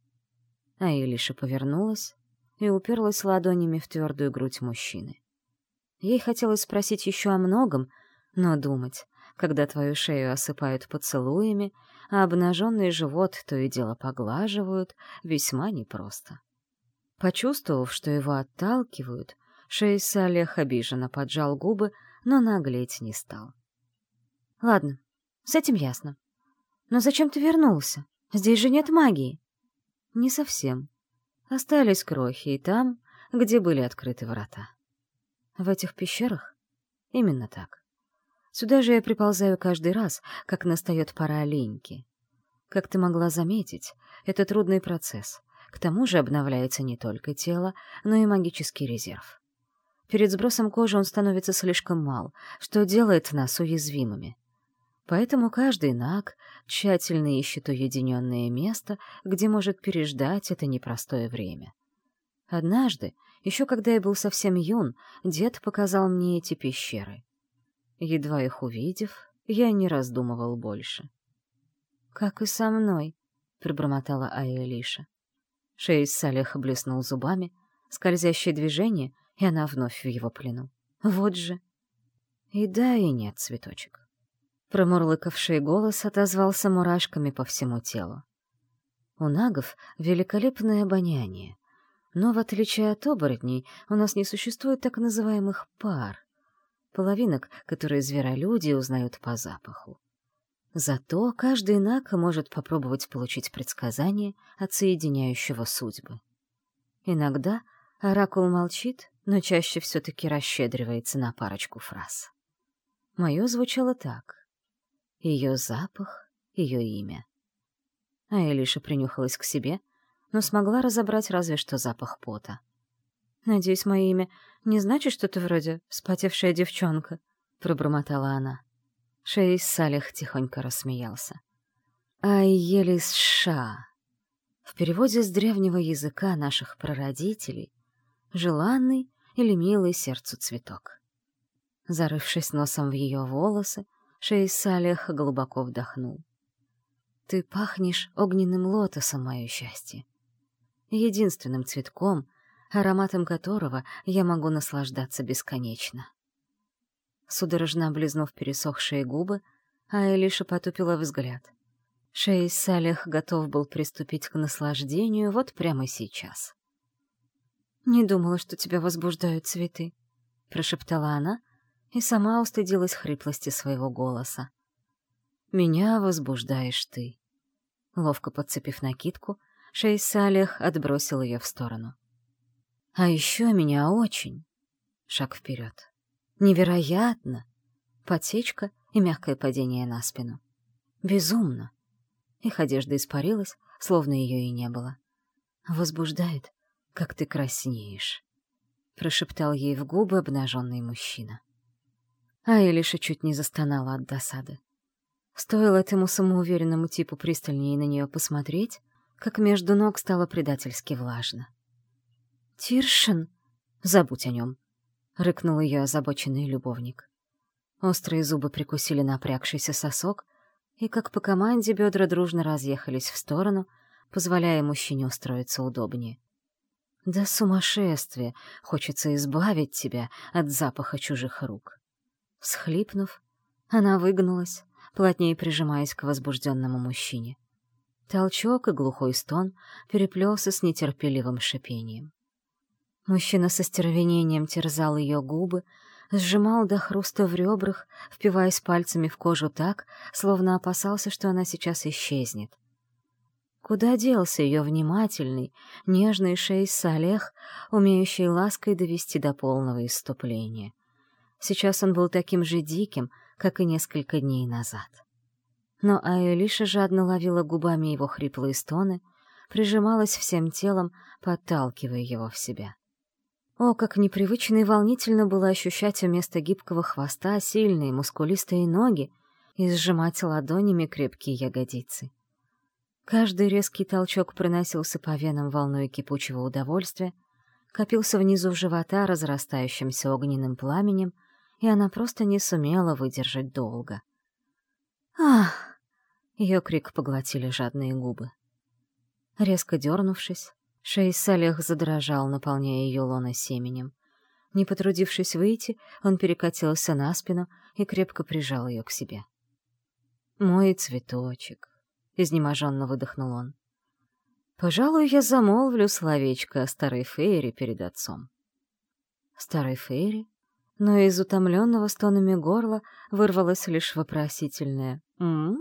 А Элиша повернулась и уперлась ладонями в твердую грудь мужчины. Ей хотелось спросить еще о многом, но думать, когда твою шею осыпают поцелуями, а обнаженный живот то и дело поглаживают, весьма непросто. Почувствовав, что его отталкивают, Шейс Салех обиженно поджал губы, но наглеть не стал. «Ладно, с этим ясно. Но зачем ты вернулся? Здесь же нет магии». «Не совсем. Остались крохи и там, где были открыты врата». «В этих пещерах?» «Именно так. Сюда же я приползаю каждый раз, как настает пора леньки. Как ты могла заметить, это трудный процесс. К тому же обновляется не только тело, но и магический резерв. Перед сбросом кожи он становится слишком мал, что делает нас уязвимыми. Поэтому каждый наг тщательно ищет уединенное место, где может переждать это непростое время. Однажды, еще когда я был совсем юн, дед показал мне эти пещеры. Едва их увидев, я не раздумывал больше. «Как и со мной», — пробормотала Аэлиша. Шейс Салех блеснул зубами, скользящее движение, и она вновь в его плену. «Вот же!» «И да, и нет, цветочек». Промурлыкавший голос отозвался мурашками по всему телу. У нагов великолепное обоняние, но, в отличие от оборотней, у нас не существует так называемых пар, половинок, которые зверолюди узнают по запаху. Зато каждый наг может попробовать получить предсказание от соединяющего судьбы. Иногда оракул молчит, но чаще все-таки расщедривается на парочку фраз. Мое звучало так. Ее запах, ее имя. А Элиша принюхалась к себе, но смогла разобрать разве что запах пота. «Надеюсь, мое имя не значит что-то вроде «вспотевшая девчонка», — пробормотала она. Шейс Салех тихонько рассмеялся. «Ай-елис-ша». В переводе с древнего языка наших прародителей «желанный» или «милый сердцу цветок». Зарывшись носом в ее волосы, Шейс Салех глубоко вдохнул. «Ты пахнешь огненным лотосом, мое счастье. Единственным цветком, ароматом которого я могу наслаждаться бесконечно». Судорожно облизнув пересохшие губы, Аэлиша потупила взгляд. Шейс Салех готов был приступить к наслаждению вот прямо сейчас. «Не думала, что тебя возбуждают цветы», — прошептала она, и сама устыдилась хриплости своего голоса. «Меня возбуждаешь ты». Ловко подцепив накидку, Шейс Салех отбросил ее в сторону. «А еще меня очень...» Шаг вперед. «Невероятно!» Подсечка и мягкое падение на спину. «Безумно!» Их одежда испарилась, словно ее и не было. «Возбуждает, как ты краснеешь», — прошептал ей в губы обнаженный мужчина. А Элиша чуть не застонала от досады. Стоило этому самоуверенному типу пристальнее на нее посмотреть, как между ног стало предательски влажно. «Тиршин!» «Забудь о нем!» — рыкнул ее озабоченный любовник. Острые зубы прикусили напрягшийся сосок, и как по команде бедра дружно разъехались в сторону, позволяя мужчине устроиться удобнее. Да сумасшествие! Хочется избавить тебя от запаха чужих рук. Всхлипнув, она выгнулась, плотнее прижимаясь к возбужденному мужчине. Толчок и глухой стон переплелся с нетерпеливым шипением. Мужчина со стервенением терзал ее губы, сжимал до хруста в ребрах, впиваясь пальцами в кожу так, словно опасался, что она сейчас исчезнет. Куда делся ее внимательный, нежный шейх Салех, умеющий лаской довести до полного исступления? Сейчас он был таким же диким, как и несколько дней назад. Но Аэлиша жадно ловила губами его хриплые стоны, прижималась всем телом, подталкивая его в себя. О, как непривычно и волнительно было ощущать вместо гибкого хвоста сильные мускулистые ноги и сжимать ладонями крепкие ягодицы. Каждый резкий толчок проносился по венам волной кипучего удовольствия, копился внизу живота разрастающимся огненным пламенем, и она просто не сумела выдержать долго. «Ах!» — ее крик поглотили жадные губы. Резко дернувшись, шейх Салех задрожал, наполняя ее лоно семенем. Не потрудившись выйти, он перекатился на спину и крепко прижал ее к себе. «Мой цветочек!» — изнеможенно выдохнул он. «Пожалуй, я замолвлю словечко о старой Фейре перед отцом». «Старой Фейре?» Но из утомленного стонами горла вырвалось лишь вопросительное «М?».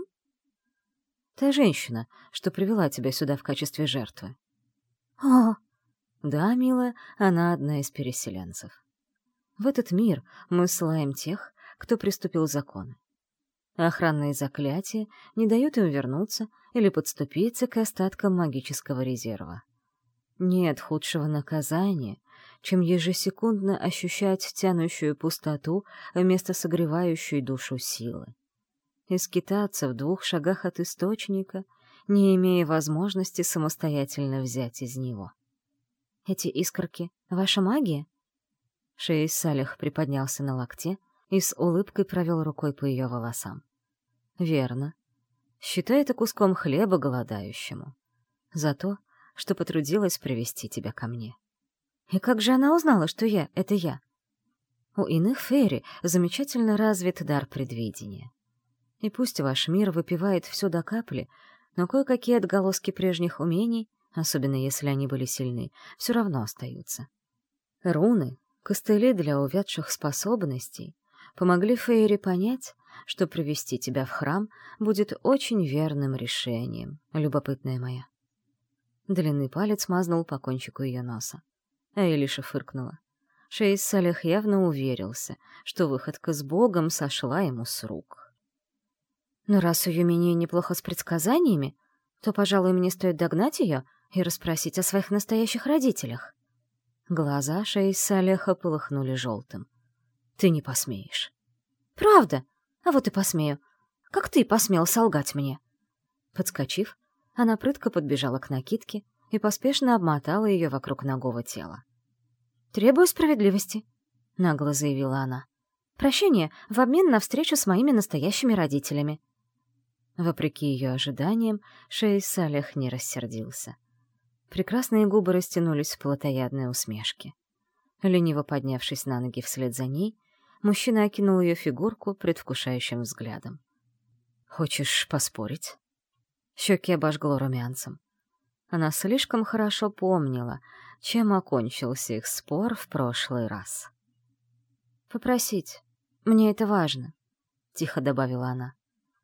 «Та женщина, что привела тебя сюда в качестве жертвы». «О!» «Да, милая, она одна из переселенцев. В этот мир мы ссылаем тех, кто приступил законы. Охранные заклятия не дают им вернуться или подступиться к остаткам магического резерва. Нет худшего наказания, чем ежесекундно ощущать тянущую пустоту вместо согревающей душу силы. И скитаться в 2 шагах от источника, не имея возможности самостоятельно взять из него. «Эти искорки — ваша магия?» Шейх Салех приподнялся на локте и с улыбкой провел рукой по ее волосам. «Верно. Считай это куском хлеба голодающему. За то, что потрудилась привести тебя ко мне». «И как же она узнала, что это я?» У иных фейри замечательно развит дар предвидения. И пусть ваш мир выпивает все до капли, но кое-какие отголоски прежних умений, особенно если они были сильны, все равно остаются. Руны, костыли для увядших способностей, помогли Фейре понять, что привести тебя в храм будет очень верным решением, любопытная моя. Длинный палец мазнул по кончику ее носа. Аэлиша фыркнула. Шейх Салех явно уверился, что выходка с Богом сошла ему с рук. «Но раз ее умение неплохо с предсказаниями, то, пожалуй, мне стоит догнать ее и расспросить о своих настоящих родителях». Глаза шейх Салеха полыхнули желтым. «Ты не посмеешь». «Правда? А вот и посмею. Как ты посмел солгать мне?» Подскочив, она прытко подбежала к накидке и поспешно обмотала ее вокруг нагого тела. «Требую справедливости», — нагло заявила она. «Прощение в обмен на встречу с моими настоящими родителями». Вопреки ее ожиданиям, шейх Салех не рассердился. Прекрасные губы растянулись в плотоядной усмешке. Лениво поднявшись на ноги вслед за ней, мужчина окинул ее фигурку предвкушающим взглядом. «Хочешь поспорить?» Щеки обожгло румянцем. Она слишком хорошо помнила, чем окончился их спор в прошлый раз. «Попросить. Мне это важно», — тихо добавила она.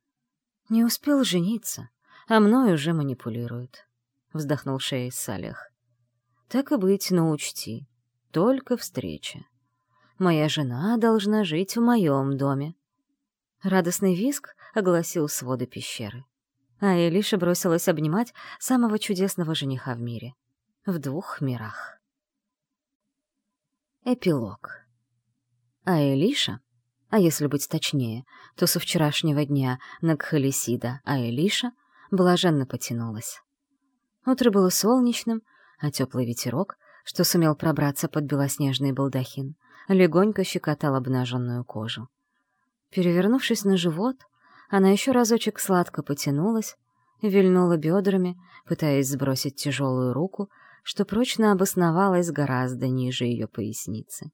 «Не успел жениться, а мной уже манипулируют», — вздохнул шейх Салех. «Так и быть, но учти. Только встреча. Моя жена должна жить в моем доме». Радостный визг огласил своды пещеры. Аэлиша бросилась обнимать самого чудесного жениха в мире. В 2 мирах. Эпилог. Аэлиша, а если быть точнее, то со вчерашнего дня Накхалисида Аэлиша блаженно потянулась. Утро было солнечным, а теплый ветерок, что сумел пробраться под белоснежный балдахин, легонько щекотал обнаженную кожу. Перевернувшись на живот, Она еще разочек сладко потянулась, вильнула бедрами, пытаясь сбросить тяжелую руку, что прочно обосновалась гораздо ниже ее поясницы.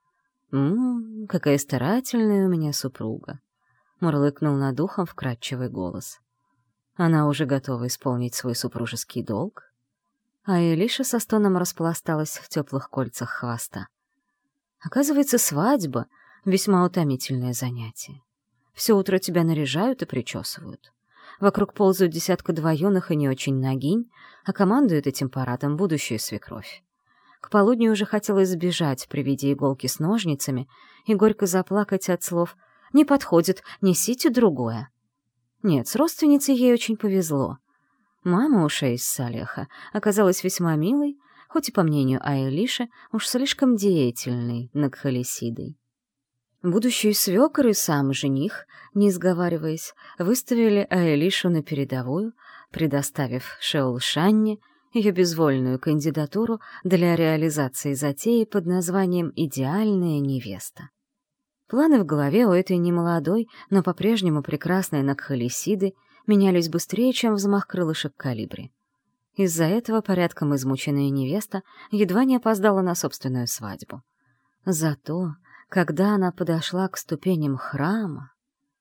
Какая старательная у меня супруга!» — мурлыкнул над ухом вкрадчивый голос. Она уже готова исполнить свой супружеский долг, а Элиша со стоном распласталась в теплых кольцах хвоста. Оказывается, свадьба — весьма утомительное занятие. Все утро тебя наряжают и причесывают. Вокруг ползают десятка-два юных и не очень нагинь, а командует этим парадом будущая свекровь. К полудню уже хотелось сбежать при виде иголки с ножницами и горько заплакать от слов «Не подходит, несите другое». Нет, с родственницей ей очень повезло. Мама у Шейс Салеха оказалась весьма милой, хоть и, по мнению Аэлиши, уж слишком деятельной над Халисидой. Будущий свекор и сам жених, не сговариваясь, выставили Аэлишу на передовую, предоставив Шеул-Шанне ее безвольную кандидатуру для реализации затеи под названием «Идеальная невеста». Планы в голове у этой немолодой, но по-прежнему прекрасной Накхалисиды менялись быстрее, чем взмах крылышек калибри. Из-за этого порядком измученная невеста едва не опоздала на собственную свадьбу. Зато, когда она подошла к ступеням храма,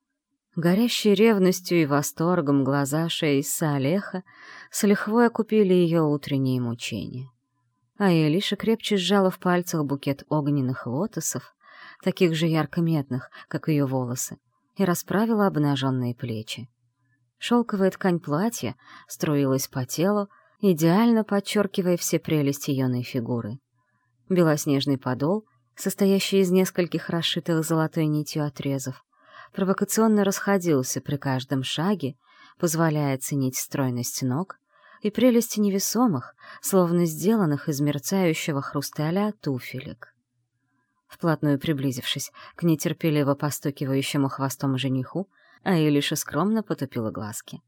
горящие ревностью и восторгом глаза Шейса Алеха с лихвой окупили ее утренние мучения. А Элиша крепче сжала в пальцах букет огненных лотосов, таких же ярко-медных, как ее волосы, и расправила обнаженные плечи. Шелковая ткань платья струилась по телу, идеально подчеркивая все прелести юной фигуры. Белоснежный подол, состоящий из нескольких расшитых золотой нитью отрезов, провокационно расходился при каждом шаге, позволяя оценить стройность ног и прелести невесомых, словно сделанных из мерцающего хрусталя туфелек. Вплотную приблизившись к нетерпеливо постукивающему хвостом жениху, Аэлиша скромно потупила глазки.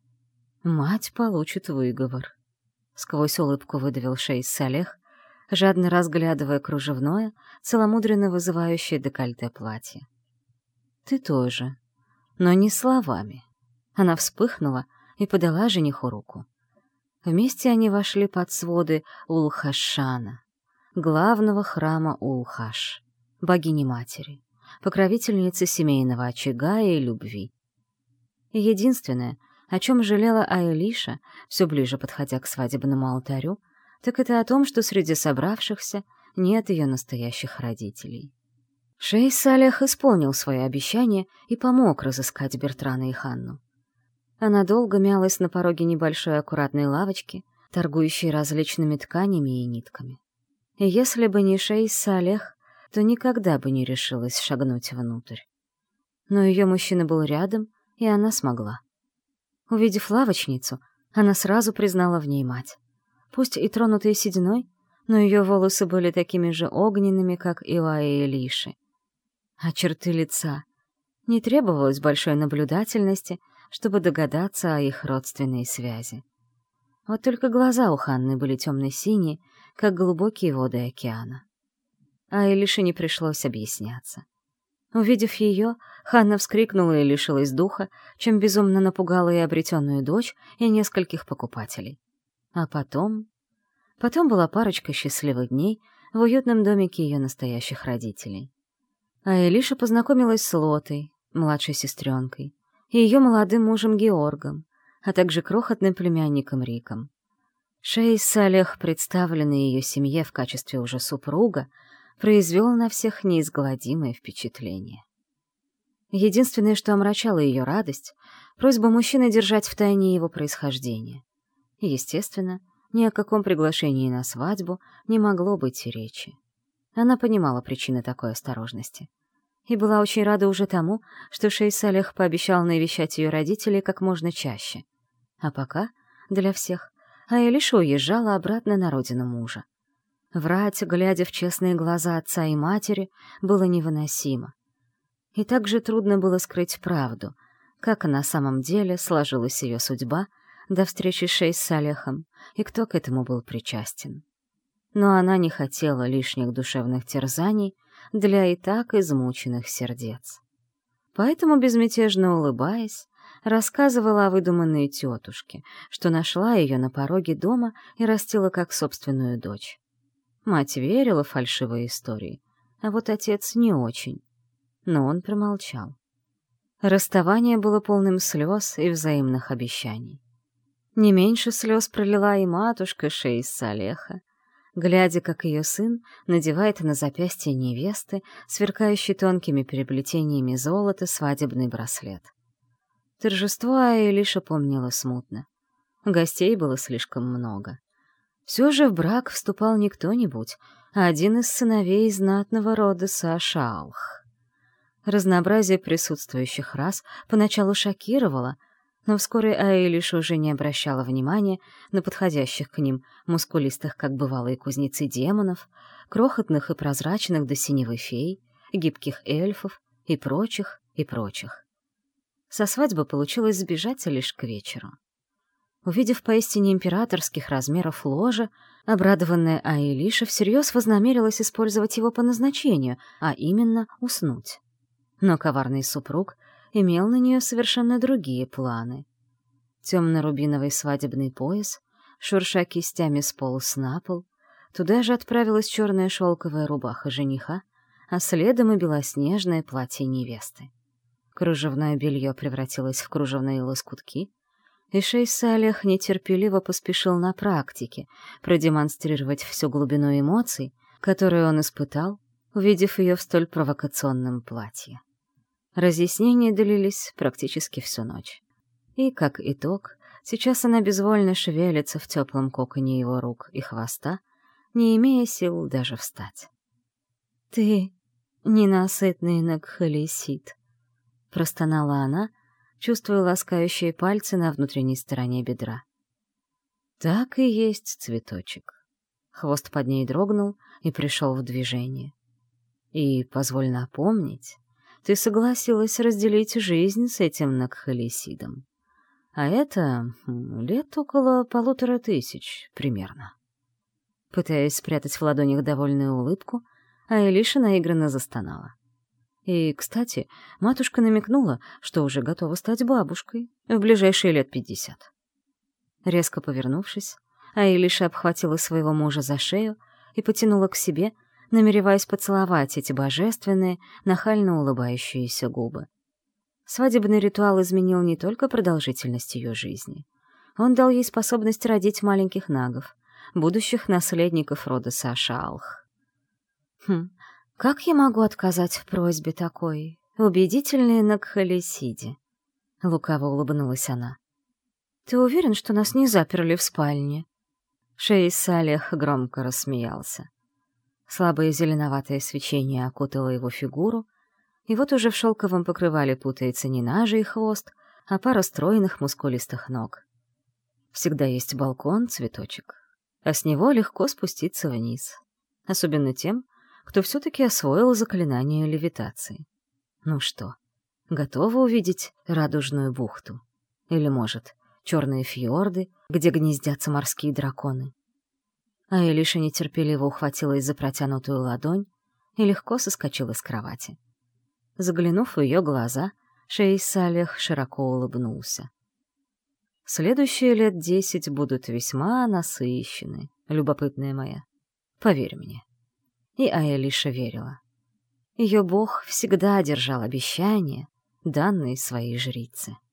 «Мать получит выговор», — сквозь улыбку выдавил Шейс Салех, жадно разглядывая кружевное, целомудренно вызывающее декольте платье. «Ты тоже, но не словами». Она вспыхнула и подала жениху руку. Вместе они вошли под своды Улхашана, главного храма Улхаш, богини-матери, покровительницы семейного очага и любви. И единственное, о чем жалела Аэлиша, все ближе подходя к свадебному алтарю, так это о том, что среди собравшихся нет ее настоящих родителей. Шейс Салех исполнил свое обещание и помог разыскать Бертрана и Ханну. Она долго мялась на пороге небольшой аккуратной лавочки, торгующей различными тканями и нитками. И если бы не Шейс Салех, то никогда бы не решилась шагнуть внутрь. Но ее мужчина был рядом, и она смогла. Увидев лавочницу, она сразу признала в ней мать. Пусть и тронутые сединой, но ее волосы были такими же огненными, как и у Аэлиши. А черты лица. Не требовалось большой наблюдательности, чтобы догадаться о их родственной связи. Вот только глаза у Ханны были темно-синие, как глубокие воды океана. А Элише не пришлось объясняться. Увидев ее, Ханна вскрикнула и лишилась духа, чем безумно напугала и обретенную дочь, и нескольких покупателей. А потом... Потом была парочка счастливых дней в уютном домике ее настоящих родителей. А Элиша познакомилась с Лотой, младшей сестренкой, и ее молодым мужем Георгом, а также крохотным племянником Риком. Шейс Салех, представленный ее семье в качестве уже супруга, произвел на всех неизгладимое впечатление. Единственное, что омрачало ее радость — просьба мужчины держать в тайне его происхождение. Естественно, ни о каком приглашении на свадьбу не могло быть и речи. Она понимала причины такой осторожности. И была очень рада уже тому, что Шейс Салех пообещал навещать ее родителей как можно чаще. А пока, для всех, Аэлиша уезжала обратно на родину мужа. Врать, глядя в честные глаза отца и матери, было невыносимо. И также трудно было скрыть правду, как на самом деле сложилась ее судьба до встречи с Шейс Салехом и кто к этому был причастен. Но она не хотела лишних душевных терзаний для и так измученных сердец. Поэтому, безмятежно улыбаясь, рассказывала о выдуманной тетушке, что нашла ее на пороге дома и растила как собственную дочь. Мать верила в фальшивые истории, а вот отец не очень. Но он промолчал. Расставание было полным слез и взаимных обещаний. Не меньше слез пролила и матушка Шейс Салеха, глядя, как ее сын надевает на запястье невесты, сверкающий тонкими переплетениями золота, свадебный браслет. Торжество Аэлиша помнила смутно. Гостей было слишком много. Все же в брак вступал не кто-нибудь, а один из сыновей знатного рода Саашаалх. Разнообразие присутствующих рас поначалу шокировало, но вскоре Аэлиш уже не обращала внимания на подходящих к ним мускулистых, как бывалые кузнецы демонов, крохотных и прозрачных до синевы фей, гибких эльфов и прочих, и прочих. Со свадьбы получилось сбежать лишь к вечеру. Увидев поистине императорских размеров ложа, обрадованная Аэлиша всерьез вознамерилась использовать его по назначению, а именно уснуть. Но коварный супруг имел на нее совершенно другие планы. Темно-рубиновый свадебный пояс, шурша кистями сполз на пол, туда же отправилась черная шелковая рубаха жениха, а следом и белоснежное платье невесты. Кружевное белье превратилось в кружевные лоскутки, и Шейс Салех нетерпеливо поспешил на практике продемонстрировать всю глубину эмоций, которые он испытал, увидев ее в столь провокационном платье. Разъяснения длились практически всю ночь. И, как итог, сейчас она безвольно шевелится в теплом коконе его рук и хвоста, не имея сил даже встать. «Ты ненасытный Накхалисид», — простонала она, чувствуя ласкающие пальцы на внутренней стороне бедра. «Так и есть, цветочек». Хвост под ней дрогнул и пришел в движение. «И, позволь напомнить, ты согласилась разделить жизнь с этим Накхалисидом. А это лет около 1500 примерно». Пытаясь спрятать в ладонях довольную улыбку, Аэлиша наигранно застонала. И, кстати, матушка намекнула, что уже готова стать бабушкой в ближайшие лет 50. Резко повернувшись, Аэлиша обхватила своего мужа за шею и потянула к себе, намереваясь поцеловать эти божественные, нахально улыбающиеся губы. Свадебный ритуал изменил не только продолжительность ее жизни. Он дал ей способность родить маленьких нагов, будущих наследников рода Саашаалх. Как я могу отказать в просьбе такой убедительной Накхалисиде? Лукаво улыбнулась она. Ты уверен, что нас не заперли в спальне? Шейс Салех громко рассмеялся. Слабое зеленоватое свечение окутало его фигуру, и вот уже в шелковом покрывале путается не нажий хвост, а пара стройных мускулистых ног. Всегда есть балкон, цветочек, а с него легко спуститься вниз. Особенно тем, кто все-таки освоил заклинание левитации. Ну что, готовы увидеть радужную бухту? Или, может, черные фьорды, где гнездятся морские драконы? Аэлиша нетерпеливо ухватилась за протянутую ладонь и легко соскочила с кровати. Заглянув в ее глаза, Шейс Салех широко улыбнулся. Следующие лет 10 будут весьма насыщены, любопытная моя. Поверь мне. И Аэлиша верила. Ее бог всегда держал обещания, данные своей жрице.